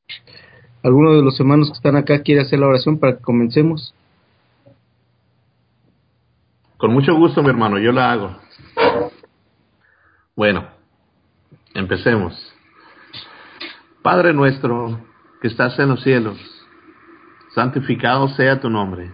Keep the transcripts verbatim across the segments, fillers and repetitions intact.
¿Alguno de los hermanos que están acá quiere hacer la oración para que comencemos? Con mucho gusto, mi hermano, yo la hago. Bueno, empecemos. Padre nuestro que estás en los cielos, santificado sea tu nombre.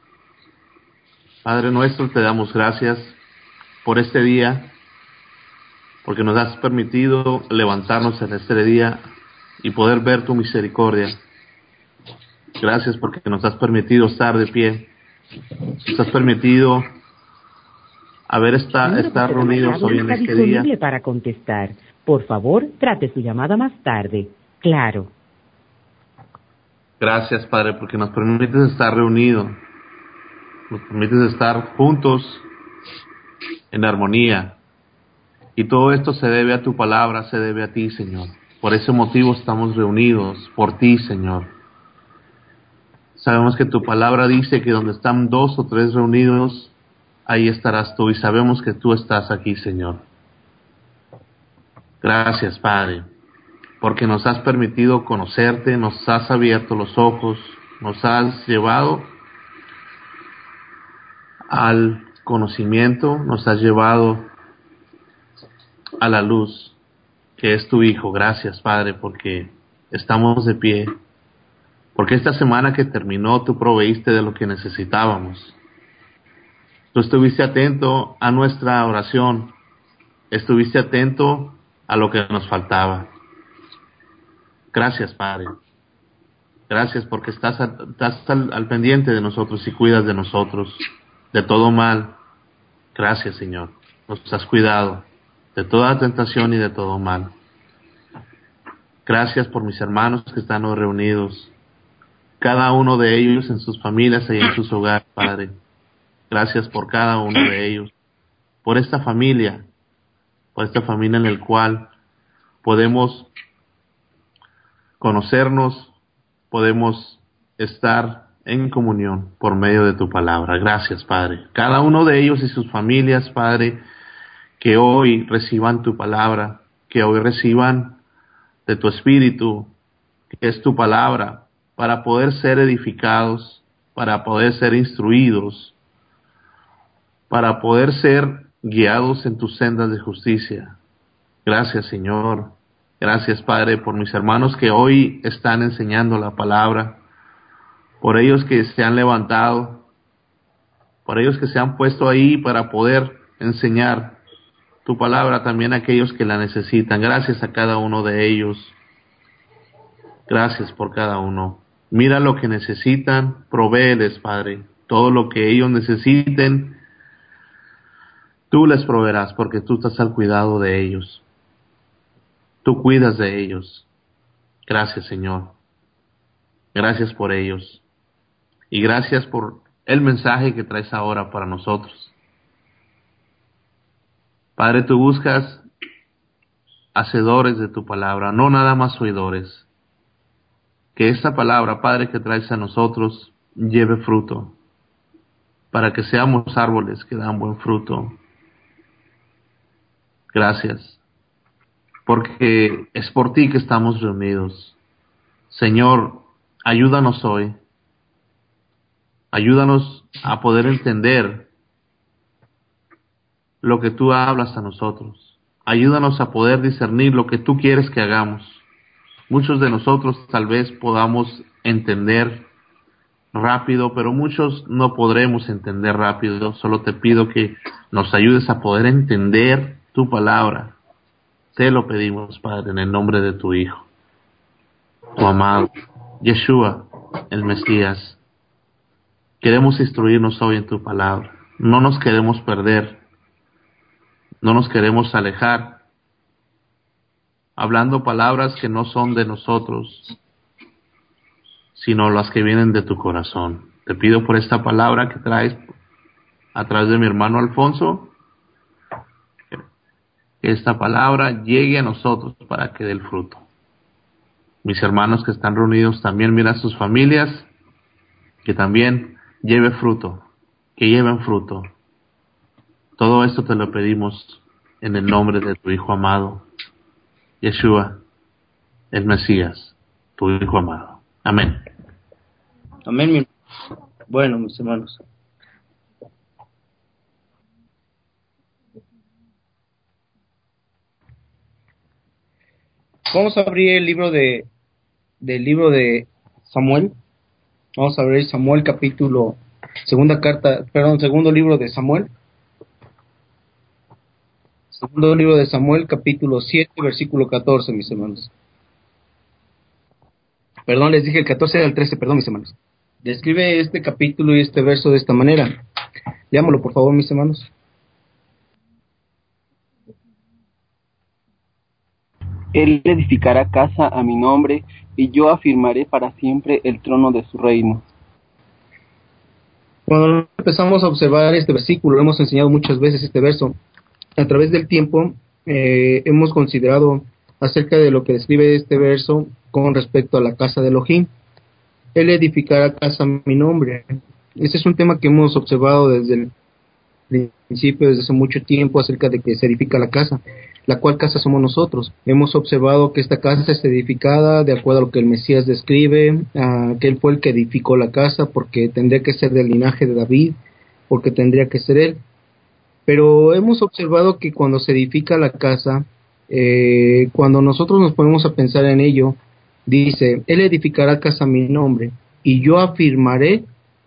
Padre nuestro, te damos gracias por este día, porque nos has permitido levantarnos en este día y poder ver tu misericordia. Gracias porque nos has permitido estar de pie, nos has permitido haber esta, estar reunidos hoy en este día. Para contestar. Por favor, trate su llamada más tarde. Claro. Gracias, Padre, porque nos permites estar reunidos, nos permites estar juntos en armonía. Y todo esto se debe a tu palabra, se debe a ti, Señor. Por ese motivo estamos reunidos, por ti, Señor. Sabemos que tu palabra dice que donde están dos o tres reunidos, ahí estarás tú, y sabemos que tú estás aquí, Señor. Gracias, Padre, porque nos has permitido conocerte, nos has abierto los ojos, nos has llevado al conocimiento, nos has llevado a la luz, que es tu Hijo. Gracias, Padre, porque estamos de pie, porque esta semana que terminó tú proveíste de lo que necesitábamos. Tú estuviste atento a nuestra oración, estuviste atento a lo que nos faltaba. Gracias, Padre. Gracias porque estás, a, estás al, al pendiente de nosotros y cuidas de nosotros, de todo mal. Gracias, Señor. Nos has cuidado de toda tentación y de todo mal. Gracias por mis hermanos que están hoy reunidos, cada uno de ellos en sus familias y en sus hogares, Padre. Gracias por cada uno de ellos, por esta familia, por esta familia en la cual podemos conocernos, podemos estar en comunión por medio de tu palabra. Gracias, Padre. Cada uno de ellos y sus familias, Padre, que hoy reciban tu palabra, que hoy reciban de tu Espíritu, que es tu palabra, para poder ser edificados, para poder ser instruidos, para poder ser guiados en tus sendas de justicia. Gracias, Señor. Gracias, Padre, por mis hermanos que hoy están enseñando la palabra, por ellos que se han levantado, por ellos que se han puesto ahí para poder enseñar tu palabra también a aquellos que la necesitan. Gracias a cada uno de ellos. Gracias por cada uno. Mira lo que necesitan, provéeles, Padre. Todo lo que ellos necesiten, tú les proveerás porque tú estás al cuidado de ellos. Tú cuidas de ellos. Gracias, Señor. Gracias por ellos. Y gracias por el mensaje que traes ahora para nosotros. Padre, tú buscas hacedores de tu palabra, no nada más oidores. Que esta palabra, Padre, que traes a nosotros, lleve fruto, para que seamos árboles que dan buen fruto. Gracias, porque es por ti que estamos reunidos. Señor, ayúdanos hoy. Ayúdanos a poder entender lo que tú hablas a nosotros. Ayúdanos a poder discernir lo que tú quieres que hagamos. Muchos de nosotros tal vez podamos entender rápido, pero muchos no podremos entender rápido. Solo te pido que nos ayudes a poder entender tu palabra. Te lo pedimos, Padre, en el nombre de tu Hijo, tu amado, Yeshua, el Mesías. Queremos instruirnos hoy en tu palabra. No nos queremos perder. No nos queremos alejar hablando palabras que no son de nosotros, sino las que vienen de tu corazón. Te pido por esta palabra que traes a través de mi hermano Alfonso, que esta palabra llegue a nosotros para que dé el fruto. Mis hermanos que están reunidos también, mira a sus familias, que también lleve fruto, que lleven fruto. Todo esto te lo pedimos en el nombre de tu Hijo amado, Yeshua, el Mesías. tu Hijo amado. Amén. Amén. Mi... Bueno, mis hermanos. Vamos a abrir el libro de del libro de Samuel. Vamos a abrir Samuel capítulo, segunda carta, perdón, segundo libro de Samuel. Segundo libro de Samuel capítulo siete, versículo catorce, mis hermanos. Perdón, les dije el catorce al trece, perdón, mis hermanos. Describe este capítulo y este verso de esta manera. Leámoslo, por favor, mis hermanos. Él edificará casa a mi nombre, y yo afirmaré para siempre el trono de su reino. Cuando empezamos a observar este versículo, hemos enseñado muchas veces este verso. A través del tiempo, eh, hemos considerado acerca de lo que describe este verso con respecto a la casa de Elohim. Él edificará casa a mi nombre. Este es un tema que hemos observado desde el principio, desde hace mucho tiempo, acerca de que se edifica la casa, la cual casa somos nosotros. Hemos observado que esta casa es edificada de acuerdo a lo que el Mesías describe, uh, que él fue el que edificó la casa, porque tendría que ser del linaje de David, porque tendría que ser él. Pero hemos observado que cuando se edifica la casa, eh, cuando nosotros nos ponemos a pensar en ello, dice, él edificará casa a mi nombre, y yo afirmaré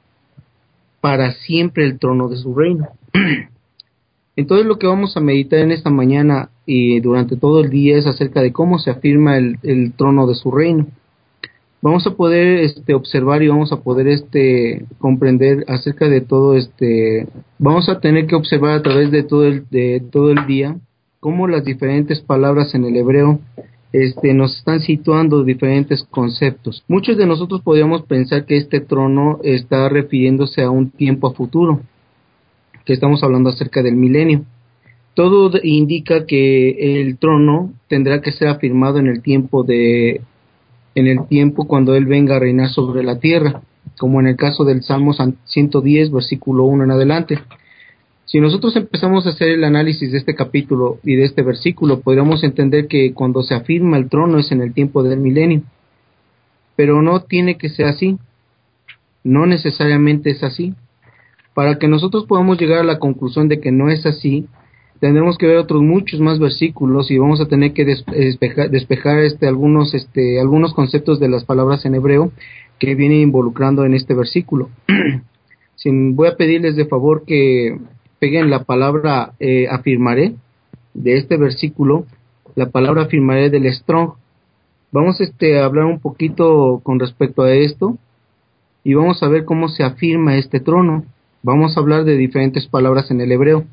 para siempre el trono de su reino. Entonces lo que vamos a meditar en esta mañana y durante todo el día es acerca de cómo se afirma el, el trono de su reino. Vamos a poder este, observar y vamos a poder este, comprender acerca de todo este. Vamos a tener que observar a través de todo el, de todo el día cómo las diferentes palabras en el hebreo este, nos están situando diferentes conceptos. Muchos de nosotros podríamos pensar que este trono está refiriéndose a un tiempo a futuro, que estamos hablando acerca del milenio. Todo indica que el trono tendrá que ser afirmado en el tiempo de en el tiempo cuando él venga a reinar sobre la tierra, como en el caso del Salmo ciento diez, versículo uno en adelante. Si nosotros empezamos a hacer el análisis de este capítulo y de este versículo, podríamos entender que cuando se afirma el trono es en el tiempo del milenio. Pero no tiene que ser así. No necesariamente es así. Para que nosotros podamos llegar a la conclusión de que no es así, tendremos que ver otros muchos más versículos y vamos a tener que despejar, despejar este, algunos, este, algunos conceptos de las palabras en hebreo que vienen involucrando en este versículo. Sin, voy a pedirles de favor que peguen la palabra eh, afirmaré de este versículo, la palabra afirmaré del Strong. Vamos este, a hablar un poquito con respecto a esto y vamos a ver cómo se afirma este trono. Vamos a hablar de diferentes palabras en el hebreo.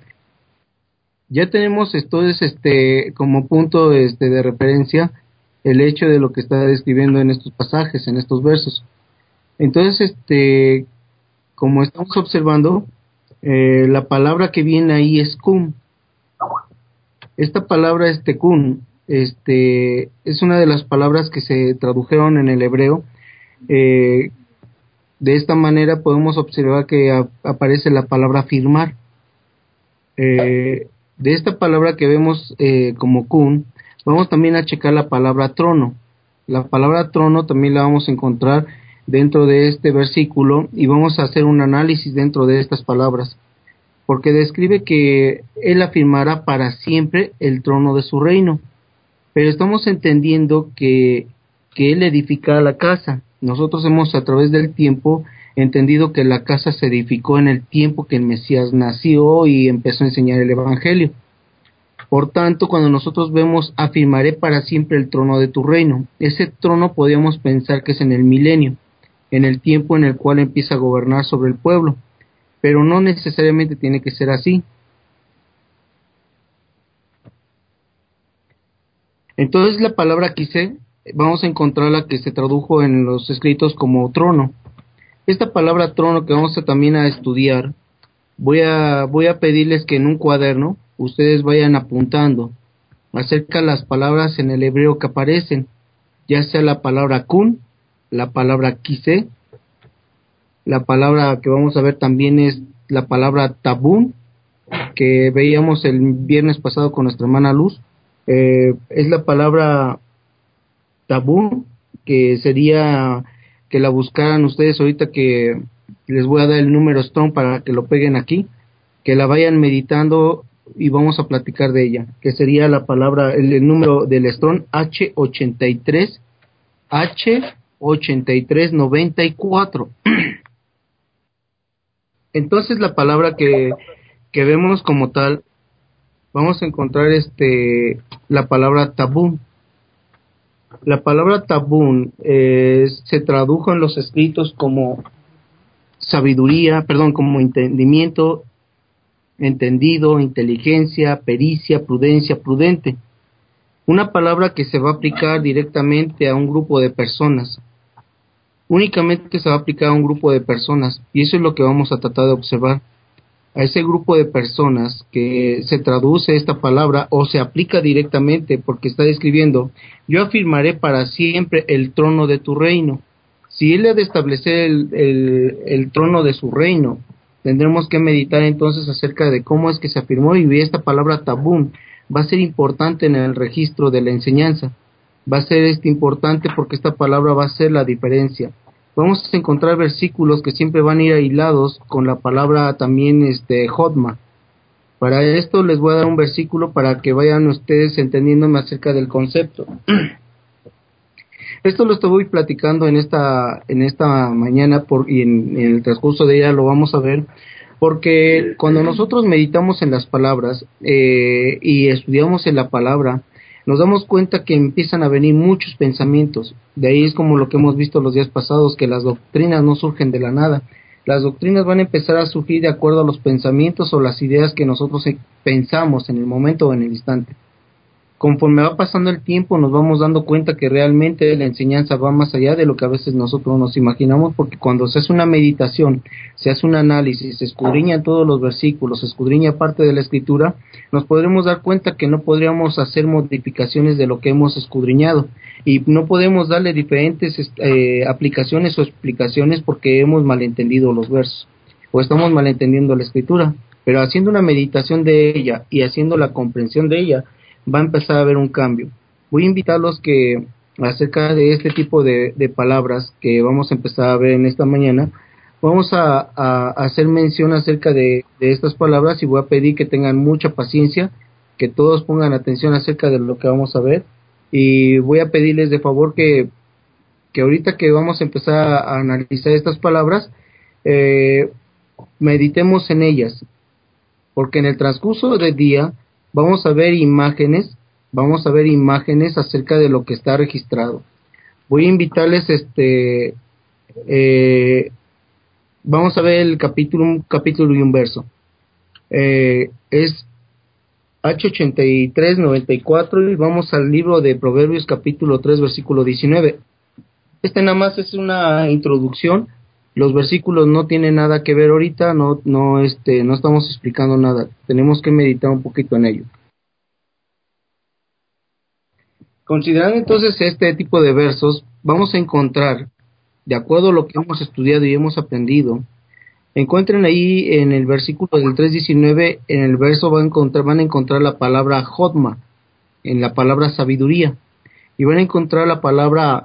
Ya tenemos entonces este como punto este de referencia el hecho de lo que está describiendo en estos pasajes, en estos versos. Entonces, este como estamos observando, eh, la palabra que viene ahí es kun. Esta palabra este kun, este es una de las palabras que se tradujeron en el hebreo. Eh, de esta manera podemos observar que a, aparece la palabra firmar. Eh, De esta palabra que vemos eh, como kun, vamos también a checar la palabra trono. La palabra trono también la vamos a encontrar dentro de este versículo y vamos a hacer un análisis dentro de estas palabras, porque describe que él afirmará para siempre el trono de su reino. Pero estamos entendiendo que, que él edificará la casa. Nosotros hemos a través del tiempo entendido que la casa se edificó en el tiempo que el Mesías nació y empezó a enseñar el Evangelio. Por tanto, cuando nosotros vemos afirmaré para siempre el trono de tu reino, ese trono podríamos pensar que es en el milenio, en el tiempo en el cual empieza a gobernar sobre el pueblo, pero no necesariamente tiene que ser así. Entonces la palabra quise, vamos a encontrarla que se tradujo en los escritos como trono. Esta palabra trono que vamos a también a estudiar, voy a, voy a pedirles que en un cuaderno ustedes vayan apuntando acerca de las palabras en el hebreo que aparecen, ya sea la palabra kun, la palabra quise, la palabra que vamos a ver también es la palabra tabún, que veíamos el viernes pasado con nuestra hermana Luz, eh, es la palabra tabún, que sería que la buscaran ustedes ahorita, que les voy a dar el número Strong para que lo peguen aquí, que la vayan meditando y vamos a platicar de ella, que sería la palabra, el, el número del Strong H ochenta y tres, H ochenta y tres noventa y cuatro. Entonces la palabra que, que vemos como tal, vamos a encontrar este la palabra tabú. La palabra tabú eh, se tradujo en los escritos como sabiduría, perdón, como entendimiento, entendido, inteligencia, pericia, prudencia, prudente. Una palabra que se va a aplicar directamente a un grupo de personas. Únicamente se va a aplicar a un grupo de personas, y eso es lo que vamos a tratar de observar. A ese grupo de personas que se traduce esta palabra o se aplica directamente, porque está describiendo: yo afirmaré para siempre el trono de tu reino. Si él ha de establecer el, el, el trono de su reino, tendremos que meditar entonces acerca de cómo es que se afirmó, y esta palabra tabún va a ser importante en el registro de la enseñanza. Va a ser este importante porque esta palabra va a ser la diferencia. Vamos a encontrar versículos que siempre van a ir aislados con la palabra también este Jotma. Para esto les voy a dar un versículo para que vayan ustedes entendiendo más acerca del concepto. Esto lo estoy platicando en esta en esta mañana por, y en, en el transcurso de ella lo vamos a ver, porque cuando nosotros meditamos en las palabras eh, y estudiamos en la palabra, nos damos cuenta que empiezan a venir muchos pensamientos. De ahí es como lo que hemos visto los días pasados, que las doctrinas no surgen de la nada. Las doctrinas van a empezar a surgir de acuerdo a los pensamientos o las ideas que nosotros pensamos en el momento o en el instante. Conforme va pasando el tiempo, nos vamos dando cuenta que realmente la enseñanza va más allá de lo que a veces nosotros nos imaginamos, porque cuando se hace una meditación, se hace un análisis, se escudriñan todos los versículos, se escudriña parte de la escritura, nos podremos dar cuenta que no podríamos hacer modificaciones de lo que hemos escudriñado, y no podemos darle diferentes eh, aplicaciones o explicaciones porque hemos malentendido los versos, o estamos malentendiendo la escritura. Pero haciendo una meditación de ella y haciendo la comprensión de ella, va a empezar a haber un cambio. Voy a invitarlos que acerca de este tipo de, de palabras que vamos a empezar a ver en esta mañana, vamos a, a hacer mención acerca de, de estas palabras, y voy a pedir que tengan mucha paciencia, que todos pongan atención acerca de lo que vamos a ver, y voy a pedirles de favor que, que ahorita que vamos a empezar a analizar estas palabras, eh, meditemos en ellas, porque en el transcurso del día vamos a ver imágenes, vamos a ver imágenes acerca de lo que está registrado. Voy a invitarles, este, eh, vamos a ver el capítulo, un capítulo y un verso. Eh, es H ochenta y tres noventa y cuatro, y vamos al libro de Proverbios capítulo tres versículo diecinueve. Este nada más es una introducción. Los versículos no tienen nada que ver ahorita, no, no, este, no estamos explicando nada. Tenemos que meditar un poquito en ello. Considerando entonces este tipo de versos, vamos a encontrar, de acuerdo a lo que hemos estudiado y hemos aprendido, encuentren ahí en el versículo del tres diecinueve, en el verso van a encontrar, van a encontrar la palabra Jotma, en la palabra sabiduría, y van a encontrar la palabra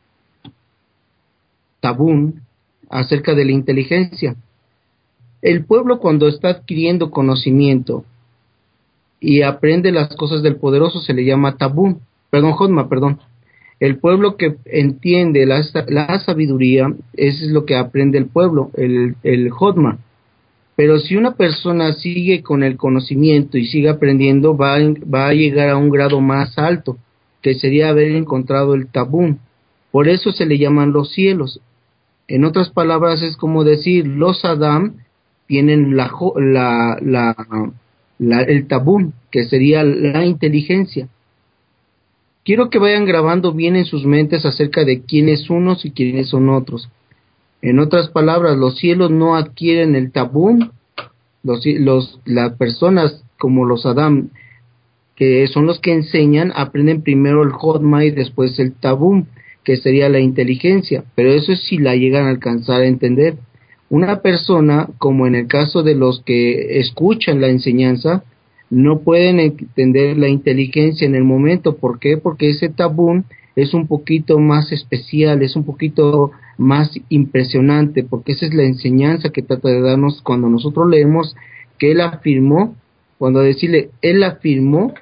tabún, acerca de la inteligencia. El pueblo, cuando está adquiriendo conocimiento y aprende las cosas del poderoso, se le llama tabú, perdón, Jotma, perdón. El pueblo que entiende la, la sabiduría, eso es lo que aprende el pueblo, el, el Jotma. Pero si una persona sigue con el conocimiento y sigue aprendiendo, va, va a llegar a un grado más alto, que sería haber encontrado el tabú. Por eso se le llaman los cielos. En otras palabras, es como decir, los Adam tienen la, la, la, la, el tabú, que sería la inteligencia. Quiero que vayan grabando bien en sus mentes acerca de quiénes unos y quiénes son otros. En otras palabras, los cielos no adquieren el tabú, los, los, las personas como los Adam, que son los que enseñan, aprenden primero el Jotma y después el tabú, que sería la inteligencia, pero eso es si la llegan a alcanzar a entender. Una persona, como en el caso de los que escuchan la enseñanza, no pueden entender la inteligencia en el momento. ¿Por qué? Porque ese tabún es un poquito más especial, es un poquito más impresionante, porque esa es la enseñanza que trata de darnos cuando nosotros leemos que Él afirmó, cuando decirle, Él afirmó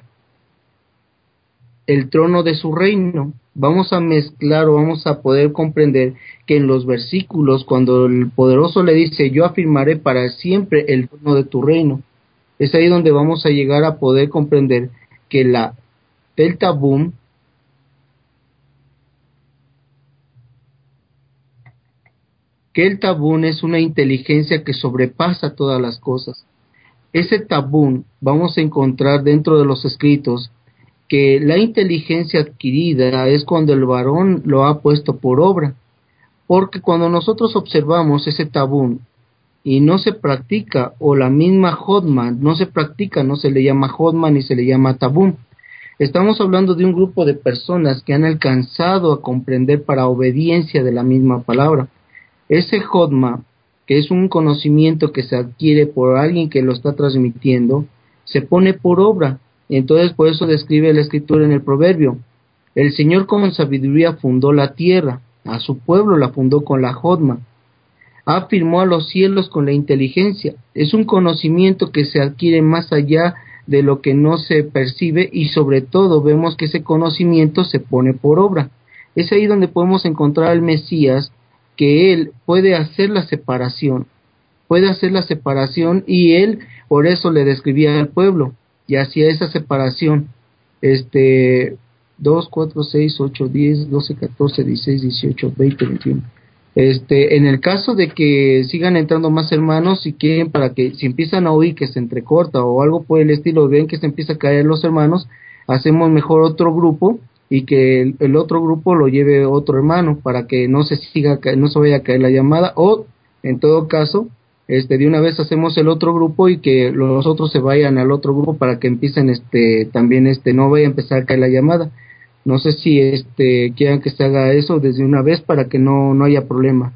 el trono de su reino. Vamos a mezclar o vamos a poder comprender que en los versículos, cuando el poderoso le dice, yo afirmaré para siempre el trono de tu reino, es ahí donde vamos a llegar a poder comprender que la el tabún que el tabún es una inteligencia que sobrepasa todas las cosas. Ese tabún vamos a encontrar dentro de los escritos que la inteligencia adquirida es cuando el varón lo ha puesto por obra, porque cuando nosotros observamos ese tabún y no se practica, o la misma Jodma no se practica, no se le llama Jodma ni se le llama tabún. Estamos hablando de un grupo de personas que han alcanzado a comprender para obediencia de la misma palabra. Ese Jodma, que es un conocimiento que se adquiere por alguien que lo está transmitiendo, se pone por obra. Entonces, por eso describe la Escritura en el proverbio, el Señor con sabiduría fundó la tierra, a su pueblo la fundó con la Jodma, afirmó a los cielos con la inteligencia. Es un conocimiento que se adquiere más allá de lo que no se percibe, y sobre todo vemos que ese conocimiento se pone por obra. Es ahí donde podemos encontrar al Mesías, que Él puede hacer la separación, puede hacer la separación, y Él por eso le describía al pueblo, y hacía esa separación, este, dos, cuatro, seis, ocho, diez, doce, catorce, dieciséis, dieciocho, veinte, veintiuno. Este, en el caso de que sigan entrando más hermanos, si quieren, para que si empiezan a oír que se entrecorta o algo por el estilo, ven que se empieza a caer los hermanos, hacemos mejor otro grupo y que el, el otro grupo lo lleve otro hermano para que no se siga, no se vaya a caer la llamada, o en todo caso, este, de una vez hacemos el otro grupo y que los otros se vayan al otro grupo para que empiecen, este, también, este, no vaya a empezar a caer la llamada. No sé si este quieran que se haga eso desde una vez para que no, no haya problema.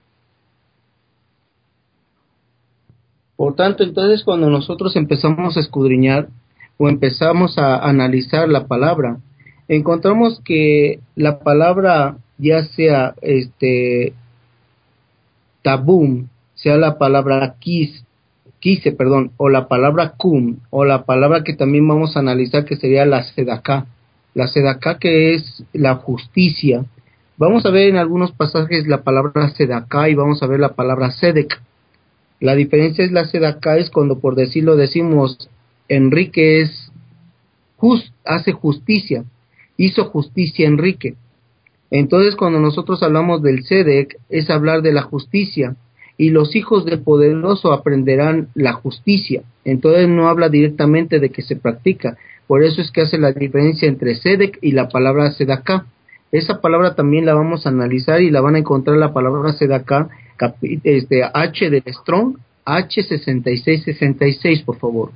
Por tanto, entonces cuando nosotros empezamos a escudriñar o empezamos a analizar la palabra, encontramos que la palabra, ya sea este tabum, sea la palabra quis, quise, perdón, o la palabra cum, o la palabra que también vamos a analizar que sería la sedaká. La sedaká, que es la justicia. Vamos a ver en algunos pasajes la palabra sedaká y vamos a ver la palabra sedek. La diferencia es la sedaká es cuando, por decirlo, decimos Enrique es just, hace justicia, hizo justicia Enrique. Entonces, cuando nosotros hablamos del sedek, es hablar de la justicia, y los hijos del poderoso aprenderán la justicia. Entonces no habla directamente de que se practica. Por eso es que hace la diferencia entre sedek y la palabra sedaká. Esa palabra también la vamos a analizar y la van a encontrar la palabra sedaká, este, H de Strong, H sesenta y seis sesenta y seis, por favor.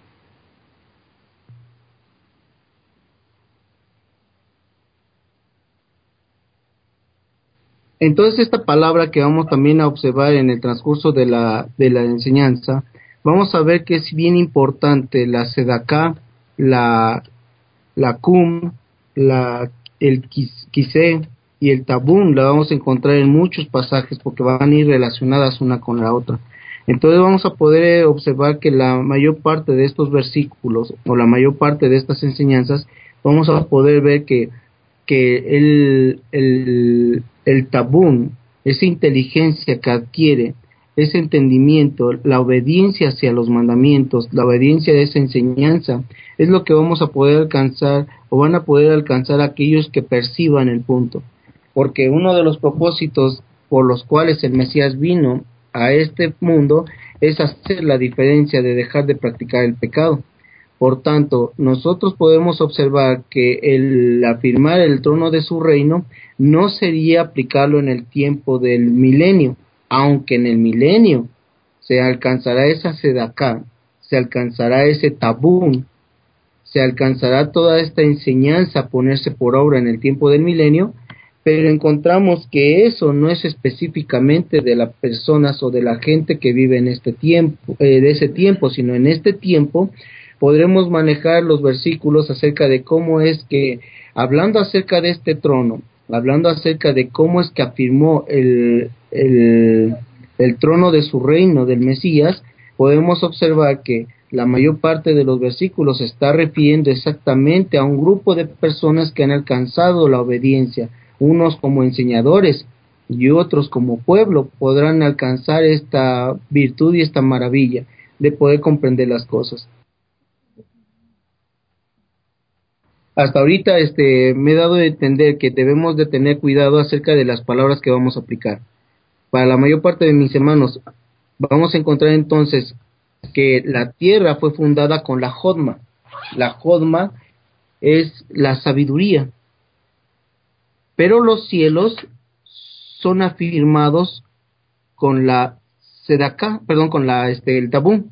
Entonces, esta palabra que vamos también a observar en el transcurso de la, de la enseñanza, vamos a ver que es bien importante la sedaká, la, la cum, la, el quise y el tabún. La vamos a encontrar en muchos pasajes porque van a ir relacionadas una con la otra. Entonces vamos a poder observar que la mayor parte de estos versículos o la mayor parte de estas enseñanzas, vamos a poder ver que, que el, el, el tabún, esa inteligencia que adquiere, ese entendimiento, la obediencia hacia los mandamientos, la obediencia a esa enseñanza, es lo que vamos a poder alcanzar o van a poder alcanzar aquellos que perciban el punto. Porque uno de los propósitos por los cuales el Mesías vino a este mundo es hacer la diferencia de dejar de practicar el pecado. Por tanto, nosotros podemos observar que el afirmar el trono de su reino no sería aplicarlo en el tiempo del milenio, aunque en el milenio se alcanzará esa sedaká, se alcanzará ese tabún, se alcanzará toda esta enseñanza a ponerse por obra en el tiempo del milenio, pero encontramos que eso no es específicamente de las personas o de la gente que vive en este tiempo, eh, de ese tiempo, sino en este tiempo podremos manejar los versículos acerca de cómo es que, hablando acerca de este trono, hablando acerca de cómo es que afirmó el, el, el trono de su reino del Mesías, podemos observar que la mayor parte de los versículos se está refiriendo exactamente a un grupo de personas que han alcanzado la obediencia, unos como enseñadores y otros como pueblo podrán alcanzar esta virtud y esta maravilla de poder comprender las cosas. Hasta ahorita este, me he dado a entender que debemos de tener cuidado acerca de las palabras que vamos a aplicar. Para la mayor parte de mis hermanos, vamos a encontrar entonces que la tierra fue fundada con la Jodma. La Jodma es la sabiduría, pero los cielos son afirmados con la Sedaká, perdón, con la este el Tabú.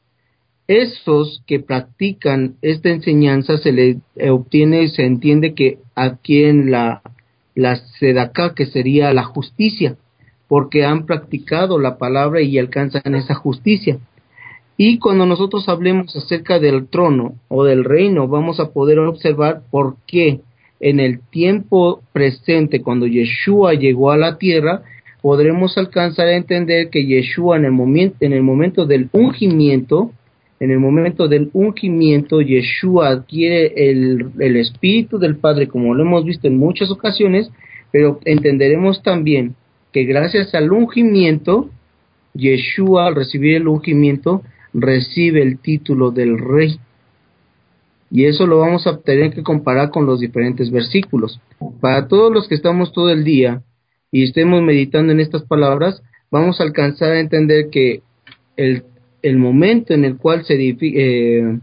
Esos que practican esta enseñanza se le eh, obtiene y se entiende que adquieren la la Sedaká, que sería la justicia, porque han practicado la palabra y alcanzan esa justicia. Y cuando nosotros hablemos acerca del trono o del reino, vamos a poder observar por qué en el tiempo presente, cuando Yeshua llegó a la tierra, podremos alcanzar a entender que Yeshua en el momento, en el momento del ungimiento, en el momento del ungimiento, Yeshua adquiere el, el Espíritu del Padre, como lo hemos visto en muchas ocasiones, pero entenderemos también que gracias al ungimiento, Yeshua, al recibir el ungimiento, recibe el título del rey. Y eso lo vamos a tener que comparar con los diferentes versículos. Para todos los que estamos todo el día y estemos meditando en estas palabras, vamos a alcanzar a entender que el, el momento en el cual se, eh,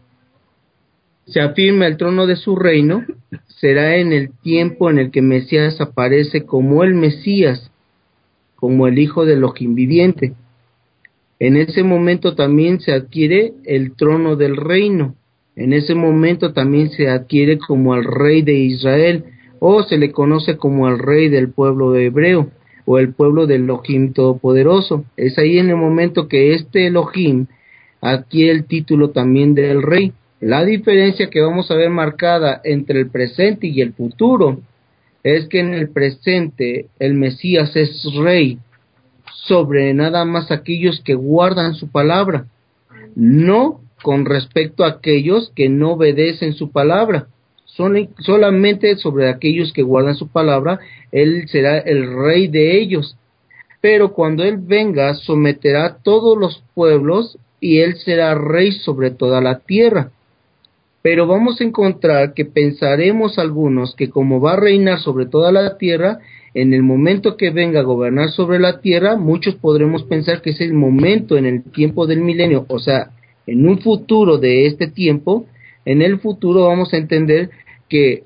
se afirma el trono de su reino será en el tiempo en el que Mesías aparece como el Mesías, como el Hijo del Elohim viviente. En ese momento también se adquiere el trono del reino. En ese momento también se adquiere como el rey de Israel, o se le conoce como el rey del pueblo hebreo, o el pueblo del Elohim Todopoderoso. Es ahí en el momento que este Elohim adquiere el título también del rey. La diferencia que vamos a ver marcada entre el presente y el futuro es que en el presente el Mesías es rey sobre nada más aquellos que guardan su palabra, no con respecto a aquellos que no obedecen su palabra. Son, solamente sobre aquellos que guardan su palabra, él será el rey de ellos. Pero cuando él venga, someterá a todos los pueblos y él será rey sobre toda la tierra. Pero vamos a encontrar que pensaremos algunos que como va a reinar sobre toda la tierra, en el momento que venga a gobernar sobre la tierra, muchos podremos pensar que es el momento en el tiempo del milenio, o sea, en un futuro de este tiempo. En el futuro vamos a entender que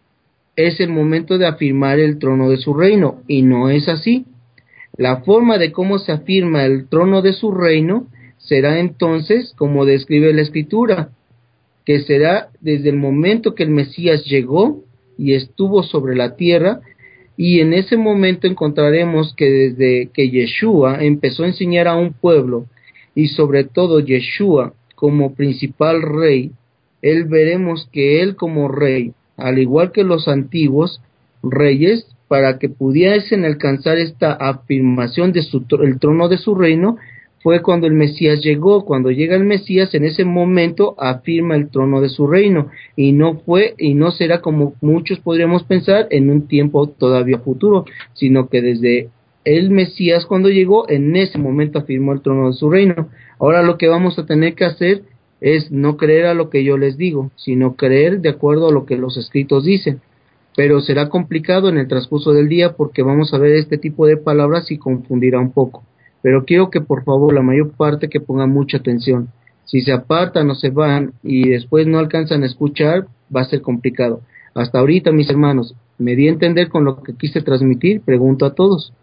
es el momento de afirmar el trono de su reino, y no es así. La forma de cómo se afirma el trono de su reino será entonces como describe la Escritura, que será desde el momento que el Mesías llegó y estuvo sobre la tierra, y en ese momento encontraremos que desde que Yeshua empezó a enseñar a un pueblo, y sobre todo Yeshua como principal rey, él veremos que él como rey, al igual que los antiguos reyes, para que pudiesen alcanzar esta afirmación de su el trono de su reino, fue cuando el Mesías llegó. Cuando llega el Mesías, en ese momento afirma el trono de su reino, y no fue y no será como muchos podríamos pensar en un tiempo todavía futuro, sino que desde el Mesías cuando llegó, en ese momento afirmó el trono de su reino. Ahora lo que vamos a tener que hacer es no creer a lo que yo les digo, sino creer de acuerdo a lo que los escritos dicen. Pero será complicado en el transcurso del día porque vamos a ver este tipo de palabras y confundirá un poco. Pero quiero que por favor la mayor parte que pongan mucha atención. Si se apartan o se van y después no alcanzan a escuchar, va a ser complicado. Hasta ahorita, mis hermanos, ¿me di a entender con lo que quise transmitir? Pregunto a todos.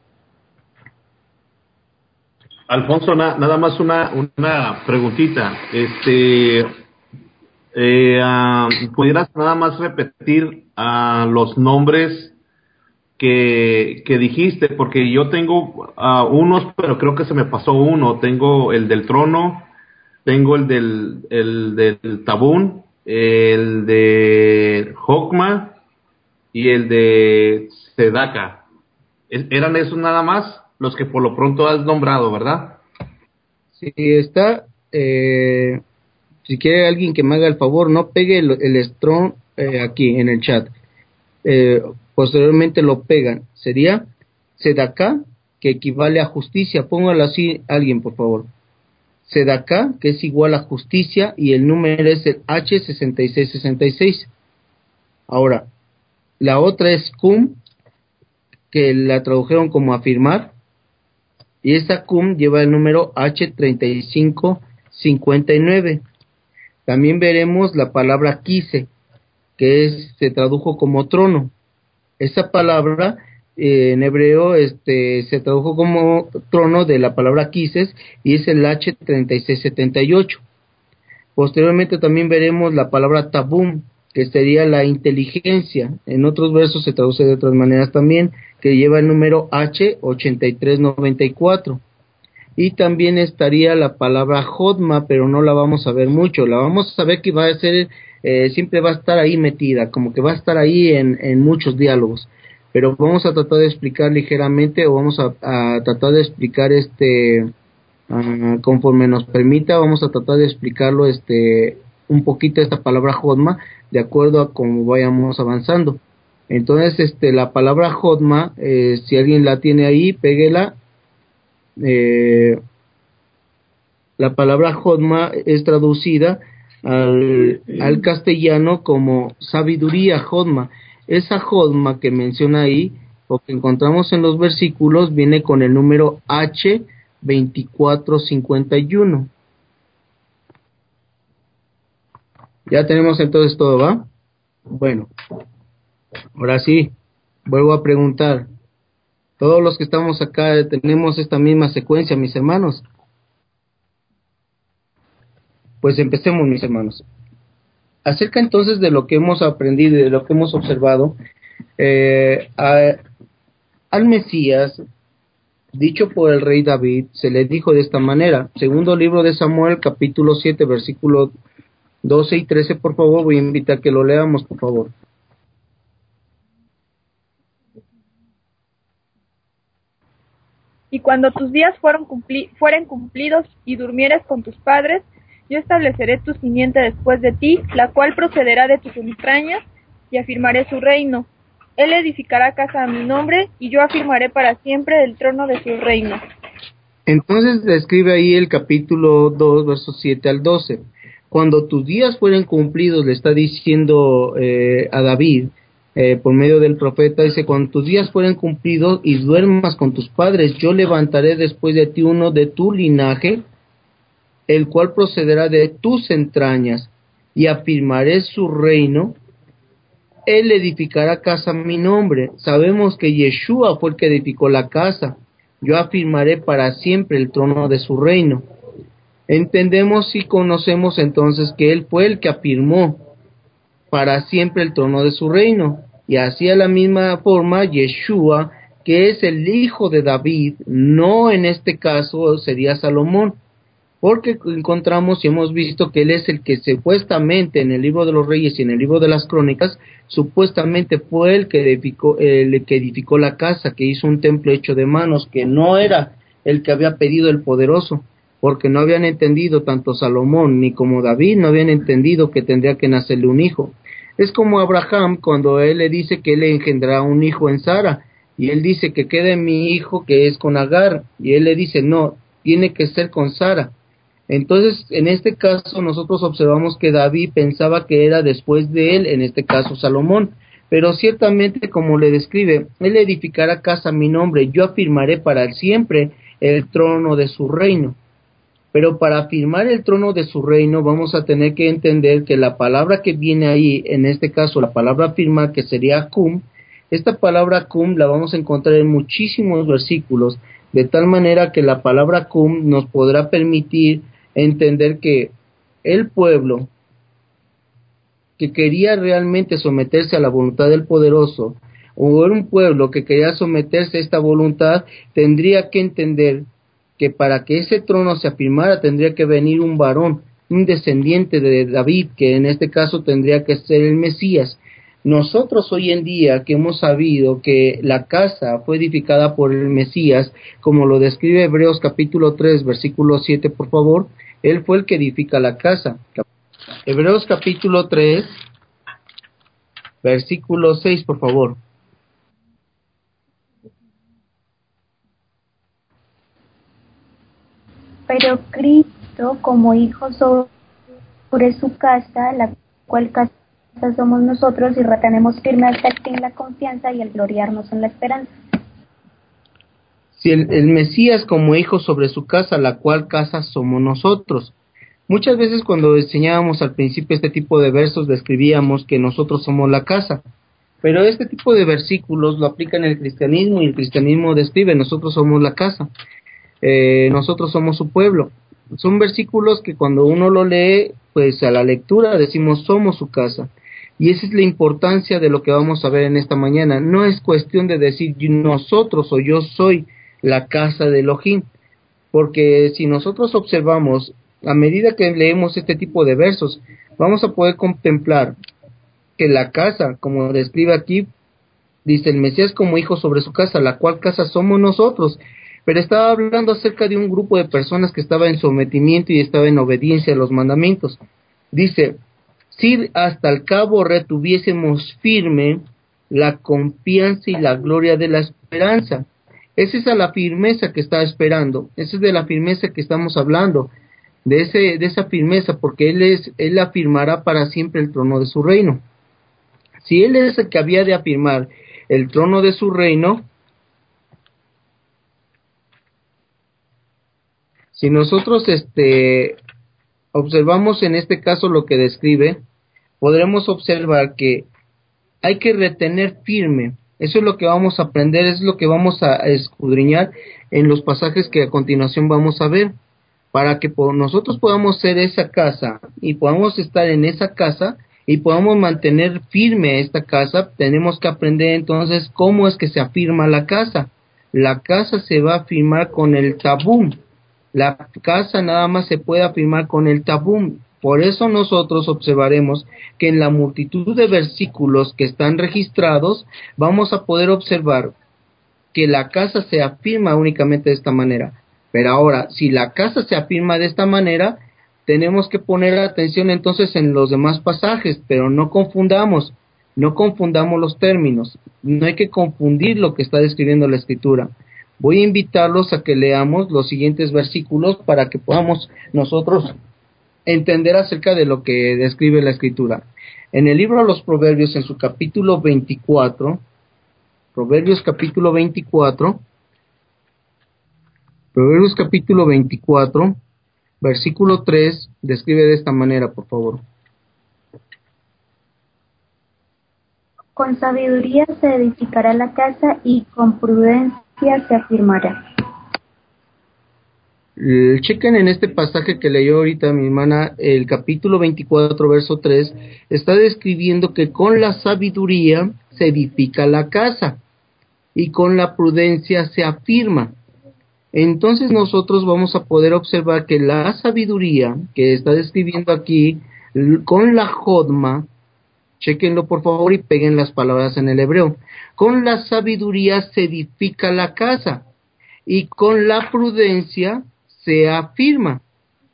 Alfonso, na, nada más una, una preguntita. Este, eh, uh, ¿pudieras nada más repetir uh, los nombres que, que dijiste? Porque yo tengo uh, unos, pero creo que se me pasó uno. Tengo el del trono, tengo el del, el del Tabún, el de Jokma y el de Sedaka. ¿Eran esos nada más los que por lo pronto has nombrado, verdad? Sí, está, eh, si quiere alguien que me haga el favor, no pegue el, el strong eh, aquí en el chat. Eh, posteriormente lo pegan. Sería Sedaka, que equivale a justicia. Póngalo así alguien, por favor. Sedaka, que es igual a justicia, y el número es el H sesenta y seis sesenta y seis. Ahora, la otra es cum, que la tradujeron como afirmar, y esa cum lleva el número H treinta y cinco cincuenta y nueve. También veremos la palabra quise, que es, se tradujo como trono. Esa palabra eh, en hebreo este, se tradujo como trono de la palabra quises, y es el H treinta y seis setenta y ocho. Posteriormente también veremos la palabra tabum, que sería la inteligencia. En otros versos se traduce de otras maneras también, que lleva el número H ochenta y tres noventa y cuatro. Y también estaría la palabra Jodma, pero no la vamos a ver mucho. La vamos a ver que va a ser, eh, siempre va a estar ahí metida, como que va a estar ahí en, en muchos diálogos. Pero vamos a tratar de explicar ligeramente, o vamos a, a tratar de explicar este, uh, conforme nos permita, vamos a tratar de explicarlo este, un poquito esta palabra Jodma, de acuerdo a cómo vayamos avanzando. Entonces, este, la palabra Jodma, eh, si alguien la tiene ahí, péguela. Eh, la palabra Jodma es traducida al, al castellano como sabiduría Jodma. Esa Jodma que menciona ahí, o que encontramos en los versículos, viene con el número H veinticuatro cincuenta y uno. Ya tenemos entonces todo, ¿va? Bueno, ahora sí, vuelvo a preguntar. Todos los que estamos acá tenemos esta misma secuencia, mis hermanos. Pues empecemos, mis hermanos. Acerca entonces de lo que hemos aprendido y de lo que hemos observado, eh, a, al Mesías, dicho por el rey David, se le dijo de esta manera. Segundo libro de Samuel, capítulo siete, versículos doce y trece, por favor, voy a invitar que lo leamos, por favor. Y cuando tus días fueron cumpli- fueren cumplidos y durmieres con tus padres, yo estableceré tu simiente después de ti, la cual procederá de tus entrañas, y afirmaré su reino. Él edificará casa a mi nombre, y yo afirmaré para siempre el trono de su reino. Entonces describe ahí el capítulo dos, versos siete al doce. Cuando tus días fueren cumplidos, le está diciendo eh, a David, eh, por medio del profeta, dice, cuando tus días fueren cumplidos y duermas con tus padres, yo levantaré después de ti uno de tu linaje, el cual procederá de tus entrañas, y afirmaré su reino. Él edificará casa a mi nombre. Sabemos que Yeshua fue el que edificó la casa. Yo afirmaré para siempre el trono de su reino. Entendemos y conocemos entonces que Él fue el que afirmó para siempre el trono de su reino. Y así a la misma forma Yeshua, que es el hijo de David, no en este caso sería Salomón, porque encontramos y hemos visto que él es el que supuestamente en el libro de los Reyes y en el libro de las Crónicas, supuestamente fue el que edificó, el que edificó la casa, que hizo un templo hecho de manos, que no era el que había pedido el poderoso, porque no habían entendido tanto Salomón ni como David, no habían entendido que tendría que nacerle un hijo. Es como Abraham cuando él le dice que él le engendrará un hijo en Sara, y él dice que quede mi hijo que es con Agar, y él le dice no, tiene que ser con Sara. Entonces, en este caso, nosotros observamos que David pensaba que era después de él, en este caso Salomón, pero ciertamente, como le describe, él edificará casa a mi nombre, yo afirmaré para siempre el trono de su reino. Pero para afirmar el trono de su reino, vamos a tener que entender que la palabra que viene ahí, en este caso la palabra afirmar, que sería cum, esta palabra cum la vamos a encontrar en muchísimos versículos, de tal manera que la palabra cum nos podrá permitir entender que el pueblo que quería realmente someterse a la voluntad del poderoso, o era un pueblo que quería someterse a esta voluntad, tendría que entender que para que ese trono se afirmara tendría que venir un varón, un descendiente de David, que en este caso tendría que ser el Mesías. Nosotros hoy en día que hemos sabido que la casa fue edificada por el Mesías, como lo describe Hebreos capítulo tres, versículo siete, por favor, él fue el que edifica la casa. Hebreos capítulo tres, versículo seis, por favor. Pero Cristo, como hijo sobre su casa, la cual casa somos nosotros, y retenemos firme hasta el fin la confianza y el gloriarnos en la esperanza. Si el, el Mesías como hijo sobre su casa, la cual casa somos nosotros. Muchas veces cuando enseñábamos al principio este tipo de versos, describíamos que nosotros somos la casa. Pero este tipo de versículos lo aplica en el cristianismo, y el cristianismo describe, nosotros somos la casa. Eh, nosotros somos su pueblo. Son versículos que cuando uno lo lee, pues a la lectura decimos somos su casa. Y esa es la importancia de lo que vamos a ver en esta mañana. No es cuestión de decir nosotros o yo soy la casa de Elohim, porque si nosotros observamos, a medida que leemos este tipo de versos, vamos a poder contemplar que la casa, como describe aquí, dice el Mesías como hijo sobre su casa, la cual casa somos nosotros. Pero estaba hablando acerca de un grupo de personas que estaba en sometimiento y estaba en obediencia a los mandamientos. Dice, si hasta el cabo retuviésemos firme la confianza y la gloria de la esperanza. Esa es la firmeza que está esperando, esa es de la firmeza que estamos hablando, de ese de esa firmeza, porque Él es Él afirmará para siempre el trono de su reino. Si Él es el que había de afirmar el trono de su reino, si nosotros este observamos en este caso lo que describe, podremos observar que hay que retener firme. Eso es lo que vamos a aprender, es lo que vamos a escudriñar en los pasajes que a continuación vamos a ver. Para que por nosotros podamos ser esa casa y podamos estar en esa casa y podamos mantener firme esta casa, tenemos que aprender entonces cómo es que se afirma la casa. La casa se va a afirmar con el tabú. La casa nada más se puede afirmar con el tabú. Por eso nosotros observaremos que en la multitud de versículos que están registrados, vamos a poder observar que la casa se afirma únicamente de esta manera. Pero ahora, si la casa se afirma de esta manera, tenemos que poner atención entonces en los demás pasajes, pero no confundamos, no confundamos los términos, no hay que confundir lo que está describiendo la Escritura. Voy a invitarlos a que leamos los siguientes versículos para que podamos nosotros entender acerca de lo que describe la Escritura. En el libro de los Proverbios, en su capítulo veinticuatro, Proverbios capítulo veinticuatro, Proverbios capítulo veinticuatro, versículo tres, describe de esta manera, por favor. Con sabiduría se edificará la casa y con prudencia se afirmará. Eh, chequen en este pasaje que leyó ahorita mi hermana, el capítulo veinticuatro, verso tres, está describiendo que con la sabiduría se edifica la casa y con la prudencia se afirma. Entonces nosotros vamos a poder observar que la sabiduría que está describiendo aquí con la jodma, chequenlo por favor y peguen las palabras en el hebreo, con la sabiduría se edifica la casa y con la prudencia se afirma.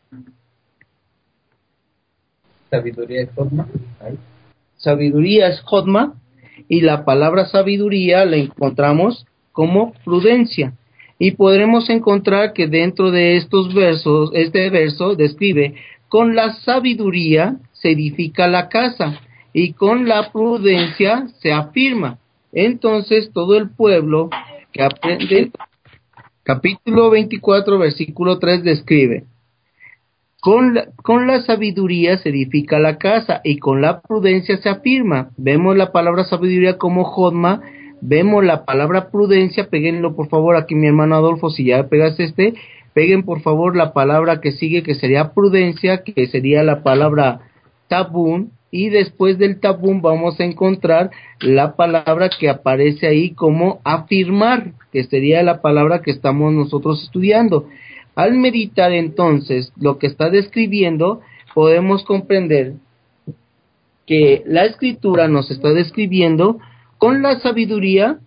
Sabiduría es jodma. Sabiduría es jodma y la palabra sabiduría la encontramos como prudencia. Y podremos encontrar que dentro de estos versos, este verso describe, con la sabiduría se edifica la casa y con la prudencia se afirma. Entonces todo el pueblo que aprende, capítulo veinticuatro, versículo tres describe, con la, con la sabiduría se edifica la casa y con la prudencia se afirma. Vemos la palabra sabiduría como jodma. Vemos la palabra prudencia, péguenlo por favor aquí mi hermano Adolfo, si ya pegas este, peguen por favor la palabra que sigue, que sería prudencia, que sería la palabra tabún, y después del tabún vamos a encontrar la palabra que aparece ahí como afirmar, que sería la palabra que estamos nosotros estudiando. Al meditar entonces lo que está describiendo, podemos comprender que la escritura nos está describiendo con la sabiduría,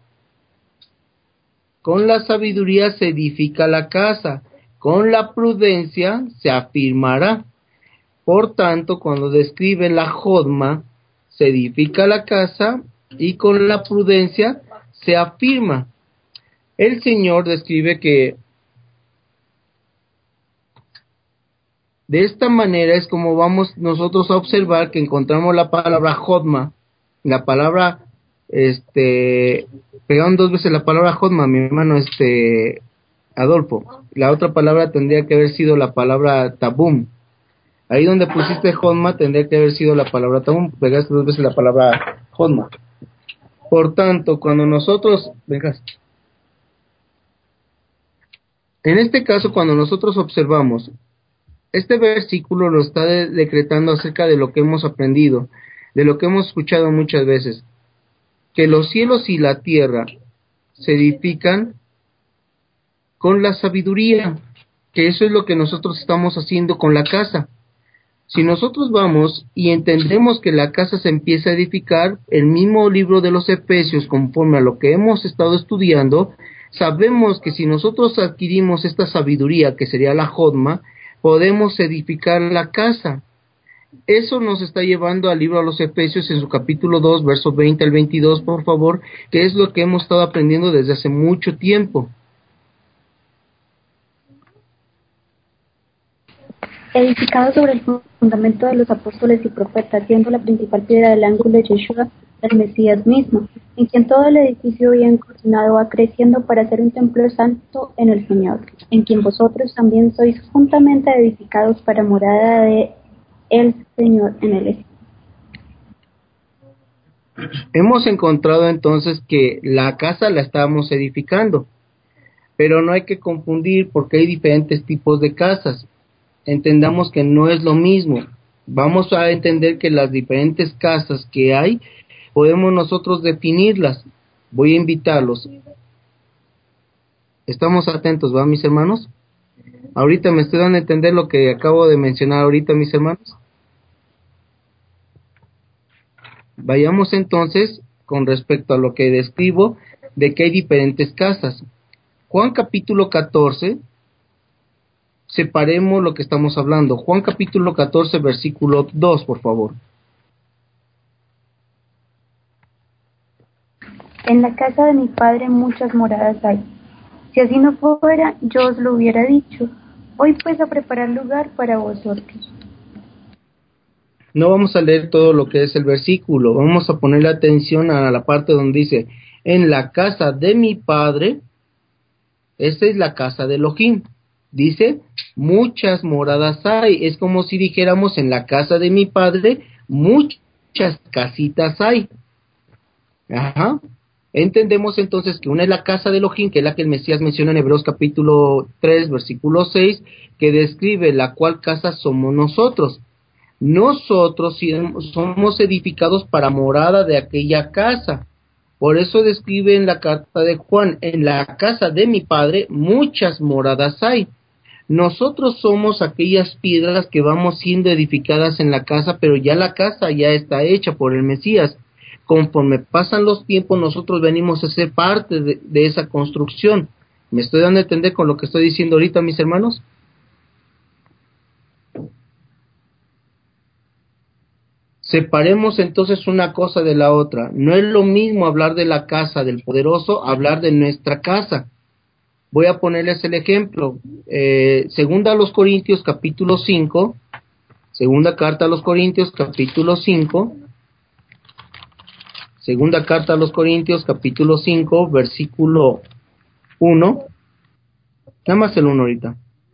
con la sabiduría se edifica la casa, con la prudencia se afirmará. Por tanto, cuando describe la jodma, se edifica la casa y con la prudencia se afirma. El Señor describe que de esta manera es como vamos nosotros a observar que encontramos la palabra jodma, la palabra, este, pegaron dos veces la palabra jodma, mi hermano, este, Adolfo. La otra palabra tendría que haber sido la palabra tabum. Ahí donde pusiste jodma tendría que haber sido la palabra tabum, pegaste dos veces la palabra jodma. Por tanto, cuando nosotros, vengas, en este caso, cuando nosotros observamos, este versículo lo está de- decretando acerca de lo que hemos aprendido, de lo que hemos escuchado muchas veces, que los cielos y la tierra se edifican con la sabiduría, que eso es lo que nosotros estamos haciendo con la casa. Si nosotros vamos y entendemos que la casa se empieza a edificar, el mismo libro de los Efesios, conforme a lo que hemos estado estudiando, sabemos que si nosotros adquirimos esta sabiduría, que sería la jodma, podemos edificar la casa. Eso nos está llevando al libro de los Efesios en su capítulo dos, versos veinte al veintidós, por favor, que es lo que hemos estado aprendiendo desde hace mucho tiempo. Edificado sobre el fundamento de los apóstoles y profetas, siendo la principal piedra del ángulo de Yeshua, el Mesías mismo, en quien todo el edificio bien coordinado va creciendo para ser un templo santo en el Señor, en quien vosotros también sois juntamente edificados para morada de el Señor en el Espíritu. Hemos encontrado entonces que la casa la estamos edificando, pero no hay que confundir porque hay diferentes tipos de casas. Entendamos que no es lo mismo. Vamos a entender que las diferentes casas que hay, podemos nosotros definirlas. Voy a invitarlos. Estamos atentos, ¿va, mis hermanos? Ahorita me estoy dando a entender lo que acabo de mencionar ahorita, mis hermanos. Vayamos entonces con respecto a lo que describo de que hay diferentes casas. Juan capítulo catorce, separemos lo que estamos hablando. Juan capítulo catorce, versículo dos, por favor. En la casa de mi Padre muchas moradas hay. Si así no fuera, yo os lo hubiera dicho. Voy pues a preparar lugar para vosotros. No vamos a leer todo lo que es el versículo, vamos a ponerle atención a la parte donde dice, en la casa de mi Padre, esa es la casa de Elohim. Dice, muchas moradas hay. Es como si dijéramos, en la casa de mi Padre, muchas casitas hay. Ajá. Entendemos entonces que una es la casa de Elohim, que es la que el Mesías menciona en Hebreos capítulo tres, versículo seis, que describe la cual casa somos nosotros. Nosotros somos edificados para morada de aquella casa. Por eso describe en la carta de Juan, en la casa de mi Padre muchas moradas hay. Nosotros somos aquellas piedras que vamos siendo edificadas en la casa, pero ya la casa ya está hecha por el Mesías. Conforme pasan los tiempos, nosotros venimos a ser parte de, de esa construcción. ¿Me estoy dando a entender con lo que estoy diciendo ahorita, mis hermanos? Separemos entonces una cosa de la otra. No es lo mismo hablar de la casa del poderoso, hablar de nuestra casa. Voy a ponerles el ejemplo. Eh, segunda a los Corintios, capítulo cinco. Segunda carta a los Corintios, capítulo cinco. Segunda carta a los Corintios, capítulo cinco, versículo uno. Nada más el uno ahorita.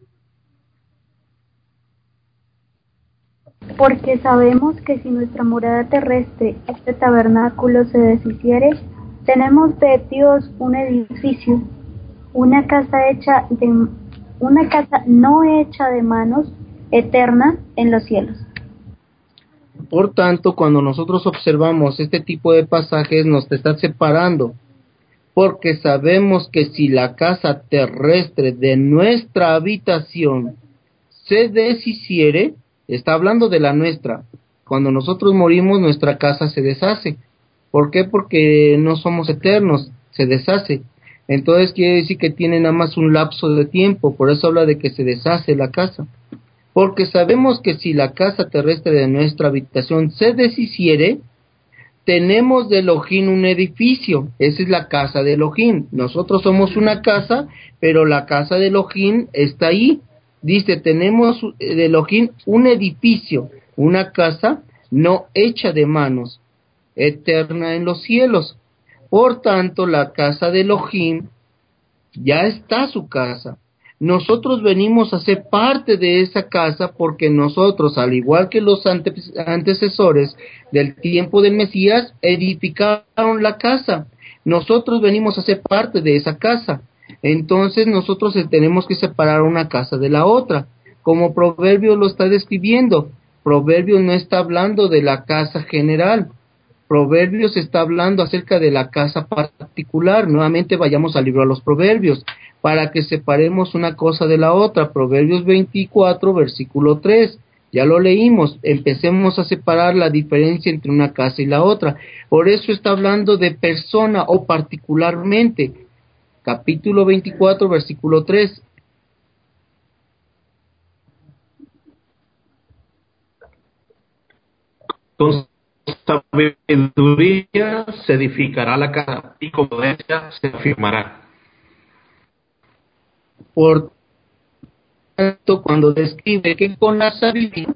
Porque sabemos que si nuestra morada terrestre, este tabernáculo, se deshiciere, tenemos de Dios un edificio, una casa hecha de, una casa no hecha de manos, eterna en los cielos. Por tanto, cuando nosotros observamos este tipo de pasajes, nos está separando porque sabemos que si la casa terrestre de nuestra habitación se deshiciere, está hablando de la nuestra, cuando nosotros morimos nuestra casa se deshace. ¿Por qué? Porque no somos eternos, se deshace. Entonces quiere decir que tiene nada más un lapso de tiempo, por eso habla de que se deshace la casa. Porque sabemos que si la casa terrestre de nuestra habitación se deshiciere, tenemos de Elohim un edificio, esa es la casa de Elohim. Nosotros somos una casa, pero la casa de Elohim está ahí. Dice, tenemos de Elohim un edificio, una casa no hecha de manos, eterna en los cielos. Por tanto, la casa de Elohim ya está su casa. Nosotros venimos a ser parte de esa casa porque nosotros, al igual que los ante- antecesores del tiempo del Mesías, edificaron la casa. Nosotros venimos a ser parte de esa casa. Entonces nosotros tenemos que separar una casa de la otra, como Proverbios lo está describiendo. Proverbios no está hablando de la casa general. Proverbios está hablando acerca de la casa particular. Nuevamente vayamos al libro de los Proverbios, para que separemos una cosa de la otra. Proverbios veinticuatro, versículo tres. Ya lo leímos. Empecemos a separar la diferencia entre una casa y la otra. Por eso está hablando de persona o particularmente. Capítulo veinticuatro, versículo tres. Con sabiduría se edificará la casa y con prudencia se afirmará. Por tanto, cuando describe que con la sabiduría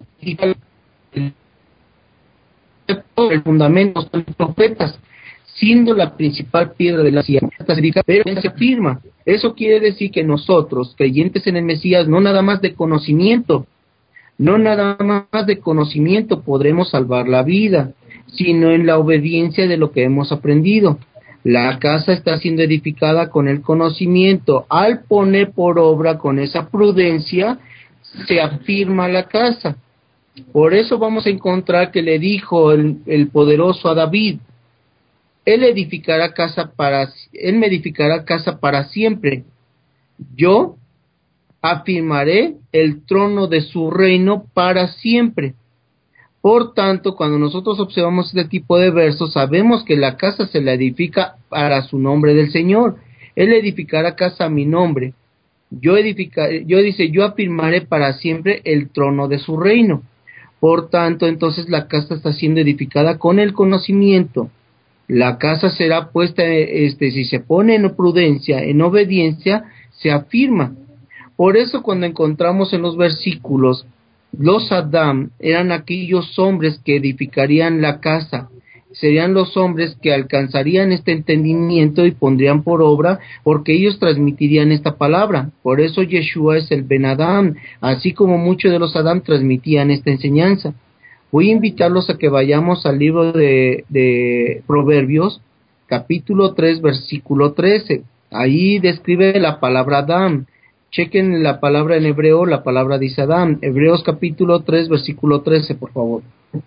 el fundamento son los profetas, siendo la principal piedra de la ciencia, pero se firma. Eso quiere decir que nosotros, creyentes en el Mesías, no nada más de conocimiento, no nada más de conocimiento podremos salvar la vida, sino en la obediencia de lo que hemos aprendido. La casa está siendo edificada con el conocimiento. Al poner por obra con esa prudencia, se afirma la casa. Por eso vamos a encontrar que le dijo el, el poderoso a David, él edificará casa para, él me edificará casa para siempre. Yo afirmaré el trono de su reino para siempre. Por tanto, cuando nosotros observamos este tipo de versos, sabemos que la casa se la edifica para su nombre del Señor. Él edificará casa a mi nombre. Yo edificaré, yo dice, yo afirmaré para siempre el trono de su reino. Por tanto, entonces la casa está siendo edificada con el conocimiento. La casa será puesta, este, si se pone en prudencia, en obediencia, se afirma. Por eso cuando encontramos en los versículos, los Adán eran aquellos hombres que edificarían la casa, serían los hombres que alcanzarían este entendimiento y pondrían por obra, porque ellos transmitirían esta palabra. Por eso Yeshua es el Ben Adán, así como muchos de los Adán transmitían esta enseñanza. Voy a invitarlos a que vayamos al libro de, de Proverbios, capítulo tres, versículo trece. Ahí describe la palabra Adán. Chequen la palabra en hebreo, la palabra dice Adán. Hebreos capítulo tres, versículo trece, por favor.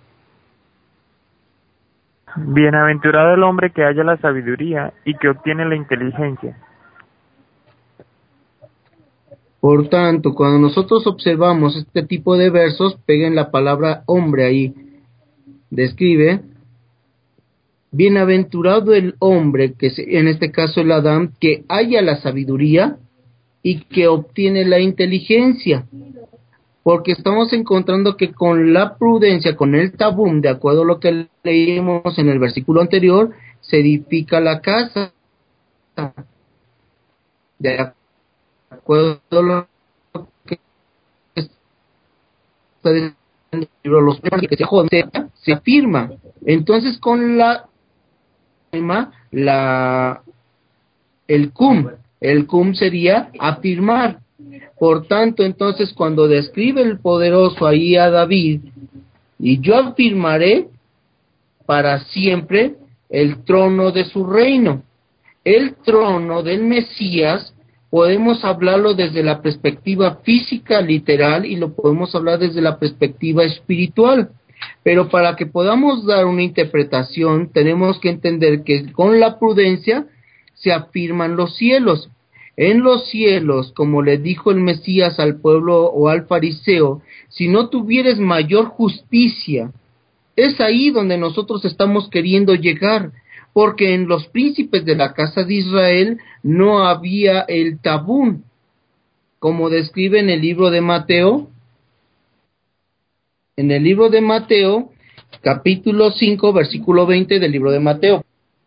Bienaventurado el hombre que halla la sabiduría y que obtiene la inteligencia. Por tanto, cuando nosotros observamos este tipo de versos, peguen la palabra hombre ahí. Describe, bienaventurado el hombre, que en este caso el Adán, que halla la sabiduría y que obtiene la inteligencia, porque estamos encontrando que con la prudencia, con el tabum, de acuerdo a lo que leímos en el versículo anterior, se edifica la casa. De acuerdo a lo que está diciendo el libro de los que se joden, se afirma. Entonces con la la el cum El cum sería afirmar. Por tanto, entonces, cuando describe el poderoso ahí a David, y yo afirmaré para siempre el trono de su reino. El trono del Mesías, podemos hablarlo desde la perspectiva física, literal, y lo podemos hablar desde la perspectiva espiritual. Pero para que podamos dar una interpretación, tenemos que entender que con la prudencia se afirman los cielos. En los cielos, como le dijo el Mesías al pueblo o al fariseo, si no tuvieres mayor justicia, es ahí donde nosotros estamos queriendo llegar, porque en los príncipes de la casa de Israel no había el tabún, como describe en el libro de Mateo, en el libro de Mateo, capítulo cinco, versículo veinte del libro de Mateo.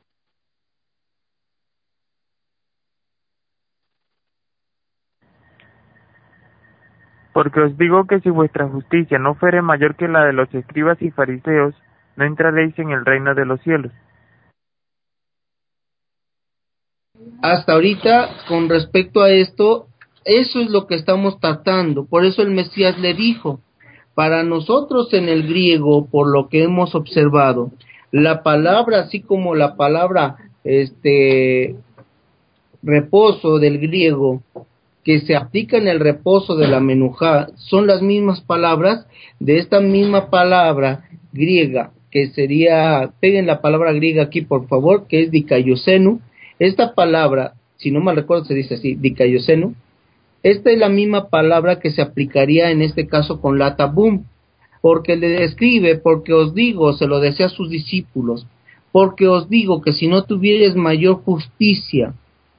Porque os digo que si vuestra justicia no fuere mayor que la de los escribas y fariseos, no entraréis en el reino de los cielos. Hasta ahorita, con respecto a esto, eso es lo que estamos tratando. Por eso el Mesías le dijo, para nosotros en el griego, por lo que hemos observado, la palabra, así como la palabra este reposo del griego, que se aplica en el reposo de la menujá, son las mismas palabras de esta misma palabra griega, que sería, peguen la palabra griega aquí por favor, que es dikaiosenu. Esta palabra, si no mal recuerdo se dice así, dikaiosenu, esta es la misma palabra que se aplicaría en este caso con la tabum, porque le describe, porque os digo, se lo decía a sus discípulos, porque os digo que si no tuvieres mayor justicia,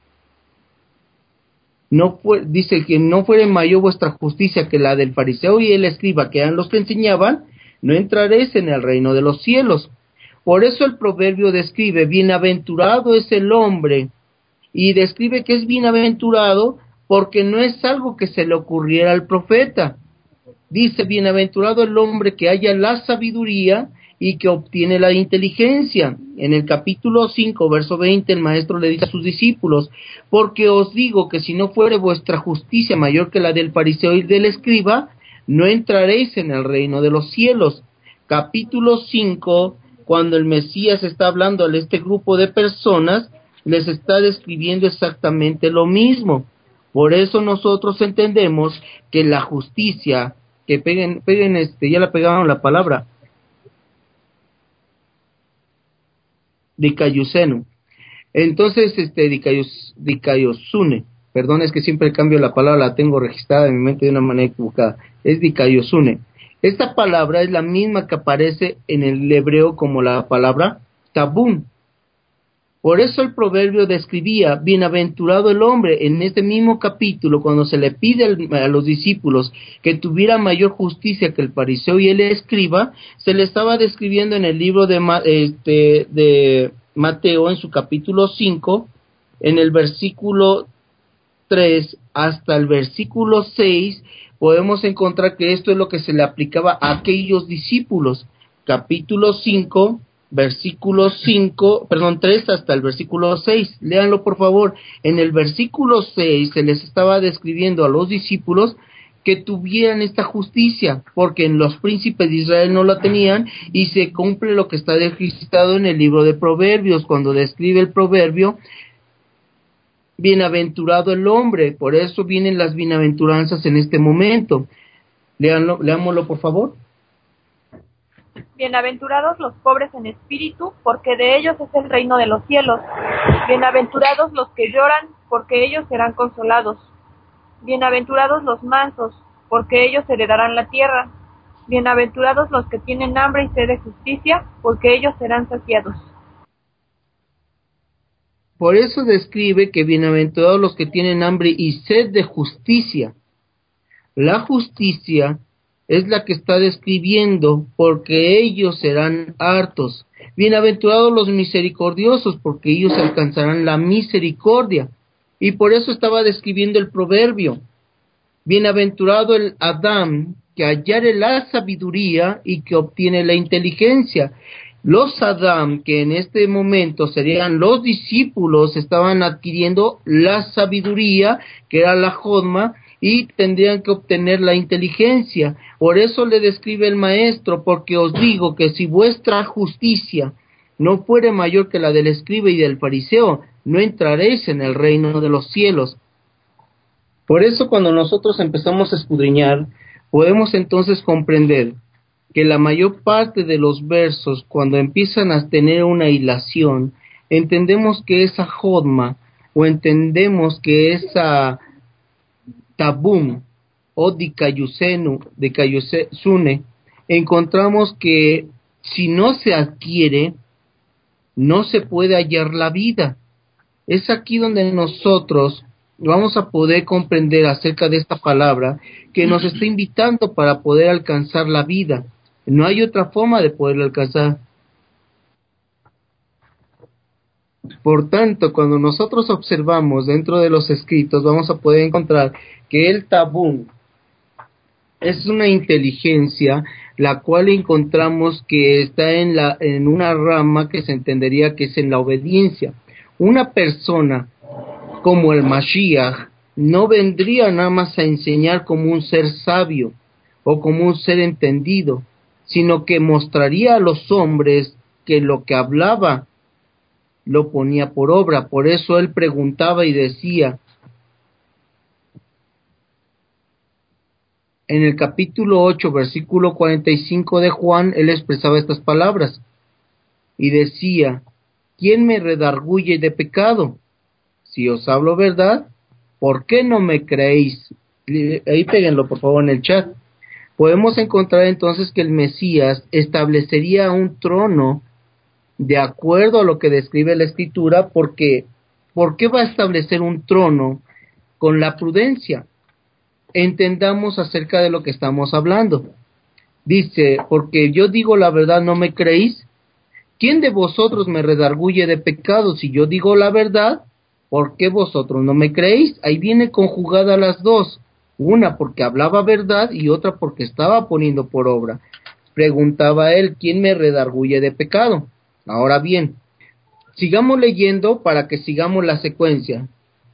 no fue, dice que no fuere mayor vuestra justicia que la del fariseo y el escriba, que eran los que enseñaban, no entraréis en el reino de los cielos. Por eso el proverbio describe, bienaventurado es el hombre, y describe que es bienaventurado porque no es algo que se le ocurriera al profeta. Dice, bienaventurado el hombre que haya la sabiduría y que obtiene la inteligencia. En el capítulo cinco, verso veinte, el maestro le dice a sus discípulos, porque os digo que si no fuere vuestra justicia mayor que la del fariseo y del escriba, no entraréis en el reino de los cielos. Capítulo cinco, cuando el Mesías está hablando a este grupo de personas, les está describiendo exactamente lo mismo. Por eso nosotros entendemos que la justicia, que peguen, peguen este, ya la pegaron la palabra, dikaiosenu. Entonces, este, dikaios, dikaiosune, perdón, es que siempre cambio la palabra, la tengo registrada en mi mente de una manera equivocada, es dikaiosune. Esta palabra es la misma que aparece en el hebreo como la palabra tabún. Por eso el proverbio describía, bienaventurado el hombre, en este mismo capítulo, cuando se le pide a los discípulos que tuviera mayor justicia que el fariseo y el escriba, se le estaba describiendo en el libro de, este, de Mateo, en su capítulo cinco, en el versículo tres hasta el versículo seis, podemos encontrar que esto es lo que se le aplicaba a aquellos discípulos. Capítulo cinco, versículo cinco, perdón, tres hasta el versículo seis, léanlo por favor. En el versículo seis se les estaba describiendo a los discípulos que tuvieran esta justicia, porque en los príncipes de Israel no la tenían, y se cumple lo que está registrado en el libro de Proverbios, cuando describe el proverbio, bienaventurado el hombre. Por eso vienen las bienaventuranzas en este momento. Léanlo, leámoslo por favor. Bienaventurados los pobres en espíritu, porque de ellos es el reino de los cielos. Bienaventurados los que lloran, porque ellos serán consolados. Bienaventurados los mansos, porque ellos heredarán la tierra. Bienaventurados los que tienen hambre y sed de justicia, porque ellos serán saciados. Por eso describe que bienaventurados los que tienen hambre y sed de justicia. La justicia es la que está describiendo, porque ellos serán hartos. Bienaventurados los misericordiosos, porque ellos alcanzarán la misericordia. Y por eso estaba describiendo el proverbio. Bienaventurado el Adán, que hallare la sabiduría y que obtiene la inteligencia. Los Adán, que en este momento serían los discípulos, estaban adquiriendo la sabiduría, que era la jodma, y tendrían que obtener la inteligencia. Por eso le describe el maestro, porque os digo que si vuestra justicia no fuere mayor que la del escriba y del fariseo, no entraréis en el reino de los cielos. Por eso cuando nosotros empezamos a escudriñar, podemos entonces comprender que la mayor parte de los versos, cuando empiezan a tener una hilación, entendemos que esa Jodma, o entendemos que esa Tabum, o Dikayusenu, Dikayusune, encontramos que si no se adquiere, no se puede hallar la vida. Es aquí donde nosotros vamos a poder comprender acerca de esta palabra que nos está invitando para poder alcanzar la vida. No hay otra forma de poderlo alcanzar. Por tanto, cuando nosotros observamos dentro de los escritos, vamos a poder encontrar que el tabú es una inteligencia, la cual encontramos que está en, la, en una rama que se entendería que es en la obediencia. Una persona como el Mashiach no vendría nada más a enseñar como un ser sabio o como un ser entendido, sino que mostraría a los hombres que lo que hablaba lo ponía por obra. Por eso él preguntaba y decía, en el capítulo ocho, versículo cuarenta y cinco de Juan, él expresaba estas palabras, y decía, ¿quién me redarguye de pecado? Si os hablo verdad, ¿por qué no me creéis? Ahí péguenlo por favor en el chat. Podemos encontrar entonces que el Mesías establecería un trono de acuerdo a lo que describe la Escritura, porque ¿por qué va a establecer un trono? Con la prudencia. Entendamos acerca de lo que estamos hablando. Dice, porque yo digo la verdad, ¿no me creéis? ¿Quién de vosotros me redarguye de pecado? Si yo digo la verdad, ¿por qué vosotros no me creéis? Ahí viene conjugada las dos, una porque hablaba verdad y otra porque estaba poniendo por obra. Preguntaba él, ¿quién me redarguye de pecado? Ahora bien, sigamos leyendo para que sigamos la secuencia.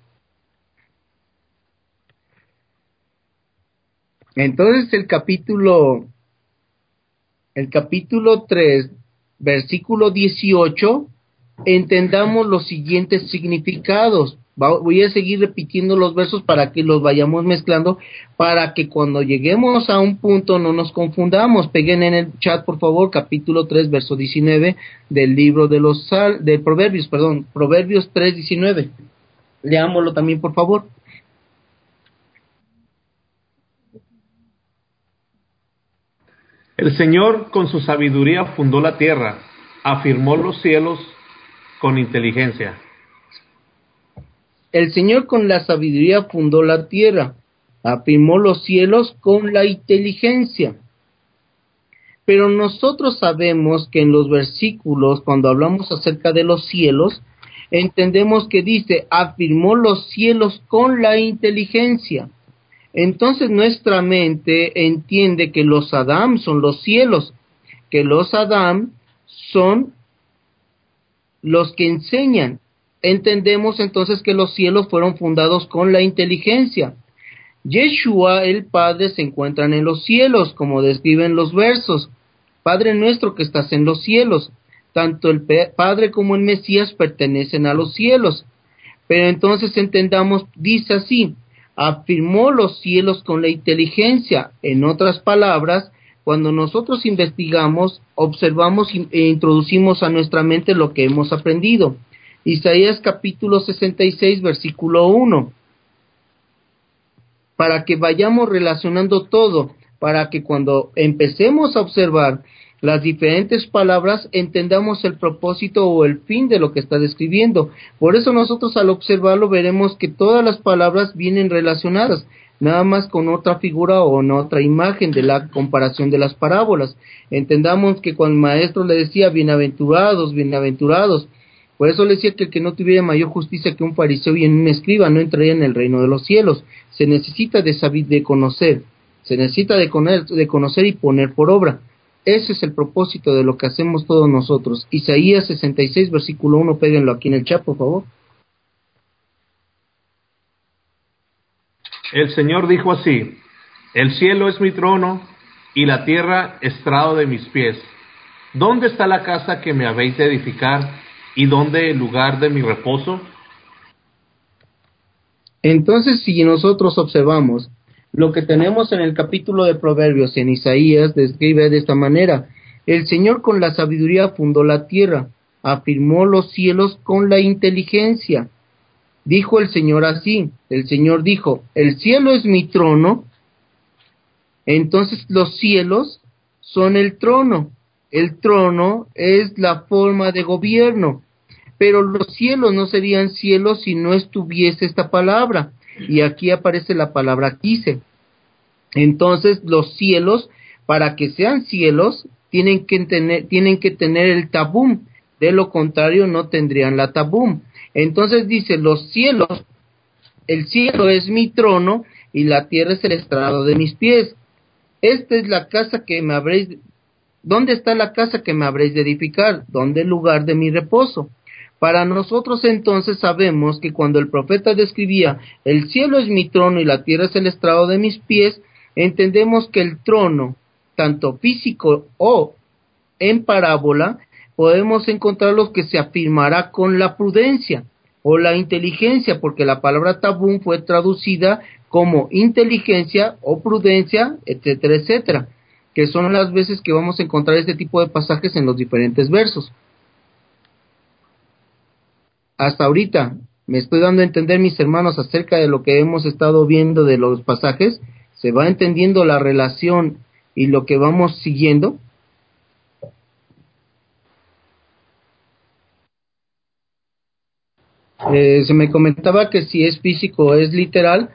Entonces el capítulo, el capítulo tres, versículo dieciocho, entendamos los siguientes significados. Va, voy a seguir repitiendo los versos para que los vayamos mezclando, para que cuando lleguemos a un punto no nos confundamos. Peguen en el chat, por favor, capítulo tres, verso diecinueve del libro de los sal, de Proverbios, perdón, Proverbios tres, diecinueve. Leámoslo también, por favor. El Señor con su sabiduría fundó la tierra, afirmó los cielos con inteligencia. El Señor con la sabiduría fundó la tierra, afirmó los cielos con la inteligencia. Pero nosotros sabemos que en los versículos, cuando hablamos acerca de los cielos, entendemos que dice, afirmó los cielos con la inteligencia. Entonces nuestra mente entiende que los Adam son los cielos, que los Adam son los que enseñan. Entendemos entonces que los cielos fueron fundados con la inteligencia. Yeshua, el Padre, se encuentran en los cielos, como describen los versos. Padre nuestro que estás en los cielos. Tanto el Padre como el Mesías pertenecen a los cielos. Pero entonces entendamos, dice así, afirmó los cielos con la inteligencia. En otras palabras, cuando nosotros investigamos, observamos e introducimos a nuestra mente lo que hemos aprendido. Isaías capítulo sesenta y seis, versículo uno. Para que vayamos relacionando todo, para que cuando empecemos a observar las diferentes palabras, entendamos el propósito o el fin de lo que está describiendo. Por eso nosotros al observarlo veremos que todas las palabras vienen relacionadas, nada más con otra figura o en otra imagen de la comparación de las parábolas. Entendamos que cuando el maestro le decía, bienaventurados, bienaventurados, por eso le decía que el que no tuviera mayor justicia que un fariseo y un escriba no entraría en el reino de los cielos. Se necesita de saber, de conocer, se necesita de conocer, de conocer y poner por obra. Ese es el propósito de lo que hacemos todos nosotros. Isaías sesenta y seis, versículo uno, péguenlo aquí en el chat, por favor. El Señor dijo así, el cielo es mi trono y la tierra estrado de mis pies. ¿Dónde está la casa que me habéis de edificar y dónde el lugar de mi reposo? Entonces, si nosotros observamos lo que tenemos en el capítulo de Proverbios en Isaías, describe de esta manera, el Señor con la sabiduría fundó la tierra, afirmó los cielos con la inteligencia. Dijo el Señor así, el Señor dijo, el cielo es mi trono, entonces los cielos son el trono. El trono es la forma de gobierno, pero los cielos no serían cielos si no estuviese esta palabra. Y aquí aparece la palabra quise. Entonces los cielos, para que sean cielos, tienen que tener, tienen que tener el tabum. De lo contrario no tendrían la tabum. Entonces dice, los cielos, el cielo es mi trono y la tierra es el estrado de mis pies. Esta es la casa que me habréis... ¿Dónde está la casa que me habréis de edificar? ¿Dónde el lugar de mi reposo? Para nosotros entonces sabemos que cuando el profeta describía el cielo es mi trono y la tierra es el estrado de mis pies, entendemos que el trono, tanto físico o en parábola, podemos encontrarlos que se afirmará con la prudencia o la inteligencia, porque la palabra tabún fue traducida como inteligencia o prudencia, etcétera, etcétera, que son las veces que vamos a encontrar este tipo de pasajes en los diferentes versos. Hasta ahorita, me estoy dando a entender, mis hermanos, acerca de lo que hemos estado viendo de los pasajes. ¿Se va entendiendo la relación y lo que vamos siguiendo? Eh, se me comentaba que si es físico o es literal,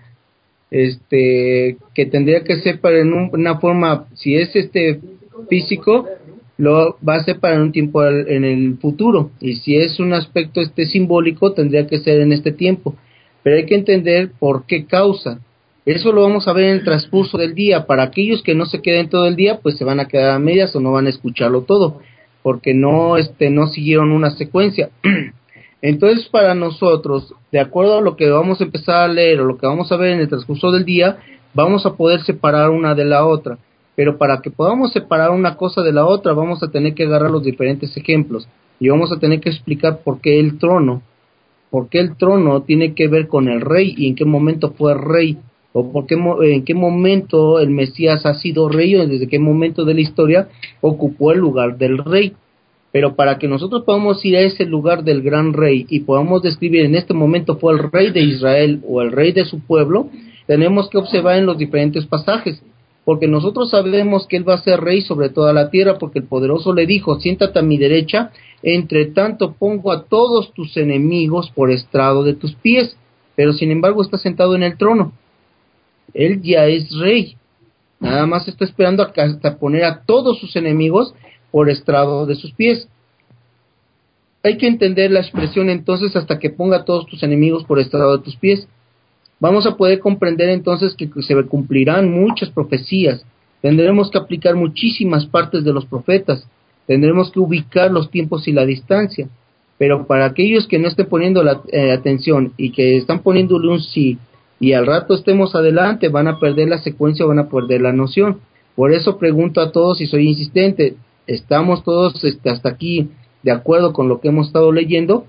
este, que tendría que ser para en un, una forma, si es este físico, lo va a ser para un tiempo al, en el futuro, y si es un aspecto este simbólico, tendría que ser en este tiempo. Pero hay que entender por qué causa. Eso lo vamos a ver en el transcurso del día. Para aquellos que no se queden todo el día, pues se van a quedar a medias o no van a escucharlo todo, porque no, este, no siguieron una secuencia. Entonces, para nosotros, de acuerdo a lo que vamos a empezar a leer o lo que vamos a ver en el transcurso del día, vamos a poder separar una de la otra. Pero para que podamos separar una cosa de la otra, vamos a tener que agarrar los diferentes ejemplos y vamos a tener que explicar por qué el trono, por qué el trono tiene que ver con el rey y en qué momento fue rey, o por qué, en qué momento el Mesías ha sido rey o desde qué momento de la historia ocupó el lugar del rey. Pero para que nosotros podamos ir a ese lugar del gran rey y podamos describir en este momento fue el rey de Israel o el rey de su pueblo, tenemos que observar en los diferentes pasajes, porque nosotros sabemos que él va a ser rey sobre toda la tierra, porque el poderoso le dijo, siéntate a mi derecha, entre tanto pongo a todos tus enemigos por estrado de tus pies, pero sin embargo está sentado en el trono, él ya es rey, nada más está esperando hasta poner a todos sus enemigos por estrado de sus pies. Hay que entender la expresión entonces hasta que ponga a todos tus enemigos por estrado de tus pies. Vamos a poder comprender entonces que se cumplirán muchas profecías, tendremos que aplicar muchísimas partes de los profetas, tendremos que ubicar los tiempos y la distancia, pero para aquellos que no estén poniendo la eh, atención y que están poniéndole un sí y al rato estemos adelante, van a perder la secuencia, van a perder la noción. Por eso pregunto a todos y soy insistente, ¿estamos todos este, hasta aquí de acuerdo con lo que hemos estado leyendo?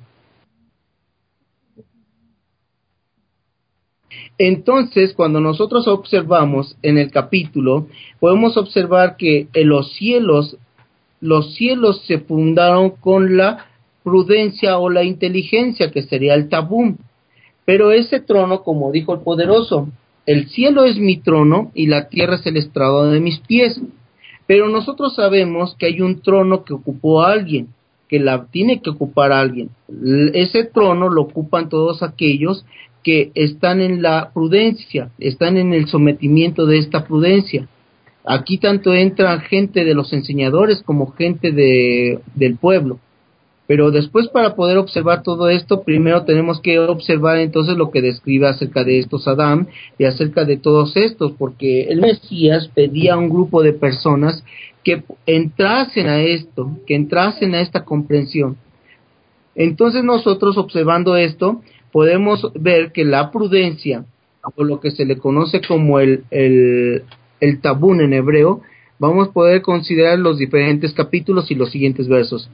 Entonces, cuando nosotros observamos en el capítulo, podemos observar que en los cielos, los cielos se fundaron con la prudencia o la inteligencia, que sería el tabú. Pero ese trono, como dijo el poderoso, el cielo es mi trono y la tierra es el estrado de mis pies. Pero nosotros sabemos que hay un trono que ocupó a alguien, que la tiene que ocupar a alguien. Ese trono lo ocupan todos aquellos que están en la prudencia, están en el sometimiento de esta prudencia. Aquí tanto entra gente de los enseñadores como gente de, del pueblo. Pero después, para poder observar todo esto, primero tenemos que observar entonces lo que describe acerca de estos Adán y acerca de todos estos, porque el Mesías pedía a un grupo de personas que entrasen a esto, que entrasen a esta comprensión. Entonces nosotros, observando esto, podemos ver que la prudencia, o lo que se le conoce como el, el, el tabún en hebreo, vamos a poder considerar los diferentes capítulos y los siguientes versos.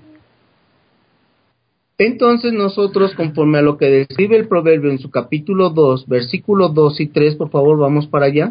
Entonces nosotros, conforme a lo que describe el proverbio en su capítulo dos, versículos dos y tres, por favor, vamos para allá.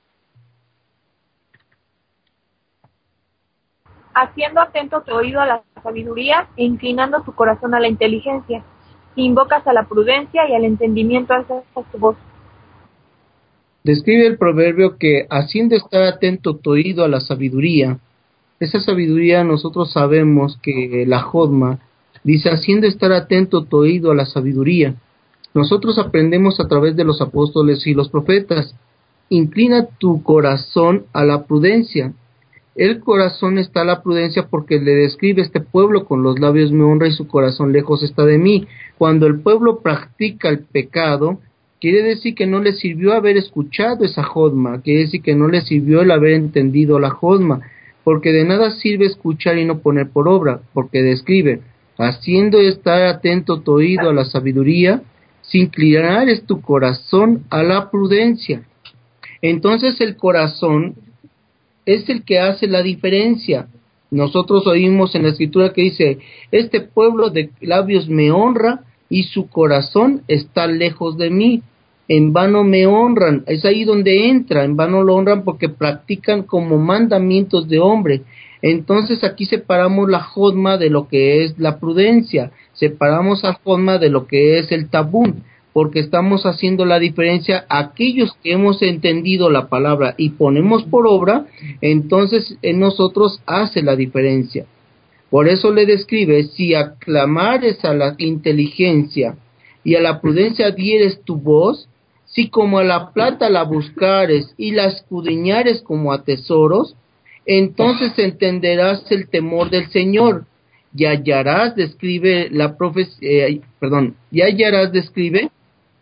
Haciendo atento tu oído a las sabiduría e inclinando tu corazón a la inteligencia. Si invocas a la prudencia y al entendimiento, alzas tu voz. Describe el proverbio que haciendo estar atento tu oído a la sabiduría. Esa sabiduría nosotros sabemos que la Jodma dice haciendo estar atento tu oído a la sabiduría. Nosotros aprendemos a través de los apóstoles y los profetas. Inclina tu corazón a la prudencia. El corazón está a la prudencia porque le describe este pueblo con los labios me honra y su corazón lejos está de mí. Cuando el pueblo practica el pecado, quiere decir que no le sirvió haber escuchado esa Jodma, quiere decir que no le sirvió el haber entendido la Jodma, porque de nada sirve escuchar y no poner por obra, porque describe, haciendo estar atento tu oído a la sabiduría, si inclinares tu corazón a la prudencia. Entonces el corazón es el que hace la diferencia. Nosotros oímos en la escritura que dice, este pueblo de labios me honra y su corazón está lejos de mí. En vano me honran, es ahí donde entra, en vano lo honran porque practican como mandamientos de hombre. Entonces aquí separamos la Jodma de lo que es la prudencia, separamos a Jodma de lo que es el tabún, porque estamos haciendo la diferencia. Aquellos que hemos entendido la palabra y ponemos por obra, entonces en nosotros hace la diferencia. Por eso le describe, si aclamares a la inteligencia y a la prudencia dieres tu voz, si como a la plata la buscares y la escudriñares como a tesoros, entonces entenderás el temor del Señor, y hallarás, describe la profecía, eh, perdón, y hallarás, describe,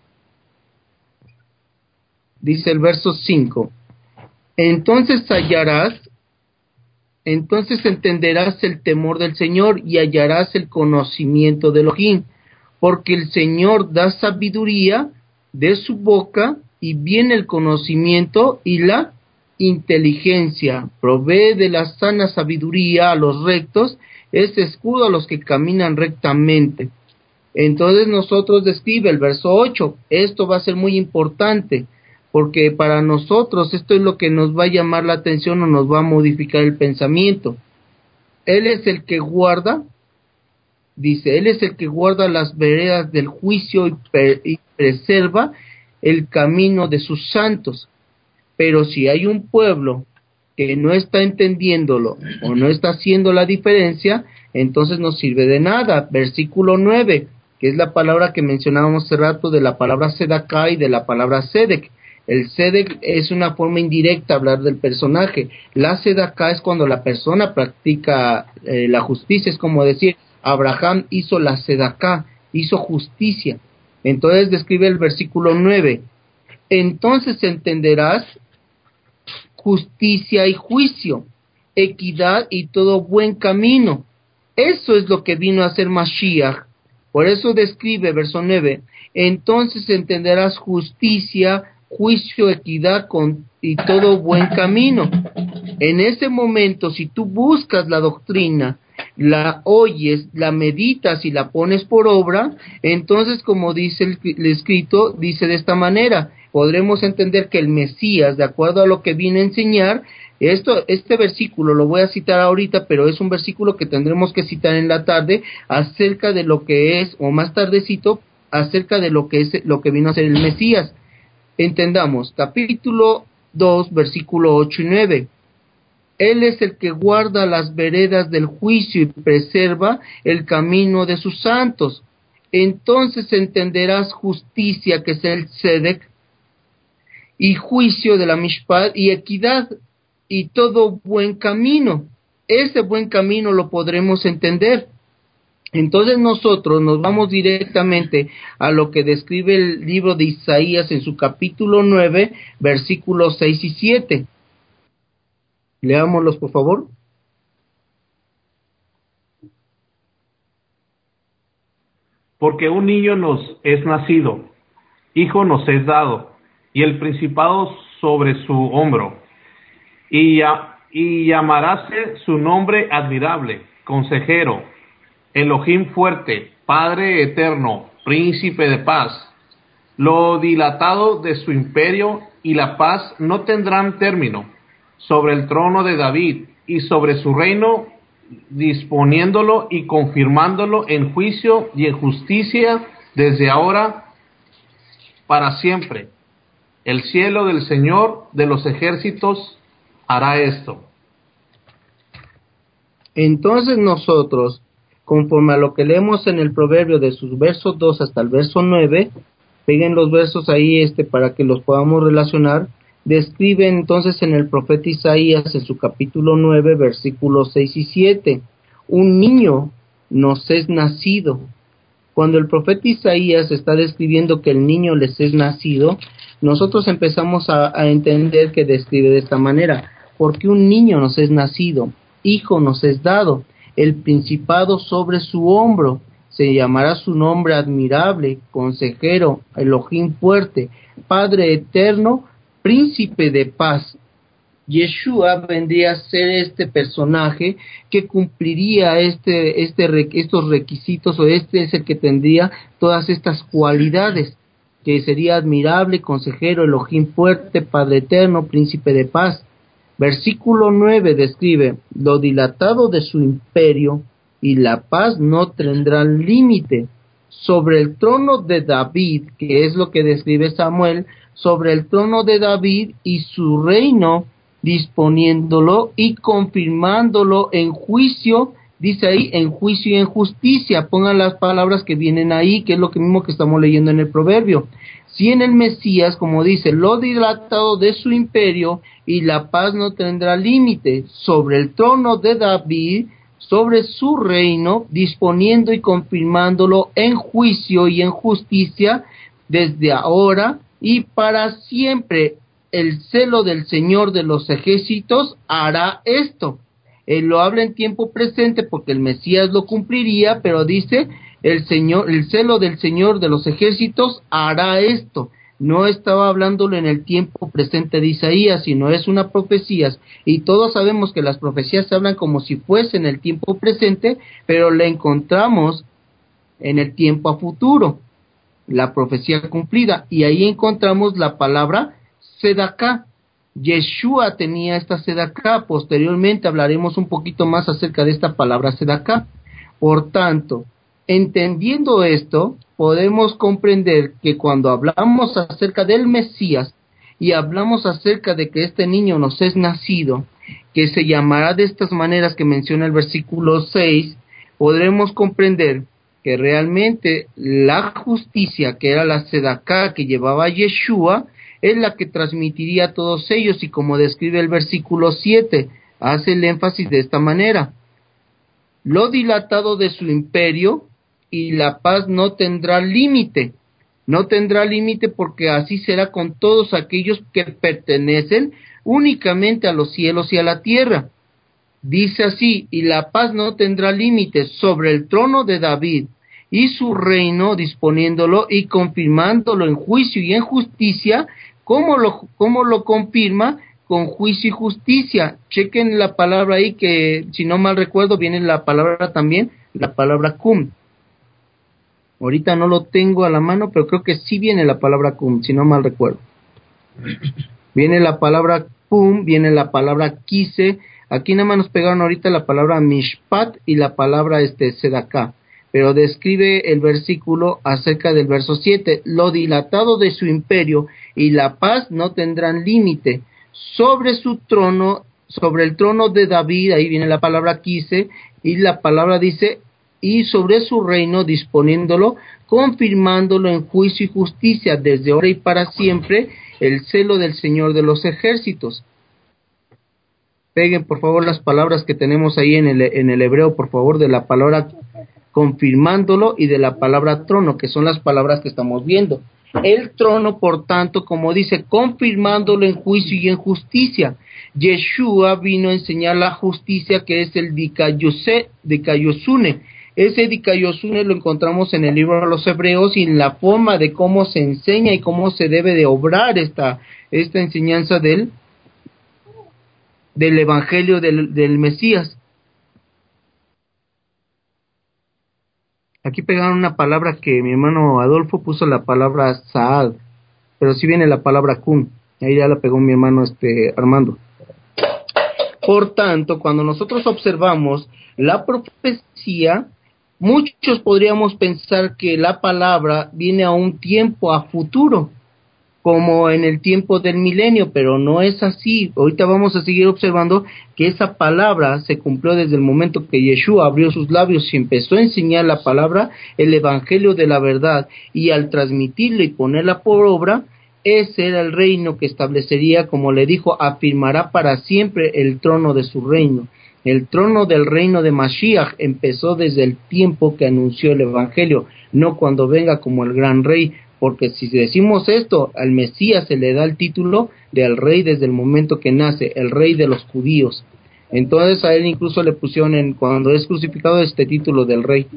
dice el verso cinco, entonces hallarás, entonces entenderás el temor del Señor y hallarás el conocimiento de Elohim, porque el Señor da sabiduría de su boca y viene el conocimiento y la inteligencia, provee de la sana sabiduría a los rectos, es escudo a los que caminan rectamente. Entonces nosotros describe el verso ocho, esto va a ser muy importante, porque para nosotros esto es lo que nos va a llamar la atención o nos va a modificar el pensamiento. Él es el que guarda, dice, Él es el que guarda las veredas del juicio y, pre- y preserva el camino de sus santos. Pero si hay un pueblo que no está entendiéndolo o no está haciendo la diferencia, entonces no sirve de nada. Versículo nueve, que es la palabra que mencionábamos hace rato de la palabra Sedaká y de la palabra Sedek. El Sedek es una forma indirecta de hablar del personaje. La Sedaká es cuando la persona practica eh, la justicia, es como decir, Abraham hizo la Sedaká, hizo justicia. Entonces describe el versículo nueve, entonces entenderás justicia y juicio, equidad y todo buen camino. Eso es lo que vino a hacer Mashiach. Por eso describe, verso nueve, entonces entenderás justicia, juicio, equidad con, y todo buen camino. En ese momento, si tú buscas la doctrina, la oyes, la meditas y la pones por obra, entonces, como dice el, el escrito, dice de esta manera, podremos entender que el Mesías, de acuerdo a lo que viene a enseñar, esto, este versículo lo voy a citar ahorita, pero es un versículo que tendremos que citar en la tarde, acerca de lo que es, o más tardecito, acerca de lo que es, lo que vino a ser el Mesías. Entendamos, capítulo dos, versículo ocho y nueve. Él es el que guarda las veredas del juicio y preserva el camino de sus santos. Entonces entenderás justicia, que es el Sedek, y juicio de la Mishpat, y equidad, y todo buen camino. Ese buen camino lo podremos entender. Entonces nosotros nos vamos directamente a lo que describe el libro de Isaías en su capítulo nueve, versículos seis y siete. Leámoslos, por favor. Porque un niño nos es nacido, hijo nos es dado, y el principado sobre su hombro, y, ya, y llamaráse su nombre admirable, consejero, Elohim fuerte, Padre eterno, príncipe de paz. Lo dilatado de su imperio y la paz no tendrán término sobre el trono de David y sobre su reino disponiéndolo y confirmándolo en juicio y en justicia desde ahora para siempre. El cielo del Señor de los ejércitos hará esto. Entonces nosotros, conforme a lo que leemos en el proverbio de sus versos dos hasta el verso nueve, peguen los versos ahí este para que los podamos relacionar, describe entonces en el profeta Isaías en su capítulo nueve, versículos seis y siete, un niño nos es nacido. Cuando el profeta Isaías está describiendo que el niño les es nacido, nosotros empezamos a, a entender que describe de esta manera, porque un niño nos es nacido, hijo nos es dado, el principado sobre su hombro, se llamará su nombre admirable, consejero, Elohim fuerte, Padre eterno, príncipe de paz. Yeshua vendría a ser este personaje que cumpliría este, este, estos requisitos, o este es el que tendría todas estas cualidades, que sería admirable, consejero, Elohim fuerte, Padre eterno, príncipe de paz. Versículo nueve describe lo dilatado de su imperio y la paz no tendrá límite. Sobre el trono de David, que es lo que describe Samuel, sobre el trono de David y su reino, disponiéndolo y confirmándolo en juicio, dice ahí, en juicio y en justicia. Pongan las palabras que vienen ahí, que es lo mismo que estamos leyendo en el proverbio. Si en el Mesías, como dice, lo dilatado de su imperio y la paz no tendrá límite, sobre el trono de David, sobre su reino, disponiendo y confirmándolo en juicio y en justicia, desde ahora y para siempre. El celo del Señor de los ejércitos hará esto. Él lo habla en tiempo presente porque el Mesías lo cumpliría, pero dice, el Señor, el celo del Señor de los ejércitos hará esto. No estaba hablándolo en el tiempo presente de Isaías, sino es una profecía, y todos sabemos que las profecías se hablan como si fuese en el tiempo presente, pero la encontramos en el tiempo a futuro, la profecía cumplida, y ahí encontramos la palabra Sedaká. Yeshua tenía esta Sedaká. Posteriormente hablaremos un poquito más acerca de esta palabra Sedaká. Por tanto, entendiendo esto, podemos comprender que cuando hablamos acerca del Mesías y hablamos acerca de que este niño nos es nacido, que se llamará de estas maneras que menciona el versículo seis, podremos comprender que realmente la justicia, que era la Sedaká que llevaba Yeshua, es la que transmitiría a todos ellos, y como describe el versículo siete, hace el énfasis de esta manera: lo dilatado de su imperio y la paz no tendrá límite. No tendrá límite porque así será con todos aquellos que pertenecen únicamente a los cielos y a la tierra. Dice así: y la paz no tendrá límite sobre el trono de David y su reino, disponiéndolo y confirmándolo en juicio y en justicia. ¿Cómo lo, cómo lo confirma? Con juicio y justicia. Chequen la palabra ahí, que si no mal recuerdo viene la palabra también, la palabra cum. Ahorita no lo tengo a la mano, pero creo que sí viene la palabra cum, si no mal recuerdo. Viene la palabra cum, viene la palabra quise. Aquí nada más nos pegaron ahorita la palabra mishpat y la palabra este sedaká. Pero describe el versículo acerca del verso siete: lo dilatado de su imperio y la paz no tendrán límite. Sobre su trono, sobre el trono de David, ahí viene la palabra quise, y la palabra dice, y sobre su reino, disponiéndolo, confirmándolo en juicio y justicia, desde ahora y para siempre, el celo del Señor de los ejércitos. Peguen por favor las palabras que tenemos ahí en el, en el hebreo, por favor, de la palabra confirmándolo y de la palabra trono, que son las palabras que estamos viendo. El trono, por tanto, como dice, confirmándolo en juicio y en justicia. Yeshua vino a enseñar la justicia, que es el Dikayose, Dikayosune. Ese Dikayosune lo encontramos en el libro de los Hebreos y en la forma de cómo se enseña y cómo se debe de obrar esta, esta enseñanza del, del Evangelio del, del Mesías. Aquí pegaron una palabra que mi hermano Adolfo puso, la palabra Saad, pero sí viene la palabra kun. Ahí ya la pegó mi hermano este Armando. Por tanto, cuando nosotros observamos La profecía, muchos podríamos pensar que la palabra viene a un tiempo a futuro, como en el tiempo del milenio, pero no es así. Ahorita vamos a seguir observando que esa palabra se cumplió desde el momento que Yeshua abrió sus labios y empezó a enseñar la palabra, el evangelio de la verdad, y al transmitirla y ponerla por obra, ese era el reino que establecería, como le dijo, afirmará para siempre el trono de su reino. El trono del reino de Mashiach empezó desde el tiempo que anunció el evangelio, no cuando venga como el gran rey, porque si decimos esto, al Mesías se le da el título de al rey desde el momento que nace, el rey de los judíos. Entonces a él incluso le pusieron, en, cuando es crucificado, este título del rey.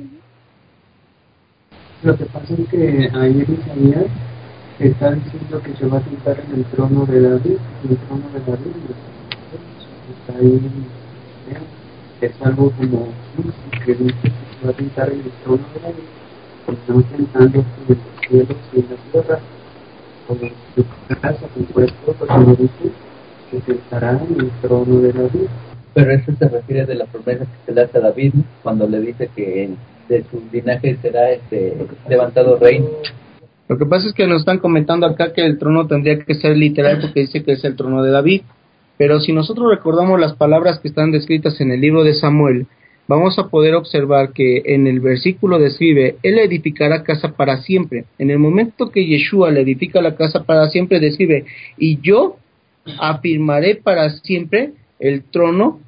Lo que pasa es que ahí en Isaías se está diciendo que se va a sentar en el trono de David, el trono de David, está ahí, es algo como que dice que se va a sentar en el trono de David, no sentándose en los cielos y en la tierra, o en su casa, con su esposo, como dice, que se sentará en el trono de David. Pero eso se refiere de la promesa que se le hace a David, ¿no? Cuando le dice que de su linaje será este levantado reino. Lo que pasa es que nos están comentando acá que el trono tendría que ser literal porque dice que es el trono de David, pero si nosotros recordamos las palabras que están descritas en el libro de Samuel, vamos a poder observar que en el versículo describe, él edificará casa para siempre. En el momento que Yeshua le edifica la casa para siempre, describe, y yo afirmaré para siempre el trono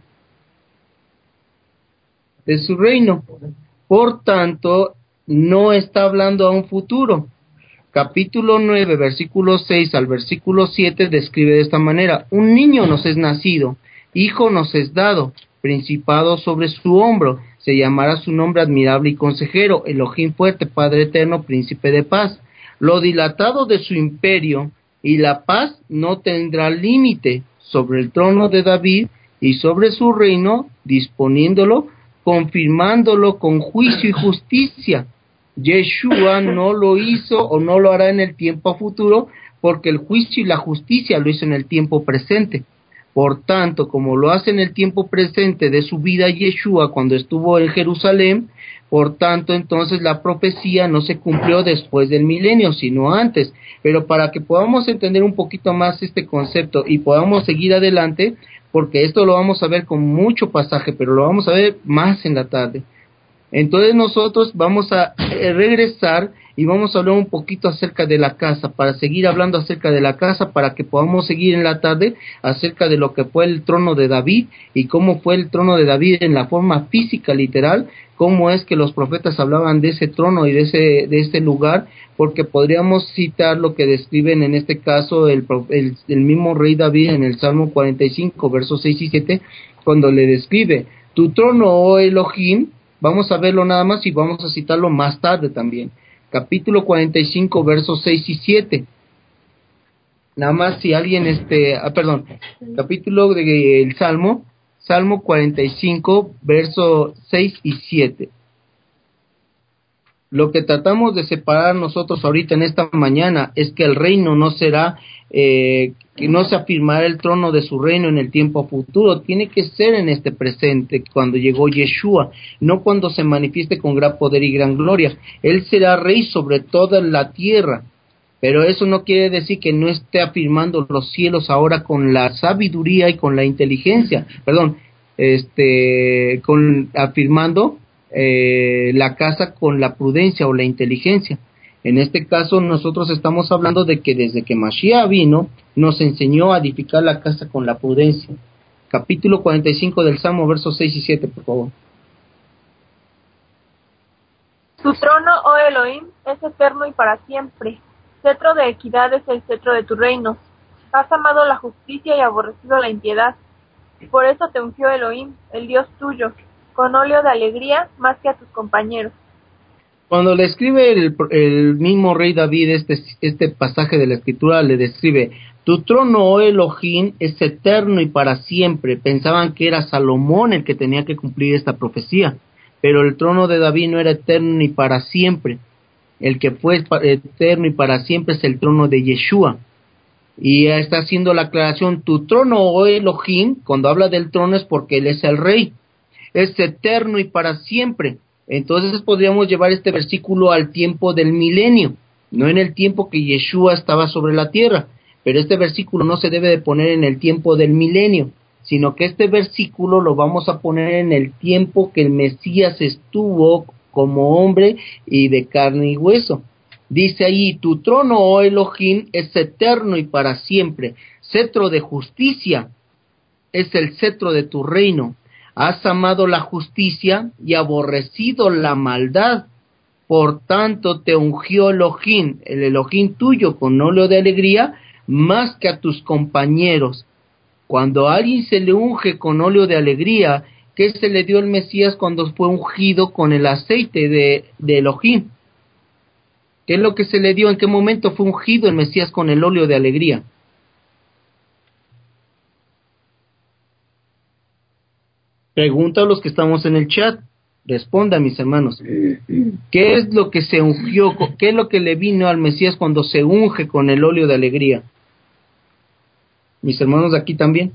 de su reino. Por tanto, no está hablando a un futuro. Capítulo nueve, versículo seis al versículo siete describe de esta manera, un niño nos es nacido, hijo nos es dado, principado sobre su hombro, se llamará su nombre admirable y consejero, Elohim fuerte, Padre eterno, príncipe de paz. Lo dilatado de su imperio y la paz no tendrá límite sobre el trono de David y sobre su reino, disponiéndolo, confirmándolo con juicio y justicia. Yeshua no lo hizo o no lo hará en el tiempo futuro, porque el juicio y la justicia lo hizo en el tiempo presente. Por tanto, como lo hace en el tiempo presente de su vida Yeshua cuando estuvo en Jerusalén, por tanto, entonces la profecía no se cumplió después del milenio, sino antes. Pero para que podamos entender un poquito más este concepto y podamos seguir adelante, porque esto lo vamos a ver con mucho pasaje, pero lo vamos a ver más en la tarde. Entonces nosotros vamos a regresar y vamos a hablar un poquito acerca de la casa, para seguir hablando acerca de la casa, para que podamos seguir en la tarde acerca de lo que fue el trono de David y cómo fue el trono de David en la forma física literal, cómo es que los profetas hablaban de ese trono y de ese de ese lugar, porque podríamos citar lo que describen en este caso el, el, el mismo rey David en el Salmo cuarenta y cinco, versos seis y siete, cuando le describe, tu trono, oh Elohim. Vamos a verlo nada más y vamos a citarlo más tarde también. Capítulo cuarenta y cinco, versos seis y siete. Nada más si alguien, este, ah, perdón, capítulo del de, Salmo, Salmo cuarenta y cinco, versos seis y siete. Lo que tratamos de separar nosotros ahorita en esta mañana es que el reino no será, eh, que no se afirmará el trono de su reino en el tiempo futuro, tiene que ser en este presente, cuando llegó Yeshua, no cuando se manifieste con gran poder y gran gloria. Él será rey sobre toda la tierra, pero eso no quiere decir que no esté afirmando los cielos ahora con la sabiduría y con la inteligencia, perdón, este, con afirmando Eh, la casa con la prudencia o la inteligencia. En este caso nosotros estamos hablando de que desde que Mashiach vino nos enseñó a edificar la casa con la prudencia. Capítulo cuarenta y cinco del Salmo, versos seis y siete, por favor. Tu trono, oh Elohim, es eterno y para siempre. Cetro de equidad es el cetro de tu reino. Has amado la justicia y aborrecido la impiedad. Por eso te ungió Elohim, el Dios tuyo, con óleo de alegría más que a tus compañeros. Cuando le escribe el, el mismo rey David este, este pasaje de la escritura, le describe, tu trono, oh Elohim, es eterno y para siempre. Pensaban que era Salomón el que tenía que cumplir esta profecía, pero el trono de David no era eterno ni para siempre. El que fue eterno y para siempre es el trono de Yeshua. Y está haciendo la aclaración, tu trono, oh Elohim, cuando habla del trono es porque él es el rey. es eterno y para siempre. Entonces podríamos llevar este versículo al tiempo del milenio, no en el tiempo que Yeshua estaba sobre la tierra, pero este versículo no se debe de poner en el tiempo del milenio, sino que este versículo lo vamos a poner en el tiempo que el Mesías estuvo como hombre y de carne y hueso. Dice ahí, tu trono, oh Elohim, es eterno y para siempre, cetro de justicia es el cetro de tu reino. Has amado la justicia y aborrecido la maldad. Por tanto te ungió Elohim, el Elohim tuyo, con óleo de alegría, más que a tus compañeros. Cuando a alguien se le unge con óleo de alegría, ¿qué se le dio al Mesías cuando fue ungido con el aceite de, de Elohim? ¿Qué es lo que se le dio? ¿En qué momento fue ungido el Mesías con el óleo de alegría? Pregunta a los que estamos en el chat. Responda, mis hermanos. ¿Qué es lo que se ungió? ¿Qué es lo que le vino al Mesías cuando se unge con el óleo de alegría? Mis hermanos de aquí también.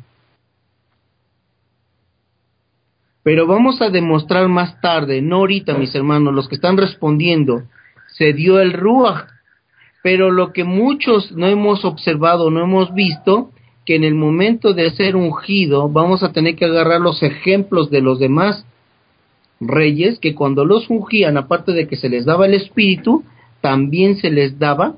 Pero vamos a demostrar más tarde, no ahorita, mis hermanos, los que están respondiendo, se dio el Ruach. Pero lo que muchos no hemos observado, no hemos visto, que en el momento de ser ungido, vamos a tener que agarrar los ejemplos de los demás reyes, que cuando los ungían, aparte de que se les daba el espíritu, también se les daba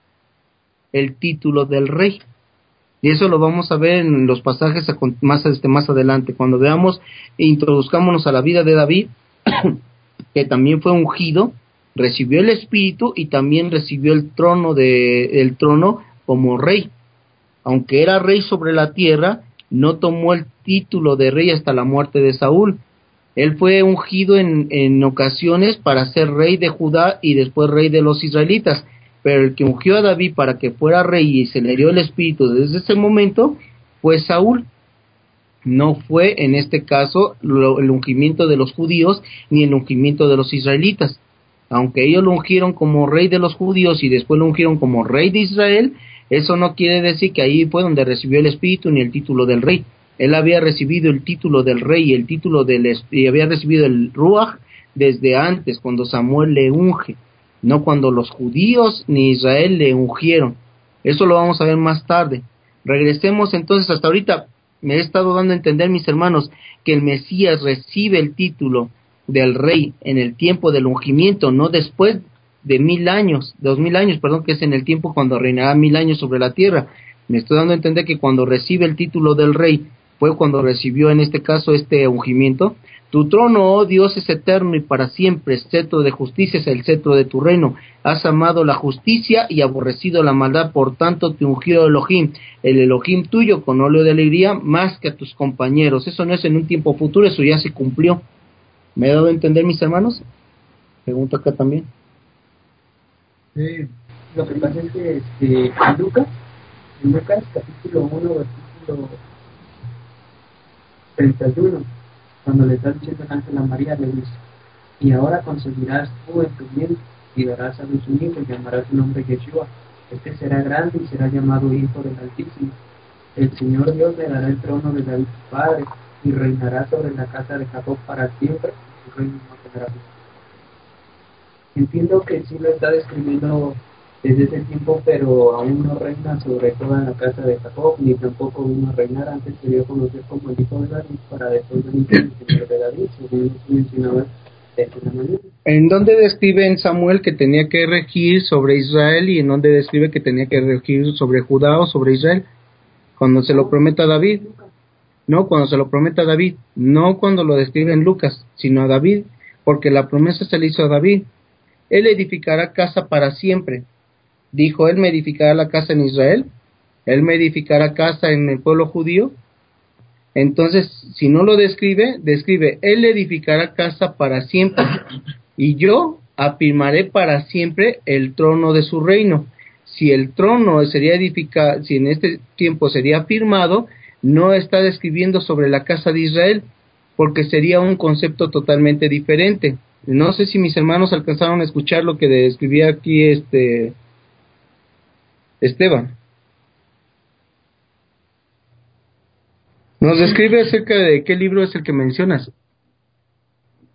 el título del rey. Y eso lo vamos a ver en los pasajes más, este, más adelante, cuando veamos e introduzcámonos a la vida de David, que también fue ungido, recibió el espíritu y también recibió el trono de el trono como rey. Aunque era rey sobre la tierra, no tomó el título de rey hasta la muerte de Saúl. Él fue ungido en, en ocasiones para ser rey de Judá y después rey de los israelitas, pero el que ungió a David para que fuera rey y se le dio el espíritu desde ese momento fue Saúl. No fue en este caso lo, el ungimiento de los judíos ni el ungimiento de los israelitas. Aunque ellos lo ungieron como rey de los judíos y después lo ungieron como rey de Israel, eso no quiere decir que ahí fue donde recibió el espíritu ni el título del rey. Él había recibido el título del rey y el título del y había recibido el Ruach desde antes, cuando Samuel le unge, no cuando los judíos ni Israel le ungieron. Eso lo vamos a ver más tarde. Regresemos entonces hasta ahorita. Me he estado dando a entender, mis hermanos, que el Mesías recibe el título del rey en el tiempo del ungimiento, no después de mil años, dos mil años, perdón, que es en el tiempo cuando reinará mil años sobre la tierra. Me estoy dando a entender que cuando recibe el título del rey fue cuando recibió en este caso este ungimiento. Tu trono, oh Dios, es eterno y para siempre, cetro de justicia es el cetro de tu reino. Has amado la justicia y aborrecido la maldad, por tanto te ungió Elohim, el Elohim tuyo, con óleo de alegría, más que a tus compañeros. Eso no es en un tiempo futuro, eso ya se cumplió. ¿Me he dado a entender, mis hermanos? Pregunto acá también. Sí, lo que pasa es que este, en Lucas, en Lucas capítulo uno, versículo treinta y uno, cuando le está diciendo el ángel a María, le dice, y ahora concebirás tú en tu vientre y darás a luz un hijo y llamarás su nombre Yeshua. Este será grande y será llamado Hijo del Altísimo. El Señor Dios le dará el trono de David su padre y reinará sobre la casa de Jacob para siempre, y su reino no tendrá fin. Entiendo que sí lo está describiendo desde ese tiempo, pero aún no reina sobre toda la casa de Jacob, ni tampoco vino a reinar. Antes se dio a conocer como el hijo de David, para después venir como el Señor de David, según se mencionaba desde la mañana. ¿En dónde describe en Samuel que tenía que regir sobre Israel y en dónde describe que tenía que regir sobre Judá o sobre Israel? Cuando se lo promete a David. No, cuando se lo promete a David. No cuando lo describe en Lucas, sino a David, porque la promesa se le hizo a David. Él edificará casa para siempre. Dijo, él me edificará la casa en Israel, él me edificará casa en el pueblo judío. Entonces, si no lo describe, describe, él edificará casa para siempre, y yo afirmaré para siempre el trono de su reino. Si el trono sería edificado, si en este tiempo sería afirmado, no está describiendo sobre la casa de Israel, porque sería un concepto totalmente diferente. No sé si mis hermanos alcanzaron a escuchar lo que describía aquí este Esteban. Nos describe acerca de qué libro es el que mencionas.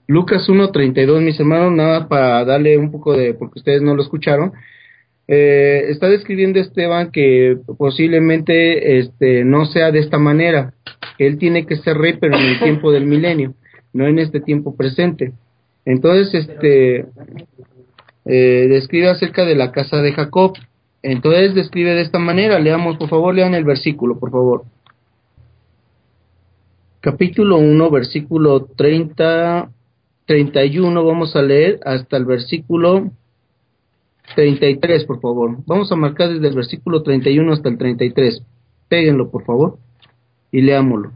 Lucas uno treinta y dos, mis hermanos, nada para darle un poco de, porque ustedes no lo escucharon, eh, está describiendo Esteban que posiblemente este no sea de esta manera, que él tiene que ser rey, pero en el tiempo del milenio, no en este tiempo presente. Entonces, este, eh, describe acerca de la casa de Jacob. Entonces describe de esta manera. Leamos, por favor, lean el versículo, por favor. Capítulo uno, versículo treinta, treinta y uno, vamos a leer hasta el versículo treinta y tres, por favor. Vamos a marcar desde el versículo treinta y uno hasta el treinta y tres. Péguenlo, por favor, y leámoslo.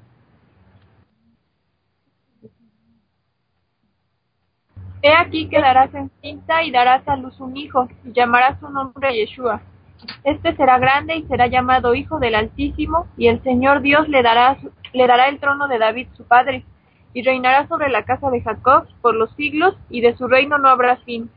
He aquí quedarás encinta y darás a luz un hijo, y llamarás su nombre Yeshua. Este será grande y será llamado Hijo del Altísimo, y el Señor Dios le dará, le dará el trono de David su padre, y reinará sobre la casa de Jacob por los siglos, y de su reino no habrá fin.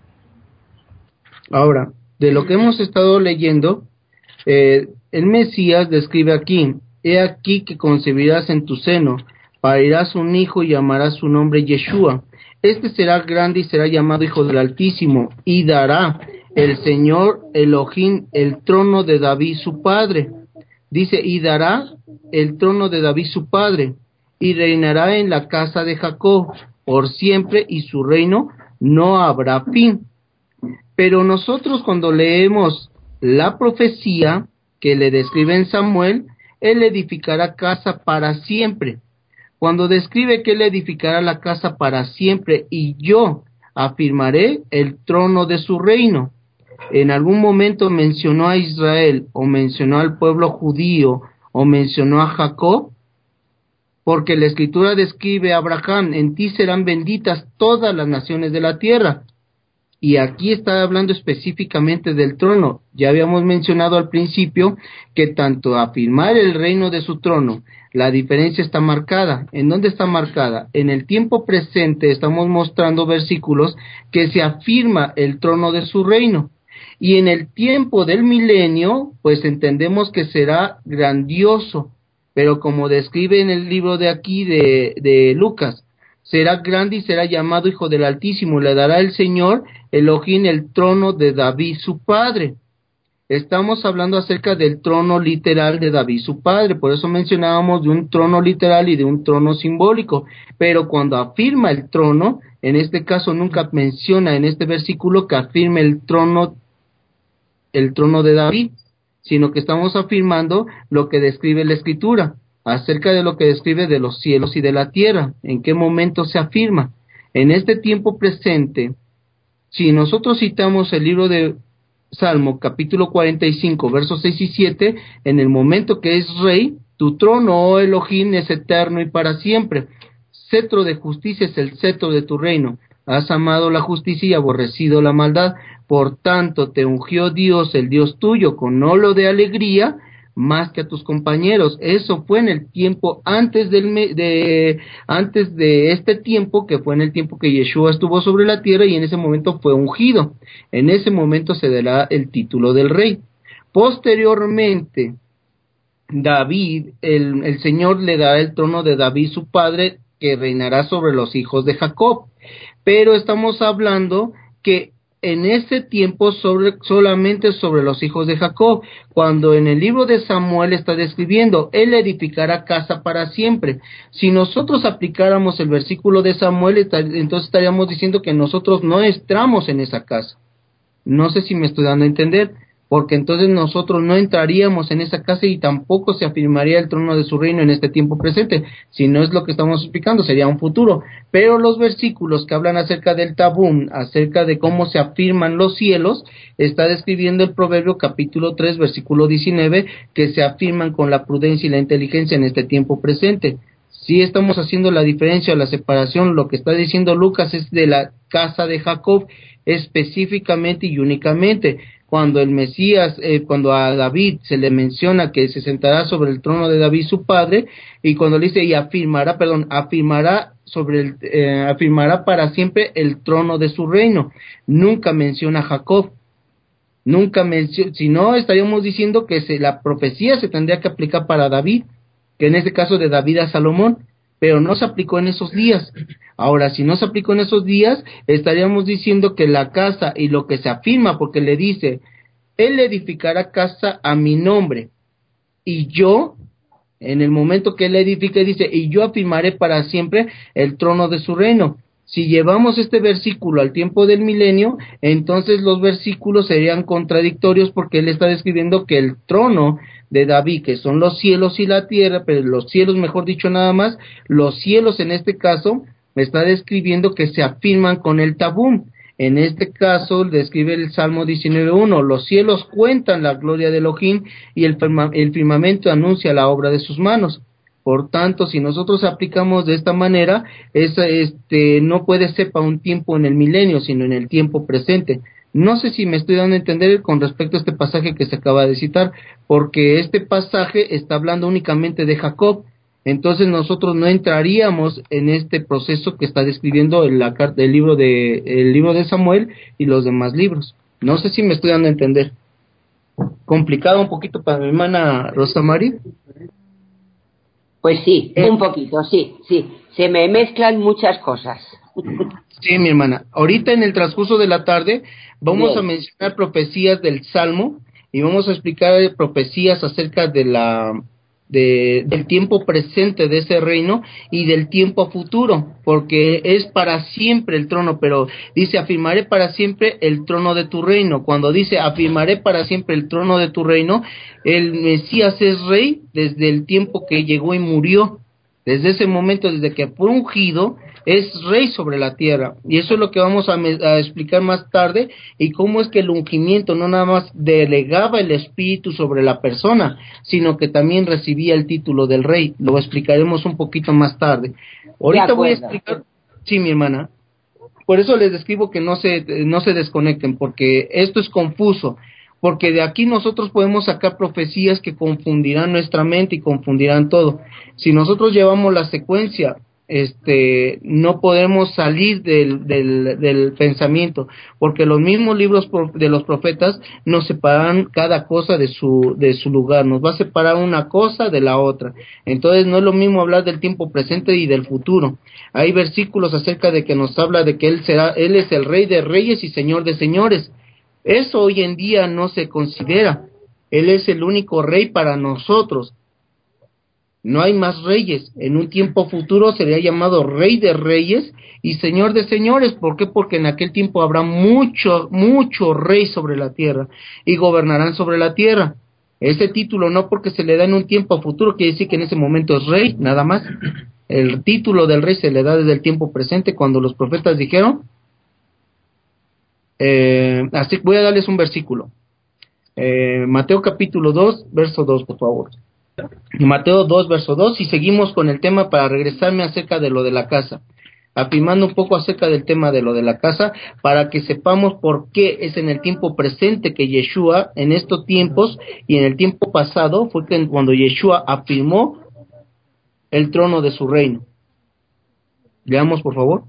Ahora, de lo que hemos estado leyendo, eh, el Mesías describe aquí: he aquí que concebirás en tu seno, parirás un hijo y llamarás su nombre Yeshua. Este será grande y será llamado Hijo del Altísimo, y dará el Señor Elohim el trono de David su padre. Dice, y dará el trono de David su padre, y reinará en la casa de Jacob por siempre, y su reino no habrá fin. Pero nosotros, cuando leemos la profecía que le describe en Samuel, él edificará casa para siempre. Cuando describe que él edificará la casa para siempre, y yo afirmaré el trono de su reino. En algún momento mencionó a Israel, o mencionó al pueblo judío, o mencionó a Jacob, porque la Escritura describe a Abraham: en ti serán benditas todas las naciones de la tierra. Y aquí está hablando específicamente del trono. Ya habíamos mencionado al principio que tanto afirmar el reino de su trono, la diferencia está marcada. ¿En dónde está marcada? En el tiempo presente estamos mostrando versículos que se afirma el trono de su reino. Y en el tiempo del milenio, pues entendemos que será grandioso. Pero como describe en el libro de aquí de, de Lucas, será grande y será llamado Hijo del Altísimo, le dará el Señor Elohim el trono de David su padre. Estamos hablando acerca del trono literal de David su padre, por eso mencionábamos de un trono literal y de un trono simbólico, pero cuando afirma el trono, en este caso nunca menciona en este versículo que afirme el trono, el trono de David, sino que estamos afirmando lo que describe la Escritura, acerca de lo que describe de los cielos y de la tierra. ¿En qué momento se afirma? En este tiempo presente. Si nosotros citamos el libro de Salmo, capítulo cuarenta y cinco, versos seis y siete, en el momento que es rey, tu trono, oh Elohim, es eterno y para siempre. Cetro de justicia es el cetro de tu reino. Has amado la justicia y aborrecido la maldad. Por tanto, te ungió Dios, el Dios tuyo, con olo de alegría, más que a tus compañeros. Eso fue en el tiempo antes del de antes de este tiempo, que fue en el tiempo que Yeshua estuvo sobre la tierra, y en ese momento fue ungido. En ese momento se dará el título del rey. Posteriormente, David, el, el Señor le dará el trono de David su padre, que reinará sobre los hijos de Jacob. Pero estamos hablando que en ese tiempo sobre, solamente sobre los hijos de Jacob, cuando en el libro de Samuel está describiendo, él edificará casa para siempre. Si nosotros aplicáramos el versículo de Samuel, entonces estaríamos diciendo que nosotros no entramos en esa casa. No sé si me estoy dando a entender, porque entonces nosotros no entraríamos en esa casa y tampoco se afirmaría el trono de su reino en este tiempo presente. Si no es lo que estamos explicando, sería un futuro. Pero los versículos que hablan acerca del tabún, acerca de cómo se afirman los cielos, está describiendo el Proverbio capítulo tres, versículo diecinueve, que se afirman con la prudencia y la inteligencia en este tiempo presente. Si estamos haciendo la diferencia o la separación, lo que está diciendo Lucas es de la casa de Jacob específicamente y únicamente. Cuando el Mesías, eh, cuando a David se le menciona que se sentará sobre el trono de David su padre, y cuando le dice y afirmará, perdón, afirmará sobre el, eh, afirmará para siempre el trono de su reino, nunca menciona a Jacob, nunca menciona, si no estaríamos diciendo que se, la profecía se tendría que aplicar para David, que en este caso de David a Salomón, pero no se aplicó en esos días. Ahora, si no se aplicó en esos días, estaríamos diciendo que la casa y lo que se afirma, porque le dice, él edificará casa a mi nombre, y yo, en el momento que él edifique, dice, y yo afirmaré para siempre el trono de su reino. Si llevamos este versículo al tiempo del milenio, entonces los versículos serían contradictorios, porque él está describiendo que el trono de David, que son los cielos y la tierra, pero los cielos, mejor dicho nada más, los cielos en este caso, está describiendo que se afirman con el tabú. En este caso, describe el Salmo diecinueve uno, los cielos cuentan la gloria de Elohim y el, firma, el firmamento anuncia la obra de sus manos. Por tanto, si nosotros aplicamos de esta manera, es, este, no puede ser para un tiempo en el milenio, sino en el tiempo presente. No sé si me estoy dando a entender con respecto a este pasaje que se acaba de citar, porque este pasaje está hablando únicamente de Jacob. Entonces nosotros no entraríamos en este proceso que está describiendo el, la, el, libro de, el libro de Samuel y los demás libros. No sé si me estoy dando a entender. ¿Complicado un poquito para mi hermana Rosa Mari? Pues sí, eh, un poquito, sí, sí. Se me mezclan muchas cosas. Sí, mi hermana. Ahorita en el transcurso de la tarde vamos Bien. a mencionar profecías del Salmo y vamos a explicar profecías acerca de la... De, del tiempo presente de ese reino y del tiempo futuro, porque es para siempre el trono, pero dice, afirmaré para siempre el trono de tu reino. Cuando dice, afirmaré para siempre el trono de tu reino, el Mesías es rey desde el tiempo que llegó y murió. Desde ese momento, desde que fue ungido, es rey sobre la tierra. Y eso es lo que vamos a, me, a explicar más tarde, y cómo es que el ungimiento no nada más delegaba el espíritu sobre la persona, sino que también recibía el título del rey. Lo explicaremos un poquito más tarde. Ahorita voy a explicar... Sí, mi hermana. Por eso les describo que no se, no se desconecten, porque esto es confuso. Porque de aquí nosotros podemos sacar profecías que confundirán nuestra mente y confundirán todo. Si nosotros llevamos la secuencia, este, no podemos salir del, del, del pensamiento, porque los mismos libros de los profetas nos separan cada cosa de su, de su lugar, nos va a separar una cosa de la otra. Entonces no es lo mismo hablar del tiempo presente y del futuro. Hay versículos acerca de que nos habla de que él será, él es el rey de reyes y señor de señores. Eso hoy en día no se considera. Él es el único rey para nosotros. No hay más reyes. En un tiempo futuro sería llamado rey de reyes y señor de señores. ¿Por qué? Porque en aquel tiempo habrá mucho, mucho rey sobre la tierra y gobernarán sobre la tierra. Ese título no porque se le da en un tiempo futuro quiere decir que en ese momento es rey, nada más. El título del rey se le da desde el tiempo presente, cuando los profetas dijeron. Eh, así voy a darles un versículo. Eh, Mateo capítulo dos, verso dos, por favor. Mateo dos, verso dos, y seguimos con el tema para regresarme acerca de lo de la casa, afirmando un poco acerca del tema de lo de la casa, para que sepamos por qué es en el tiempo presente que Yeshua, en estos tiempos y en el tiempo pasado, fue que cuando Yeshua afirmó el trono de su reino. Leamos, por favor.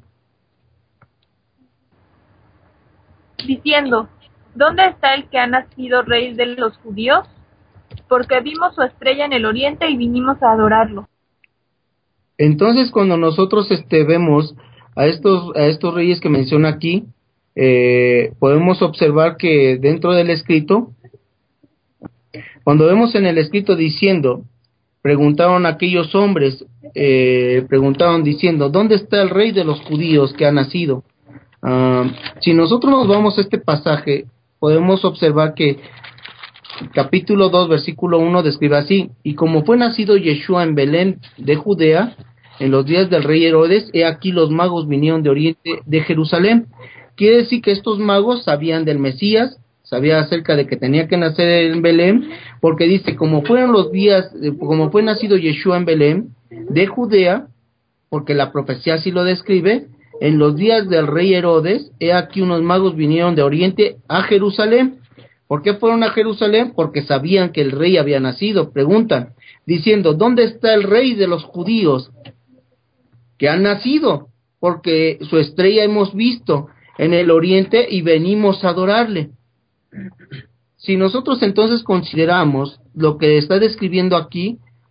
Diciendo, ¿dónde está el que ha nacido rey de los judíos? Porque vimos su estrella en el oriente y vinimos a adorarlo. Entonces, cuando nosotros este, vemos a estos, a estos reyes que menciona aquí, eh, podemos observar que dentro del escrito, cuando vemos en el escrito diciendo, preguntaron aquellos hombres, eh, preguntaron diciendo, ¿dónde está el rey de los judíos que ha nacido? Uh, si nosotros nos vamos a este pasaje, podemos observar que capítulo dos, versículo uno describe así: y como fue nacido Yeshua en Belén de Judea, en los días del rey Herodes, he aquí los magos vinieron de oriente de Jerusalén. Quiere decir que estos magos sabían del Mesías, sabían acerca de que tenía que nacer en Belén, porque dice, como fueron los días, como fue nacido Yeshua en Belén de Judea, porque la profecía así lo describe, en los días del rey Herodes, he aquí unos magos vinieron de oriente a Jerusalén. ¿Por qué fueron a Jerusalén? Porque sabían que el rey había nacido. Preguntan, diciendo, ¿dónde está el rey de los judíos que ha nacido? Porque su estrella hemos visto en el oriente y venimos a adorarle. Si nosotros entonces consideramos lo que está describiendo aquí,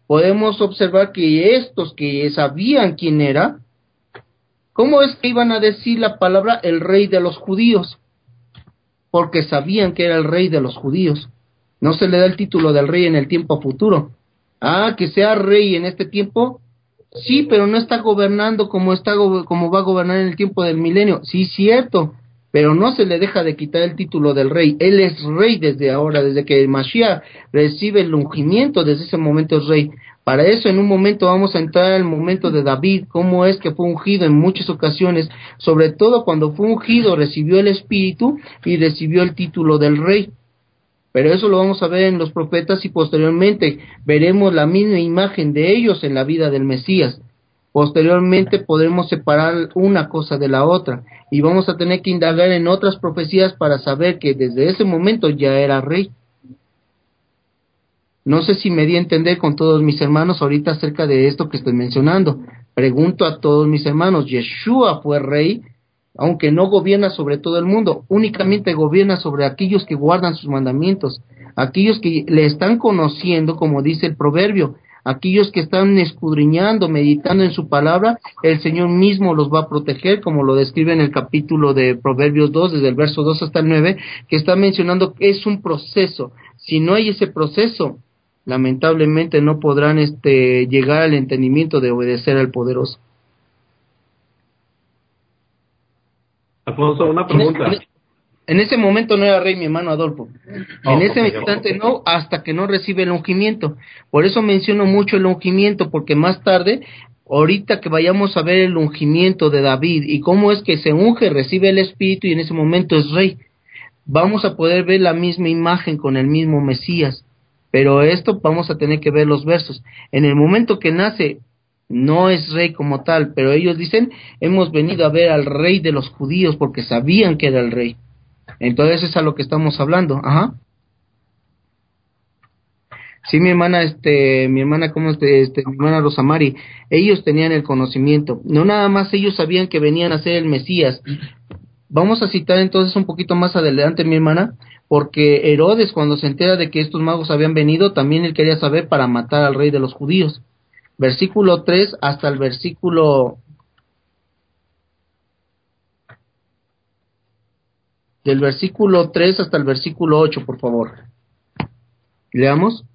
podemos observar que estos que sabían quién era, ¿cómo es que iban a decir la palabra el rey de los judíos? Porque sabían que era el rey de los judíos. No se le da el título del rey en el tiempo futuro. Ah, que sea rey en este tiempo, sí, pero no está gobernando como está como va a gobernar en el tiempo del milenio. Sí, cierto, pero no se le deja de quitar el título del rey. Él es rey desde ahora, desde que el Mashiach recibe el ungimiento, desde ese momento es rey. Para eso en un momento vamos a entrar al momento de David, cómo es que fue ungido en muchas ocasiones, sobre todo cuando fue ungido recibió el Espíritu y recibió el título del rey. Pero eso lo vamos a ver en los profetas y posteriormente veremos la misma imagen de ellos en la vida del Mesías. Posteriormente podremos separar una cosa de la otra y vamos a tener que indagar en otras profecías para saber que desde ese momento ya era rey. No sé si me di a entender con todos mis hermanos ahorita acerca de esto que estoy mencionando. Pregunto a todos mis hermanos, Yeshua fue rey, aunque no gobierna sobre todo el mundo, únicamente gobierna sobre aquellos que guardan sus mandamientos, aquellos que le están conociendo, como dice el proverbio, aquellos que están escudriñando, meditando en su palabra, el Señor mismo los va a proteger, como lo describe en el capítulo de Proverbios dos, desde el verso dos hasta el nueve, que está mencionando que es un proceso. Si no hay ese proceso, lamentablemente no podrán este llegar al entendimiento de obedecer al poderoso. Alfonso, una pregunta. En, en, en ese momento no era rey mi hermano Adolfo. Oh, en ese okay, instante okay. no, hasta que no recibe el ungimiento. Por eso menciono mucho el ungimiento, porque más tarde, ahorita que vayamos a ver el ungimiento de David y cómo es que se unge, recibe el Espíritu y en ese momento es rey, vamos a poder ver la misma imagen con el mismo Mesías. Pero esto vamos a tener que ver los versos. En el momento que nace, no es rey como tal, pero ellos dicen, hemos venido a ver al rey de los judíos porque sabían que era el rey. Entonces es a lo que estamos hablando. Ajá. Sí, mi hermana, este, mi hermana, ¿cómo este, este, mi hermana Rosamari? Ellos tenían el conocimiento. No nada más ellos sabían que venían a ser el Mesías. Vamos a citar entonces un poquito más adelante, mi hermana, porque Herodes, cuando se entera de que estos magos habían venido, también él quería saber para matar al rey de los judíos. Versículo tres hasta el versículo del versículo tres hasta el versículo ocho, por favor. Leamos.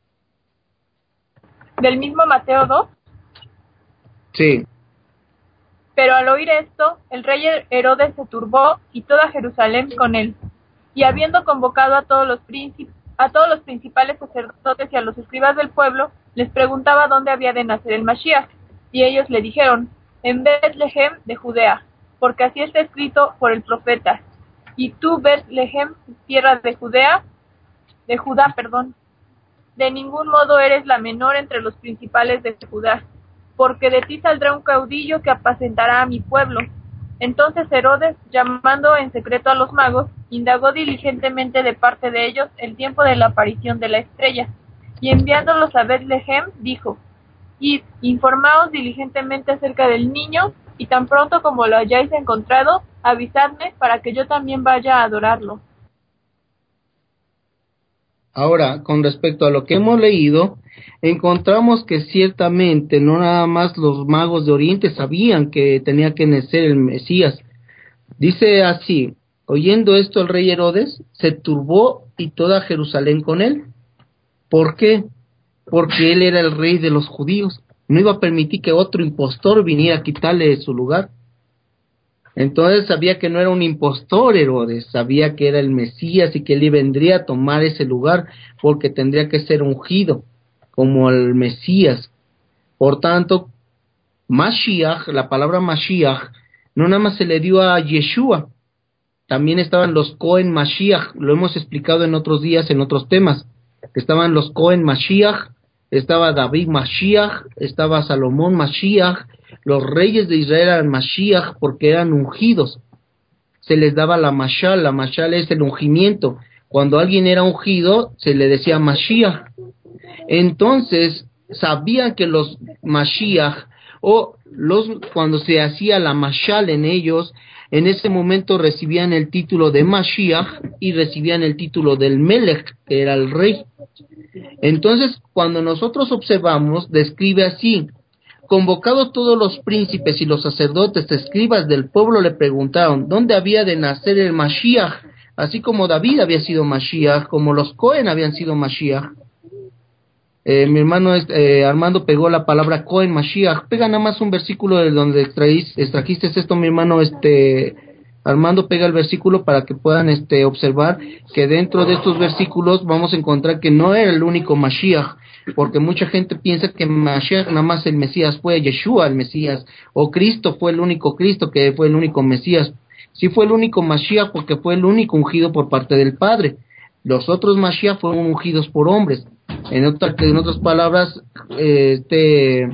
¿Del mismo Mateo dos? Sí. Pero al oír esto, el rey Herodes se turbó y toda Jerusalén con él. Y habiendo convocado a todos los príncipes, a todos los principales sacerdotes y a los escribas del pueblo, les preguntaba dónde había de nacer el Mashiach. Y ellos le dijeron, en Betlehem de Judea, porque así está escrito por el profeta. Y tú, Betlehem, tierra de Judea, de Judá, perdón, de ningún modo eres la menor entre los principales de Judá, porque de ti saldrá un caudillo que apacentará a mi pueblo. Entonces Herodes, llamando en secreto a los magos, indagó diligentemente de parte de ellos el tiempo de la aparición de la estrella, y enviándolos a Betlehem, dijo, id, informaos diligentemente acerca del niño, y tan pronto como lo hayáis encontrado, avisadme para que yo también vaya a adorarlo. Ahora, con respecto a lo que hemos leído, encontramos que ciertamente no nada más los magos de Oriente sabían que tenía que nacer el Mesías. Dice así, oyendo esto el rey Herodes se turbó y toda Jerusalén con él. ¿Por qué? Porque él era el rey de los judíos. No iba a permitir que otro impostor viniera a quitarle su lugar. Entonces sabía que no era un impostor Herodes, sabía que era el Mesías y que él vendría a tomar ese lugar porque tendría que ser ungido como el Mesías. Por tanto, Mashiach, la palabra Mashiach, no nada más se le dio a Yeshua, también estaban los Cohen Mashiach, lo hemos explicado en otros días en otros temas, estaban los Cohen Mashiach, estaba David Mashiach, estaba Salomón Mashiach. Los reyes de Israel eran Mashiach porque eran ungidos. Se les daba la mashal, la mashal es el ungimiento. Cuando alguien era ungido, se le decía Mashiach. Entonces, sabían que los Mashiach, o los cuando se hacía la mashal en ellos, en ese momento recibían el título de Mashiach y recibían el título del Melech, que era el rey. Entonces, cuando nosotros observamos, describe así: convocados todos los príncipes y los sacerdotes, escribas del pueblo, le preguntaron dónde había de nacer el Mashiach, así como David había sido Mashiach, como los Cohen habían sido Mashiach. Eh, mi hermano eh, Armando pegó la palabra Cohen Mashiach. Pega nada más un versículo de donde extraís, extrajiste esto, mi hermano este Armando, pega el versículo para que puedan este observar que dentro de estos versículos vamos a encontrar que no era el único Mashiach, porque mucha gente piensa que Mashiach nada más el Mesías fue Yeshua el Mesías, o Cristo fue el único Cristo, que fue el único Mesías. Sí fue el único Mashiach porque fue el único ungido por parte del Padre. Los otros Mashiach fueron ungidos por hombres. En, otra, en otras palabras, este,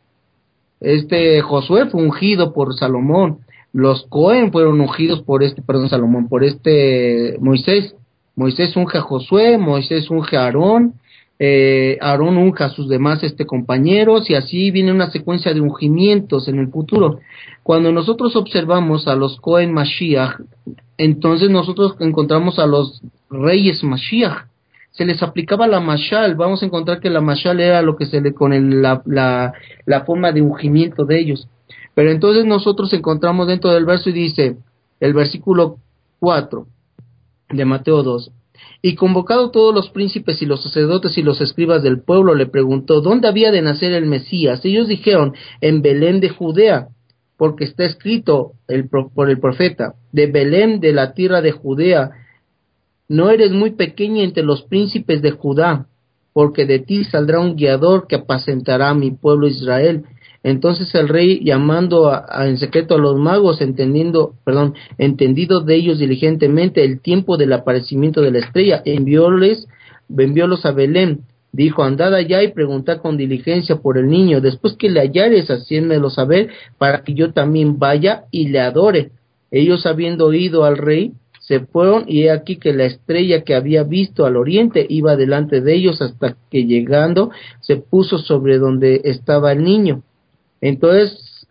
este Josué fue ungido por Salomón. Los Cohen fueron ungidos por este, perdón, Salomón, por este Moisés. Moisés unge a Josué, Moisés unge a Aarón, eh, Aarón unge a sus demás este, compañeros, y así viene una secuencia de ungimientos en el futuro. Cuando nosotros observamos a los Cohen Mashiach, entonces nosotros encontramos a los reyes Mashiach. Se les aplicaba la mashal. Vamos a encontrar que la mashal era lo que se le con el, la, la, la forma de ungimiento de ellos. Pero entonces nosotros encontramos dentro del verso y dice, el versículo cuatro de Mateo dos, y convocado todos los príncipes y los sacerdotes y los escribas del pueblo, le preguntó dónde había de nacer el Mesías. Ellos dijeron, en Belén de Judea, porque está escrito el, por el profeta, de Belén de la tierra de Judea, no eres muy pequeña entre los príncipes de Judá, porque de ti saldrá un guiador que apacentará a mi pueblo Israel. Entonces el rey, llamando a, a, en secreto a los magos, entendiendo, perdón, entendido de ellos diligentemente el tiempo del aparecimiento de la estrella, envióles, enviólos a Belén. Dijo, andad allá y preguntad con diligencia por el niño. Después que le hallares, hacídmelo saber, para que yo también vaya y le adore. Ellos, habiendo oído al rey, se fueron, y he aquí que la estrella que había visto al oriente iba delante de ellos, hasta que llegando se puso sobre donde estaba el niño. Entonces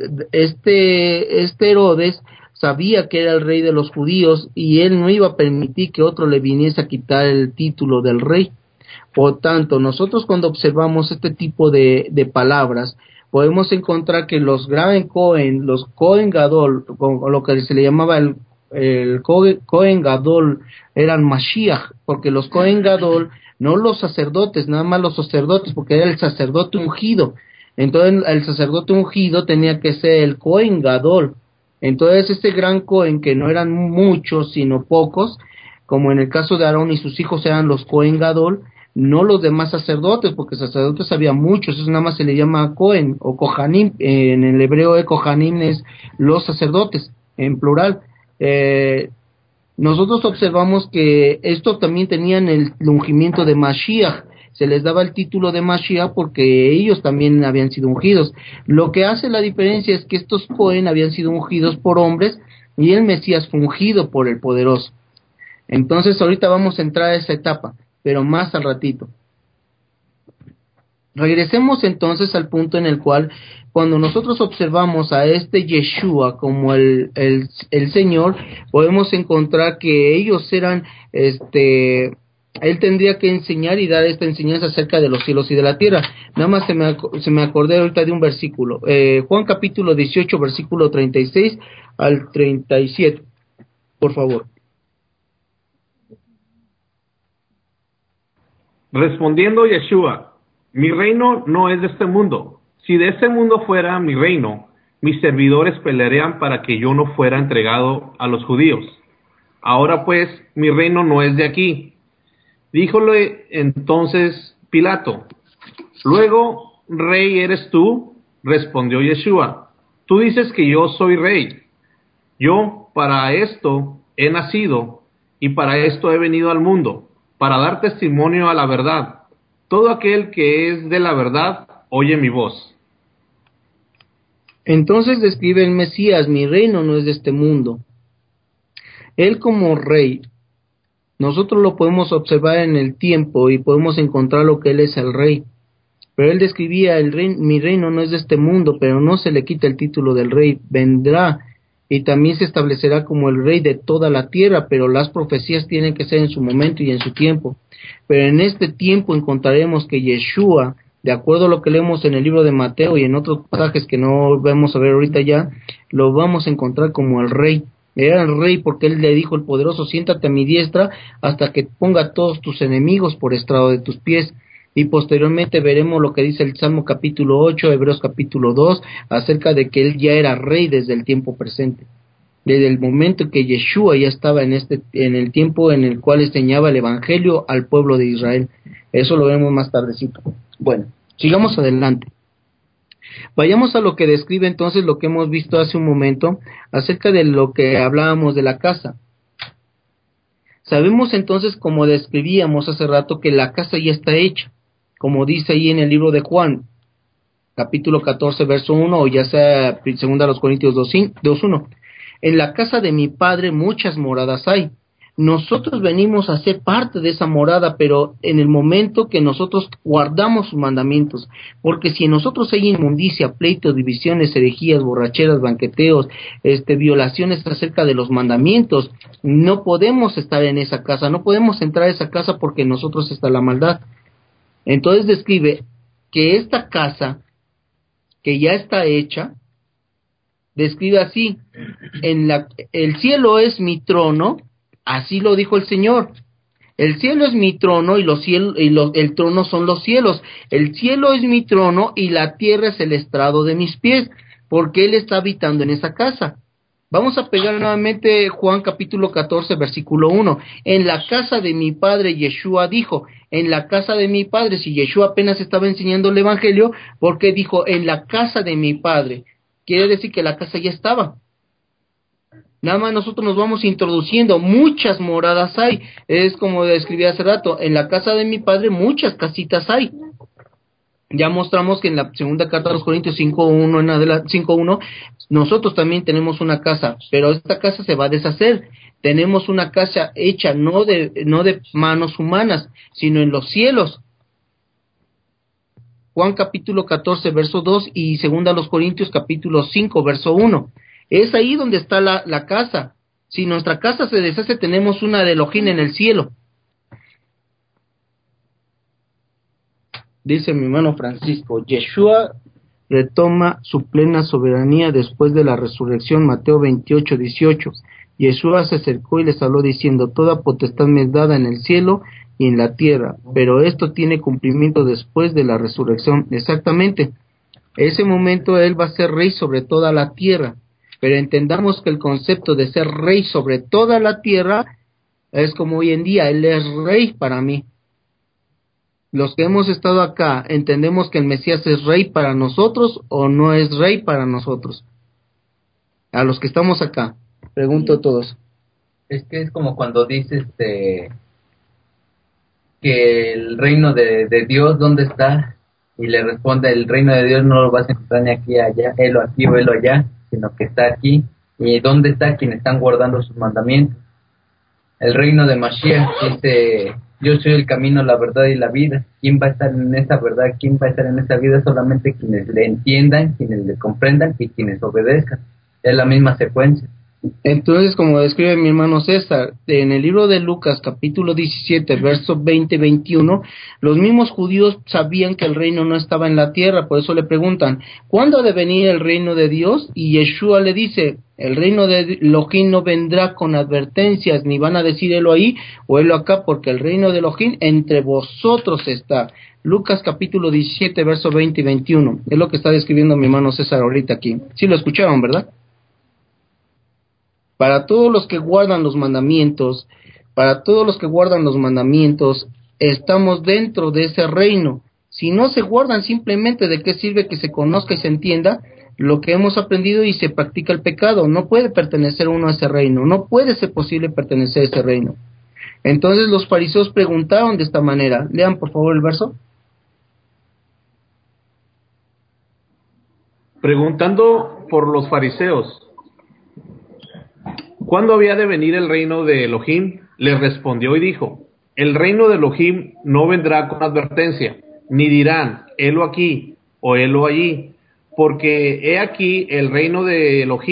este, este Herodes sabía que era el rey de los judíos, y él no iba a permitir que otro le viniese a quitar el título del rey. Por tanto, nosotros cuando observamos este tipo de, de palabras, podemos encontrar que los Gran Cohen, los Cohen Gadol, o lo que se le llamaba el el Cohen Gadol, eran Mashiach, porque los Cohen Gadol, no los sacerdotes, nada más los sacerdotes, porque era el sacerdote ungido. Entonces el sacerdote ungido tenía que ser el Cohen Gadol. Entonces este gran Cohen, que no eran muchos sino pocos, como en el caso de Aarón y sus hijos eran los Cohen Gadol, no los demás sacerdotes, porque sacerdotes había muchos, eso nada más se le llama Cohen o Kohanim, en el hebreo de Kohanim es los sacerdotes, en plural. Eh, nosotros observamos que estos también tenían el ungimiento de Mashiach, se les daba el título de Mashiach porque ellos también habían sido ungidos. Lo que hace la diferencia es que estos Cohen habían sido ungidos por hombres y el Mesías fue ungido por el poderoso. Entonces ahorita vamos a entrar a esa etapa, pero más al ratito. Regresemos entonces al punto en el cual, cuando nosotros observamos a este Yeshua como el, el, el Señor, podemos encontrar que ellos eran, este, él tendría que enseñar y dar esta enseñanza acerca de los cielos y de la tierra. Nada más se me, se me acordé ahorita de un versículo, eh, Juan capítulo dieciocho, versículo treinta y seis al treinta y siete, por favor. Respondiendo Yeshua, mi reino no es de este mundo. Si de este mundo fuera mi reino, mis servidores pelearían para que yo no fuera entregado a los judíos. Ahora pues, mi reino no es de aquí. Díjole entonces Pilato, luego, ¿rey eres tú? Respondió Yeshua, tú dices que yo soy rey. Yo para esto he nacido y para esto he venido al mundo, para dar testimonio a la verdad. Todo aquel que es de la verdad, oye mi voz. Entonces describe el Mesías, mi reino no es de este mundo. Él como rey, nosotros lo podemos observar en el tiempo y podemos encontrar lo que él es el rey. Pero él describía, el rey, mi reino no es de este mundo, pero no se le quita el título del rey. Vendrá y también se establecerá como el rey de toda la tierra, pero las profecías tienen que ser en su momento y en su tiempo. Pero en este tiempo encontraremos que Yeshua, de acuerdo a lo que leemos en el libro de Mateo y en otros pasajes que no vamos a ver ahorita ya, lo vamos a encontrar como el rey. Era el rey porque él le dijo al poderoso, siéntate a mi diestra hasta que ponga a todos tus enemigos por estrado de tus pies. Y posteriormente veremos lo que dice el Salmo capítulo ocho, Hebreos capítulo dos, acerca de que él ya era rey desde el tiempo presente. Desde el momento que Yeshua ya estaba en este en el tiempo en el cual enseñaba el evangelio al pueblo de Israel. Eso lo vemos más tardecito. Bueno, sigamos adelante. Vayamos a lo que describe entonces lo que hemos visto hace un momento acerca de lo que hablábamos de la casa. Sabemos entonces, como describíamos hace rato, que la casa ya está hecha, como dice ahí en el libro de Juan, capítulo catorce, verso uno, o ya sea segunda a los Corintios dos uno. En la casa de mi Padre muchas moradas hay. Nosotros venimos a ser parte de esa morada, pero en el momento que nosotros guardamos sus mandamientos, porque si en nosotros hay inmundicia, pleitos, divisiones, herejías, borracheras, banqueteos, este, violaciones acerca de los mandamientos, no podemos estar en esa casa, no podemos entrar a esa casa porque en nosotros está la maldad. Entonces describe que esta casa, que ya está hecha, describe así, en la, el cielo es mi trono. Así lo dijo el Señor. El cielo es mi trono y, los cielos, y los, el trono son los cielos. El cielo es mi trono y la tierra es el estrado de mis pies, porque Él está habitando en esa casa. Vamos a pegar nuevamente Juan capítulo catorce, versículo uno. En la casa de mi padre, Yeshua dijo, en la casa de mi padre, si Yeshua apenas estaba enseñando el evangelio, porque dijo, en la casa de mi padre, quiere decir que la casa ya estaba. Nada más nosotros nos vamos introduciendo, muchas moradas hay, es como describí hace rato, en la casa de mi padre muchas casitas hay. Ya mostramos que en la segunda carta de los Corintios cinco uno, en adelante, cinco uno, nosotros también tenemos una casa, pero esta casa se va a deshacer. Tenemos una casa hecha no de, no de manos humanas, sino en los cielos. Juan capítulo catorce, verso dos, y segunda a los Corintios capítulo cinco, verso uno. Es ahí donde está la, la casa. Si nuestra casa se deshace, tenemos una de Elohim en el cielo. Dice mi hermano Francisco, Yeshua retoma su plena soberanía después de la resurrección, Mateo veintiocho, dieciocho. Yeshua se acercó y les habló diciendo, toda potestad me es dada en el cielo y en la tierra, pero esto tiene cumplimiento después de la resurrección. Exactamente. Ese momento Él va a ser rey sobre toda la tierra. Pero entendamos que el concepto de ser rey sobre toda la tierra es como hoy en día, Él es rey para mí. Los que hemos estado acá, ¿entendemos que el Mesías es rey para nosotros o no es rey para nosotros? A los que estamos acá, pregunto a todos. Es que es como cuando dices este, que el reino de, de Dios, ¿dónde está? Y le responde, el reino de Dios no lo vas a encontrar ni aquí allá, helo aquí o helo allá, sino que está aquí. ¿Y dónde está quienes están guardando sus mandamientos? El reino de Mashiach dice, yo soy el camino, la verdad y la vida. ¿Quién va a estar en esa verdad? ¿Quién va a estar en esa vida? Solamente quienes le entiendan, quienes le comprendan y quienes obedezcan. Es la misma secuencia. Entonces, como describe mi hermano César, en el libro de Lucas, capítulo diecisiete, versos veinte, veintiuno, los mismos judíos sabían que el reino no estaba en la tierra, por eso le preguntan, ¿cuándo ha de venir el reino de Dios? Y Yeshua le dice, el reino de Elohim no vendrá con advertencias, ni van a decir helo ahí o helo acá, porque el reino de Elohim entre vosotros está. Lucas capítulo diecisiete, versos veinte y veintiuno, es lo que está describiendo mi hermano César ahorita aquí. Sí lo escucharon, ¿verdad? Para todos los que guardan los mandamientos, para todos los que guardan los mandamientos, estamos dentro de ese reino. Si no se guardan, simplemente de qué sirve que se conozca y se entienda lo que hemos aprendido y se practica el pecado. No puede pertenecer uno a ese reino, no puede ser posible pertenecer a ese reino. Entonces los fariseos preguntaron de esta manera. Lean por favor el verso. Preguntando por los fariseos, ¿cuándo había de venir el reino de Elohim? Les respondió y dijo, el reino de Elohim no vendrá con advertencia, ni dirán, helo aquí o helo allí, porque he aquí el reino de Elohim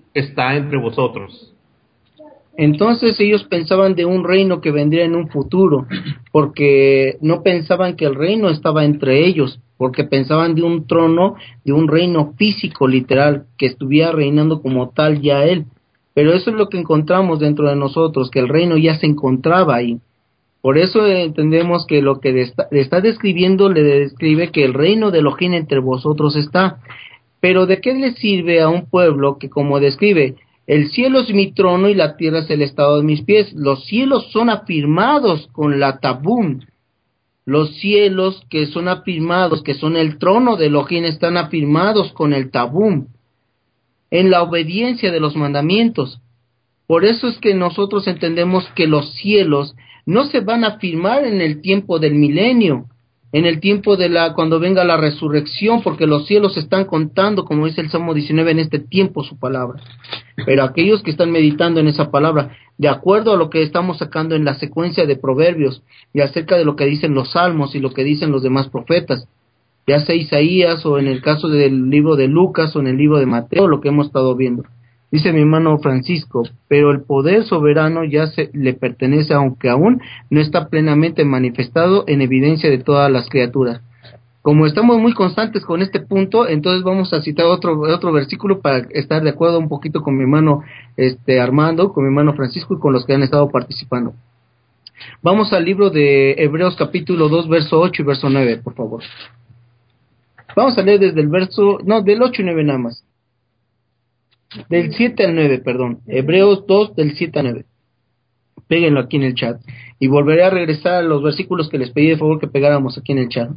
está entre vosotros. Entonces ellos pensaban de un reino que vendría en un futuro, porque no pensaban que el reino estaba entre ellos, porque pensaban de un trono, de un reino físico literal, que estuviera reinando como tal ya él. Pero eso es lo que encontramos dentro de nosotros, que el reino ya se encontraba ahí. Por eso entendemos que lo que está, le está describiendo, le describe que el reino de Elohim entre vosotros está. Pero ¿de qué le sirve a un pueblo que, como describe, el cielo es mi trono y la tierra es el estado de mis pies? Los cielos son afirmados con la tabún. Los cielos que son afirmados, que son el trono de Elohim, están afirmados con el tabún, en la obediencia de los mandamientos. Por eso es que nosotros entendemos que los cielos no se van a firmar en el tiempo del milenio, en el tiempo de la, cuando venga la resurrección, porque los cielos están contando, como dice el Salmo diecinueve, en este tiempo su palabra. Pero aquellos que están meditando en esa palabra, de acuerdo a lo que estamos sacando en la secuencia de proverbios, y acerca de lo que dicen los salmos y lo que dicen los demás profetas, ya sea Isaías o en el caso del libro de Lucas o en el libro de Mateo, lo que hemos estado viendo. Dice mi hermano Francisco, pero el poder soberano ya se le pertenece, aunque aún no está plenamente manifestado en evidencia de todas las criaturas. Como estamos muy constantes con este punto, entonces vamos a citar otro otro versículo para estar de acuerdo un poquito con mi hermano este Armando, con mi hermano Francisco y con los que han estado participando. Vamos al libro de Hebreos capítulo dos, verso ocho y verso nueve, por favor. Vamos a leer desde el verso, no, del ocho y nueve nada más. Del siete al nueve, perdón. Hebreos dos, del siete al nueve. Péguenlo aquí en el chat. Y volveré a regresar a los versículos que les pedí de favor que pegáramos aquí en el chat.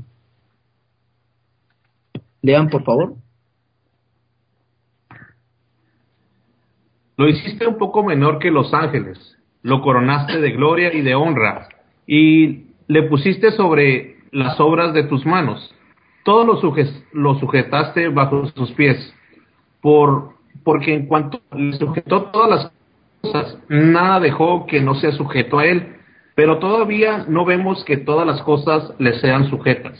Lean, por favor. Lo hiciste un poco menor que los ángeles, lo coronaste de gloria y de honra, y le pusiste sobre las obras de tus manos. Todo lo, sujet- lo sujetaste bajo sus pies, por porque en cuanto le sujetó todas las cosas, nada dejó que no sea sujeto a él, pero todavía no vemos que todas las cosas le sean sujetas.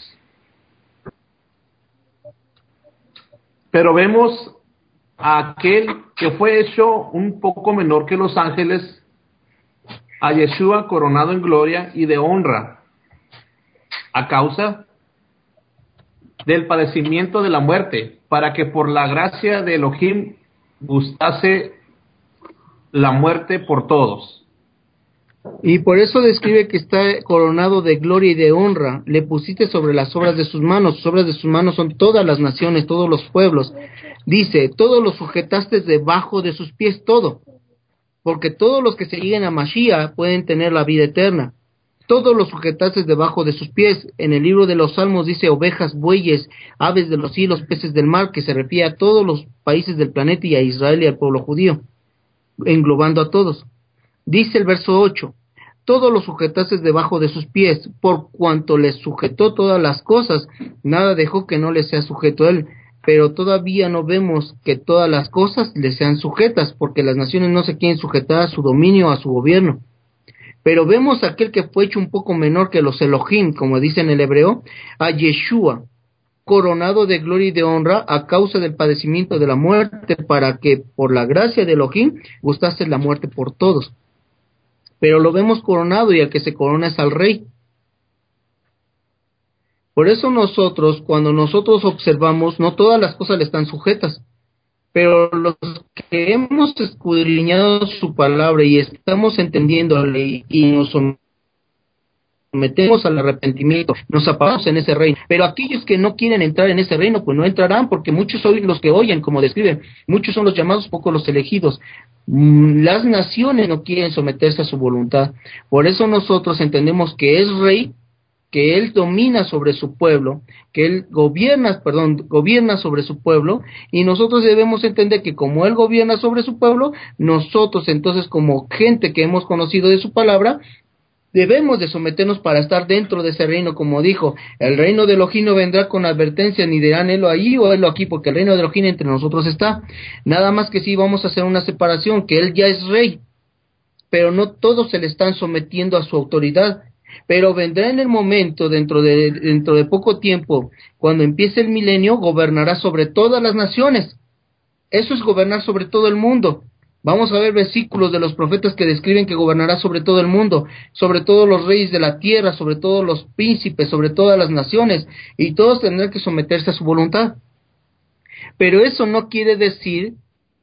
Pero vemos a aquel que fue hecho un poco menor que los ángeles, a Yeshua coronado en gloria y de honra, a causa del padecimiento de la muerte, para que por la gracia de Elohim gustase la muerte por todos. Y por eso describe que está coronado de gloria y de honra. Le pusiste sobre las obras de sus manos. Sus obras de sus manos son todas las naciones, todos los pueblos. Dice, todos los sujetaste debajo de sus pies, todo. Porque todos los que se lleguen a Mashiach pueden tener la vida eterna. Todos los sujetaste debajo de sus pies. En el libro de los Salmos dice ovejas, bueyes, aves de los cielos, peces del mar, que se refiere a todos los países del planeta y a Israel y al pueblo judío, englobando a todos. Dice el verso ocho, todos los sujetaste debajo de sus pies, por cuanto les sujetó todas las cosas, nada dejó que no le sea sujeto a él. Pero todavía no vemos que todas las cosas le sean sujetas, porque las naciones no se quieren sujetar a su dominio o a su gobierno. Pero vemos a aquel que fue hecho un poco menor que los Elohim, como dice en el hebreo, a Yeshua, coronado de gloria y de honra a causa del padecimiento de la muerte, para que por la gracia de Elohim gustase la muerte por todos. Pero lo vemos coronado y el que se corona es al rey. Por eso nosotros, cuando nosotros observamos, no todas las cosas le están sujetas, pero los que hemos escudriñado su palabra y estamos entendiéndole y nos sometemos al arrepentimiento, nos apagamos en ese reino. Pero aquellos que no quieren entrar en ese reino, pues no entrarán, porque muchos son los que oyen, como describen, muchos son los llamados, pocos los elegidos. Las naciones no quieren someterse a su voluntad. Por eso nosotros entendemos que es rey, que él domina sobre su pueblo, que él gobierna, perdón, gobierna sobre su pueblo, y nosotros debemos entender que como él gobierna sobre su pueblo, nosotros entonces como gente que hemos conocido de su palabra, debemos de someternos para estar dentro de ese reino, como dijo, el reino de Elohim no vendrá con advertencia, ni dirán helo allí o helo aquí, porque el reino de Elohim entre nosotros está. Nada más que sí vamos a hacer una separación, que él ya es rey, pero no todos se le están sometiendo a su autoridad. Pero vendrá en el momento, dentro de dentro de poco tiempo, cuando empiece el milenio, gobernará sobre todas las naciones. Eso es gobernar sobre todo el mundo. Vamos a ver versículos de los profetas que describen que gobernará sobre todo el mundo, sobre todos los reyes de la tierra, sobre todos los príncipes, sobre todas las naciones, y todos tendrán que someterse a su voluntad. Pero eso no quiere decir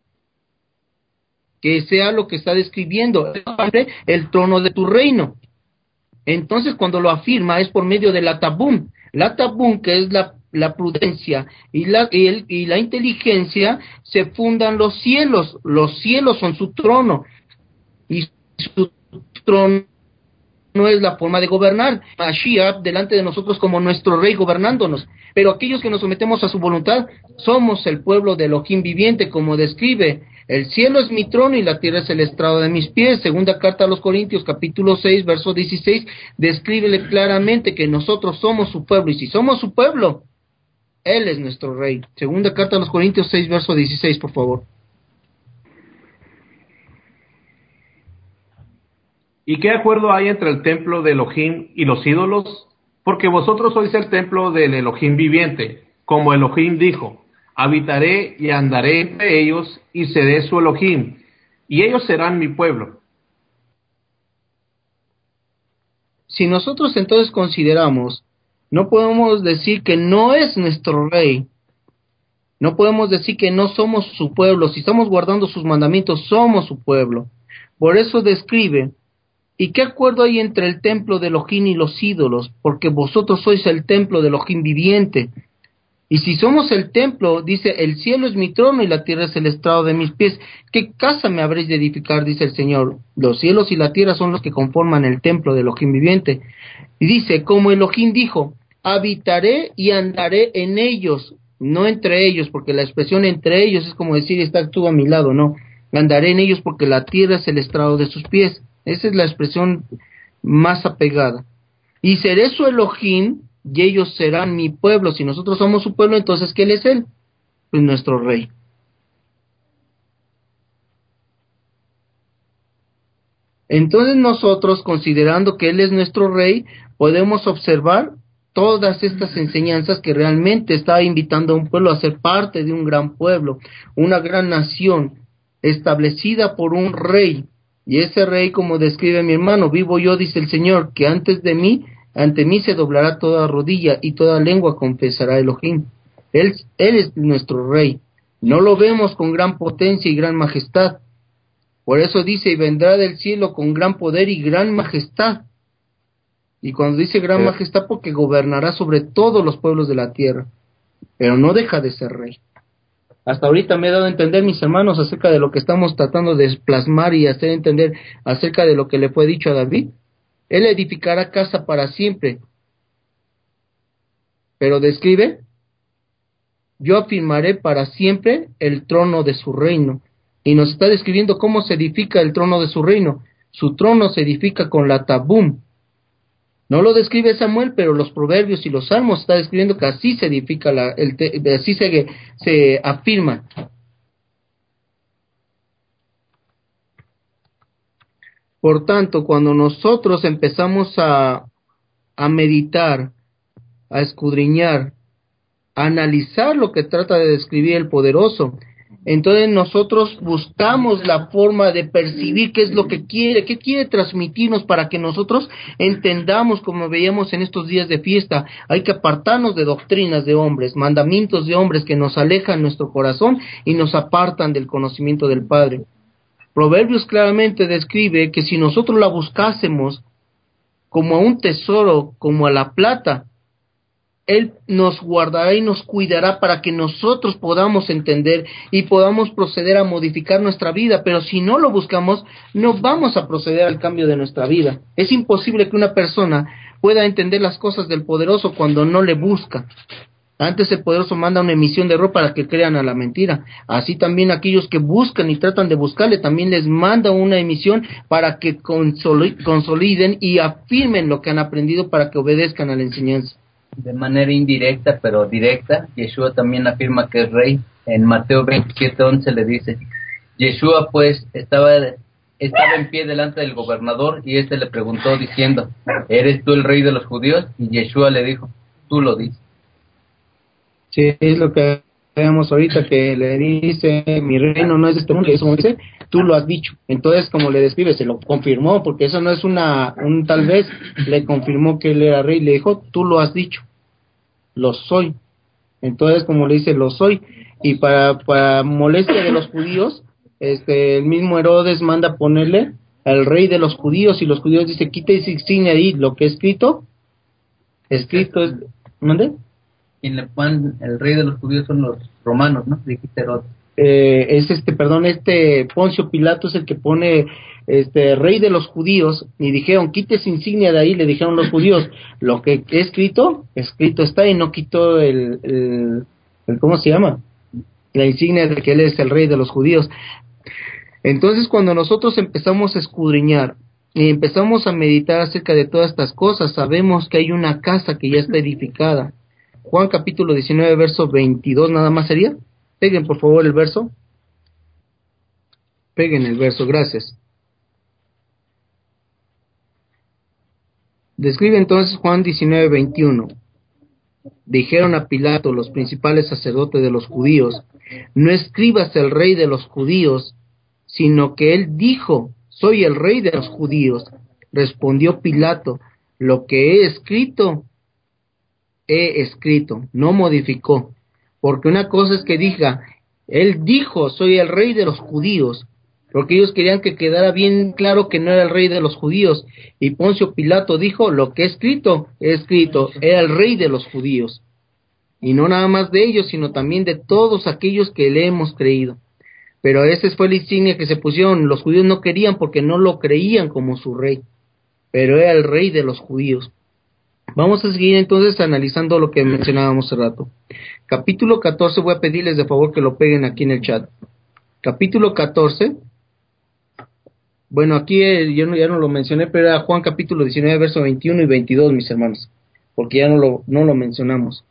que sea lo que está describiendo, el trono de tu reino. Entonces, cuando lo afirma es por medio de la tabum, la tabum, que es la, la prudencia y la, y, el, y la inteligencia, se fundan los cielos. Los cielos son su trono, y su trono no es la forma de gobernar. Mashiach delante de nosotros como nuestro rey gobernándonos, pero aquellos que nos sometemos a su voluntad somos el pueblo de Elohim viviente, como describe: el cielo es mi trono y la tierra es el estrado de mis pies. Segunda carta a los Corintios, capítulo seis, verso dieciséis, descríbele claramente que nosotros somos su pueblo, y si somos su pueblo, Él es nuestro rey. Segunda carta a los Corintios seis, verso dieciséis, por favor. ¿Y qué acuerdo hay entre el templo de Elohim y los ídolos? Porque vosotros sois el templo del Elohim viviente, como Elohim dijo: habitaré y andaré entre ellos y seré su Elohim, y ellos serán mi pueblo. Si nosotros entonces consideramos, no podemos decir que no es nuestro rey, no podemos decir que no somos su pueblo. Si estamos guardando sus mandamientos, somos su pueblo. Por eso describe: ¿y qué acuerdo hay entre el templo de Elohim y los ídolos? Porque vosotros sois el templo de Elohim viviente. Y si somos el templo, dice: el cielo es mi trono y la tierra es el estrado de mis pies. ¿Qué casa me habréis de edificar? Dice el Señor. Los cielos y la tierra son los que conforman el templo de Elohim viviente. Y dice: como Elohim dijo, habitaré y andaré en ellos, no entre ellos, porque la expresión entre ellos es como decir, está tú a mi lado, no. Andaré en ellos porque la tierra es el estrado de sus pies. Esa es la expresión más apegada. Y seré su Elohim, y ellos serán mi pueblo. Si nosotros somos su pueblo, entonces ¿quién es Él? Pues nuestro rey. Entonces nosotros, considerando que Él es nuestro rey, podemos observar todas estas enseñanzas que realmente está invitando a un pueblo a ser parte de un gran pueblo, una gran nación, establecida por un rey. Y ese rey, como describe mi hermano: vivo yo, dice el Señor, que antes de mí, ante mí se doblará toda rodilla y toda lengua confesará a Elohim. Él, él es nuestro rey. No lo vemos con gran potencia y gran majestad. Por eso dice: y vendrá del cielo con gran poder y gran majestad. Y cuando dice gran majestad, porque gobernará sobre todos los pueblos de la tierra. Pero no deja de ser rey. Hasta ahorita me he dado a entender, mis hermanos, acerca de lo que estamos tratando de plasmar y hacer entender acerca de lo que le fue dicho a David. Él edificará casa para siempre. Pero describe: yo afirmaré para siempre el trono de su reino. Y nos está describiendo cómo se edifica el trono de su reino. Su trono se edifica con la tabum. No lo describe Samuel, pero los proverbios y los salmos está describiendo que así se edifica, la, el te, así se, se afirma. Por tanto, cuando nosotros empezamos a, a meditar, a escudriñar, a analizar lo que trata de describir el poderoso, entonces nosotros buscamos la forma de percibir qué es lo que quiere, qué quiere transmitirnos para que nosotros entendamos, como veíamos en estos días de fiesta. Hay que apartarnos de doctrinas de hombres, mandamientos de hombres que nos alejan nuestro corazón y nos apartan del conocimiento del Padre. Proverbios claramente describe que si nosotros la buscásemos como a un tesoro, como a la plata, Él nos guardará y nos cuidará para que nosotros podamos entender y podamos proceder a modificar nuestra vida. Pero si no lo buscamos, no vamos a proceder al cambio de nuestra vida. Es imposible que una persona pueda entender las cosas del poderoso cuando no le busca. Antes el poderoso manda una emisión de error para que crean a la mentira. Así también aquellos que buscan y tratan de buscarle, también les manda una emisión para que consoliden y afirmen lo que han aprendido para que obedezcan a la enseñanza. De manera indirecta pero directa, Yeshua también afirma que es rey. En Mateo veintisiete once le dice: Yeshua pues estaba, estaba en pie delante del gobernador, y éste le preguntó diciendo: ¿eres tú el rey de los judíos? Y Yeshua le dijo: tú lo dices. Sí, es lo que leíamos ahorita que le dice, mi reino no es de este mundo, y eso dice, tú lo has dicho. Entonces, como le describe, se lo confirmó, porque eso no es una, un tal vez, le confirmó que él era rey, le dijo, tú lo has dicho, lo soy. Entonces, como le dice, lo soy. Y para, para molestia de los judíos, este, el mismo Herodes manda ponerle al rey de los judíos, y los judíos dicen, quita ese insignia ahí, lo que he escrito, escrito es, ¿mande? Quien le ponen el rey de los judíos son los romanos, ¿no? Dijiste Herodes. Eh, es este, perdón, este Poncio Pilato es el que pone este rey de los judíos, y dijeron, quite esa insignia de ahí, le dijeron los judíos, lo que he escrito, escrito está, y no quitó el, el, el ¿cómo se llama? La insignia de que él es el rey de los judíos. Entonces, cuando nosotros empezamos a escudriñar y empezamos a meditar acerca de todas estas cosas, sabemos que hay una casa que ya está edificada. Juan capítulo diecinueve, verso veintidós, nada más sería. Peguen por favor el verso. Peguen el verso, gracias. Describe entonces Juan diecinueve, veintiuno. Dijeron a Pilato los principales sacerdotes de los judíos, no escribas el rey de los judíos, sino que él dijo, soy el rey de los judíos. Respondió Pilato, lo que he escrito, he escrito, no modificó. Porque una cosa es que diga, él dijo, soy el rey de los judíos, porque ellos querían que quedara bien claro que no era el rey de los judíos. Y Poncio Pilato dijo, lo que he escrito, he escrito, era el rey de los judíos. Y no nada más de ellos, sino también de todos aquellos que le hemos creído. Pero esa fue la insignia que se pusieron. Los judíos no querían porque no lo creían como su rey, pero era el rey de los judíos. Vamos a seguir entonces analizando lo que mencionábamos hace rato. Capítulo catorce, voy a pedirles de favor que lo peguen aquí en el chat. Capítulo catorce, bueno, aquí eh, yo no, ya no lo mencioné, pero era Juan capítulo diecinueve, verso veintiuno y veintidós, mis hermanos, porque ya no lo, no lo mencionamos.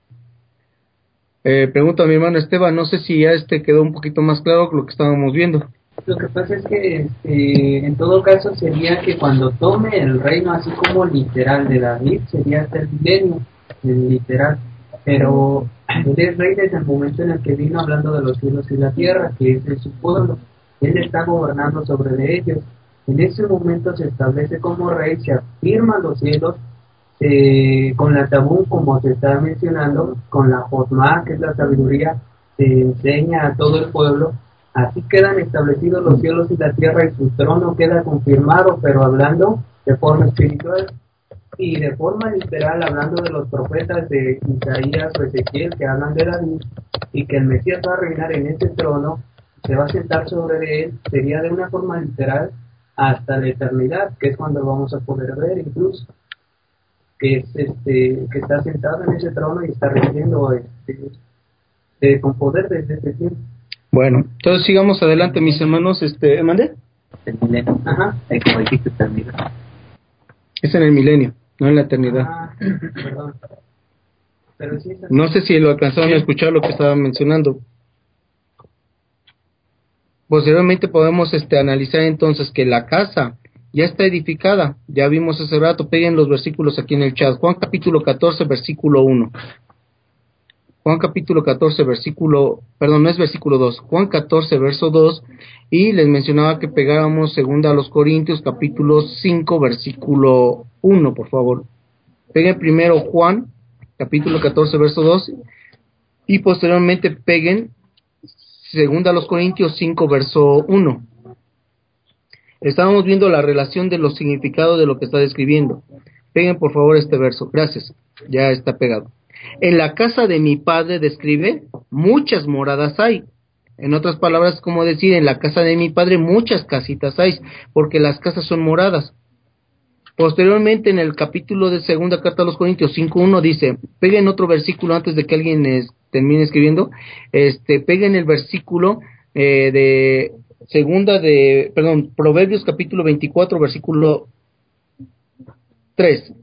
Eh, pregunto a mi hermano Esteban, no sé si ya este quedó un poquito más claro lo que estábamos viendo. Lo que pasa es que este, en todo caso sería que cuando tome el reino así como literal de David, sería hasta el milenio, el literal, pero él es rey desde el momento en el que vino hablando de los cielos y la tierra, que es de su pueblo, él está gobernando sobre de ellos. En ese momento se establece como rey, se afirman los cielos, Eh, con la tabú, como se está mencionando, con la Jotma, que es la sabiduría, se enseña a todo el pueblo, así quedan establecidos los cielos y la tierra, y su trono queda confirmado, pero hablando de forma espiritual, y de forma literal, hablando de los profetas de Isaías o Ezequiel, que hablan de David, y que el Mesías va a reinar en ese trono, se va a sentar sobre él, sería de una forma literal, hasta la eternidad, que es cuando vamos a poder ver incluso que es este que está sentado en ese trono y está regiendo este, eh, con poder desde ese tiempo. Bueno, entonces sigamos adelante, mis hermanos. Este, ¿mande? El milenio. Ajá. Es como dijiste, eternidad. Es en el milenio, no en la eternidad. Ah, perdón. Pero sí, no sé si lo alcanzaron a escuchar lo que estaba mencionando. Posteriormente podemos este analizar entonces que la casa ya está edificada, ya vimos hace rato. Peguen los versículos aquí en el chat. Juan capítulo catorce, versículo uno. Juan capítulo catorce, versículo, perdón, no es versículo dos, Juan catorce, verso dos, y les mencionaba que pegáramos segunda a los Corintios, capítulo cinco, versículo uno, por favor. Peguen primero Juan, capítulo catorce, verso dos, y posteriormente peguen segunda a los Corintios cinco, verso uno. Estábamos viendo la relación de los significados de lo que está describiendo. Peguen por favor este verso. Gracias. Ya está pegado. En la casa de mi padre, describe, muchas moradas hay. En otras palabras, como decir, en la casa de mi padre muchas casitas hay, porque las casas son moradas. Posteriormente, en el capítulo de segunda carta a los Corintios cinco uno dice, peguen otro versículo antes de que alguien es, termine escribiendo. Este, peguen el versículo eh, de segunda de, perdón, Proverbios capítulo veinticuatro, versículo tres.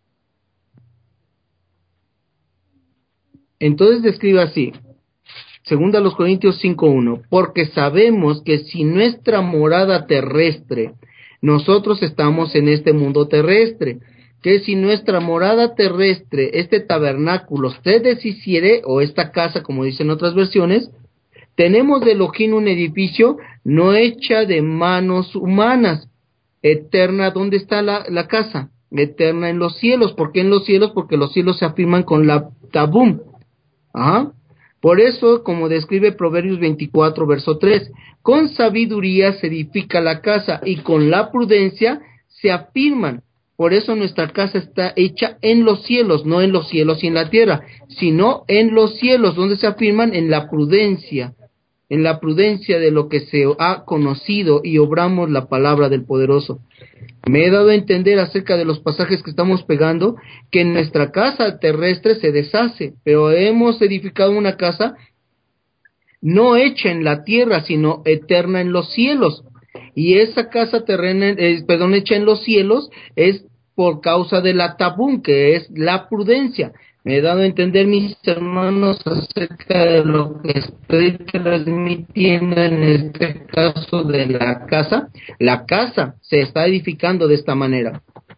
Entonces describe así, segunda a los Corintios cinco uno, porque sabemos que si nuestra morada terrestre, nosotros estamos en este mundo terrestre, que si nuestra morada terrestre, este tabernáculo, se deshiciere, o esta casa, como dicen otras versiones, tenemos de Elohim un edificio no hecha de manos humanas, eterna. ¿Dónde está la, la casa? Eterna en los cielos. ¿Por qué en los cielos? Porque los cielos se afirman con la tabum. Ajá. Por eso, como describe Proverbios veinticuatro, verso tres, con sabiduría se edifica la casa y con la prudencia se afirman. Por eso nuestra casa está hecha en los cielos, no en los cielos y en la tierra, sino en los cielos, donde se afirman en la prudencia, en la prudencia de lo que se ha conocido y obramos la palabra del poderoso. Me he dado a entender acerca de los pasajes que estamos pegando, que en nuestra casa terrestre se deshace, pero hemos edificado una casa no hecha en la tierra, sino eterna en los cielos. Y esa casa terrena, eh, perdón, hecha en los cielos, es por causa de la tabún, que es la prudencia. Me he dado a entender, mis hermanos, acerca de lo que estoy transmitiendo en este caso de la casa. La casa se está edificando de esta manera.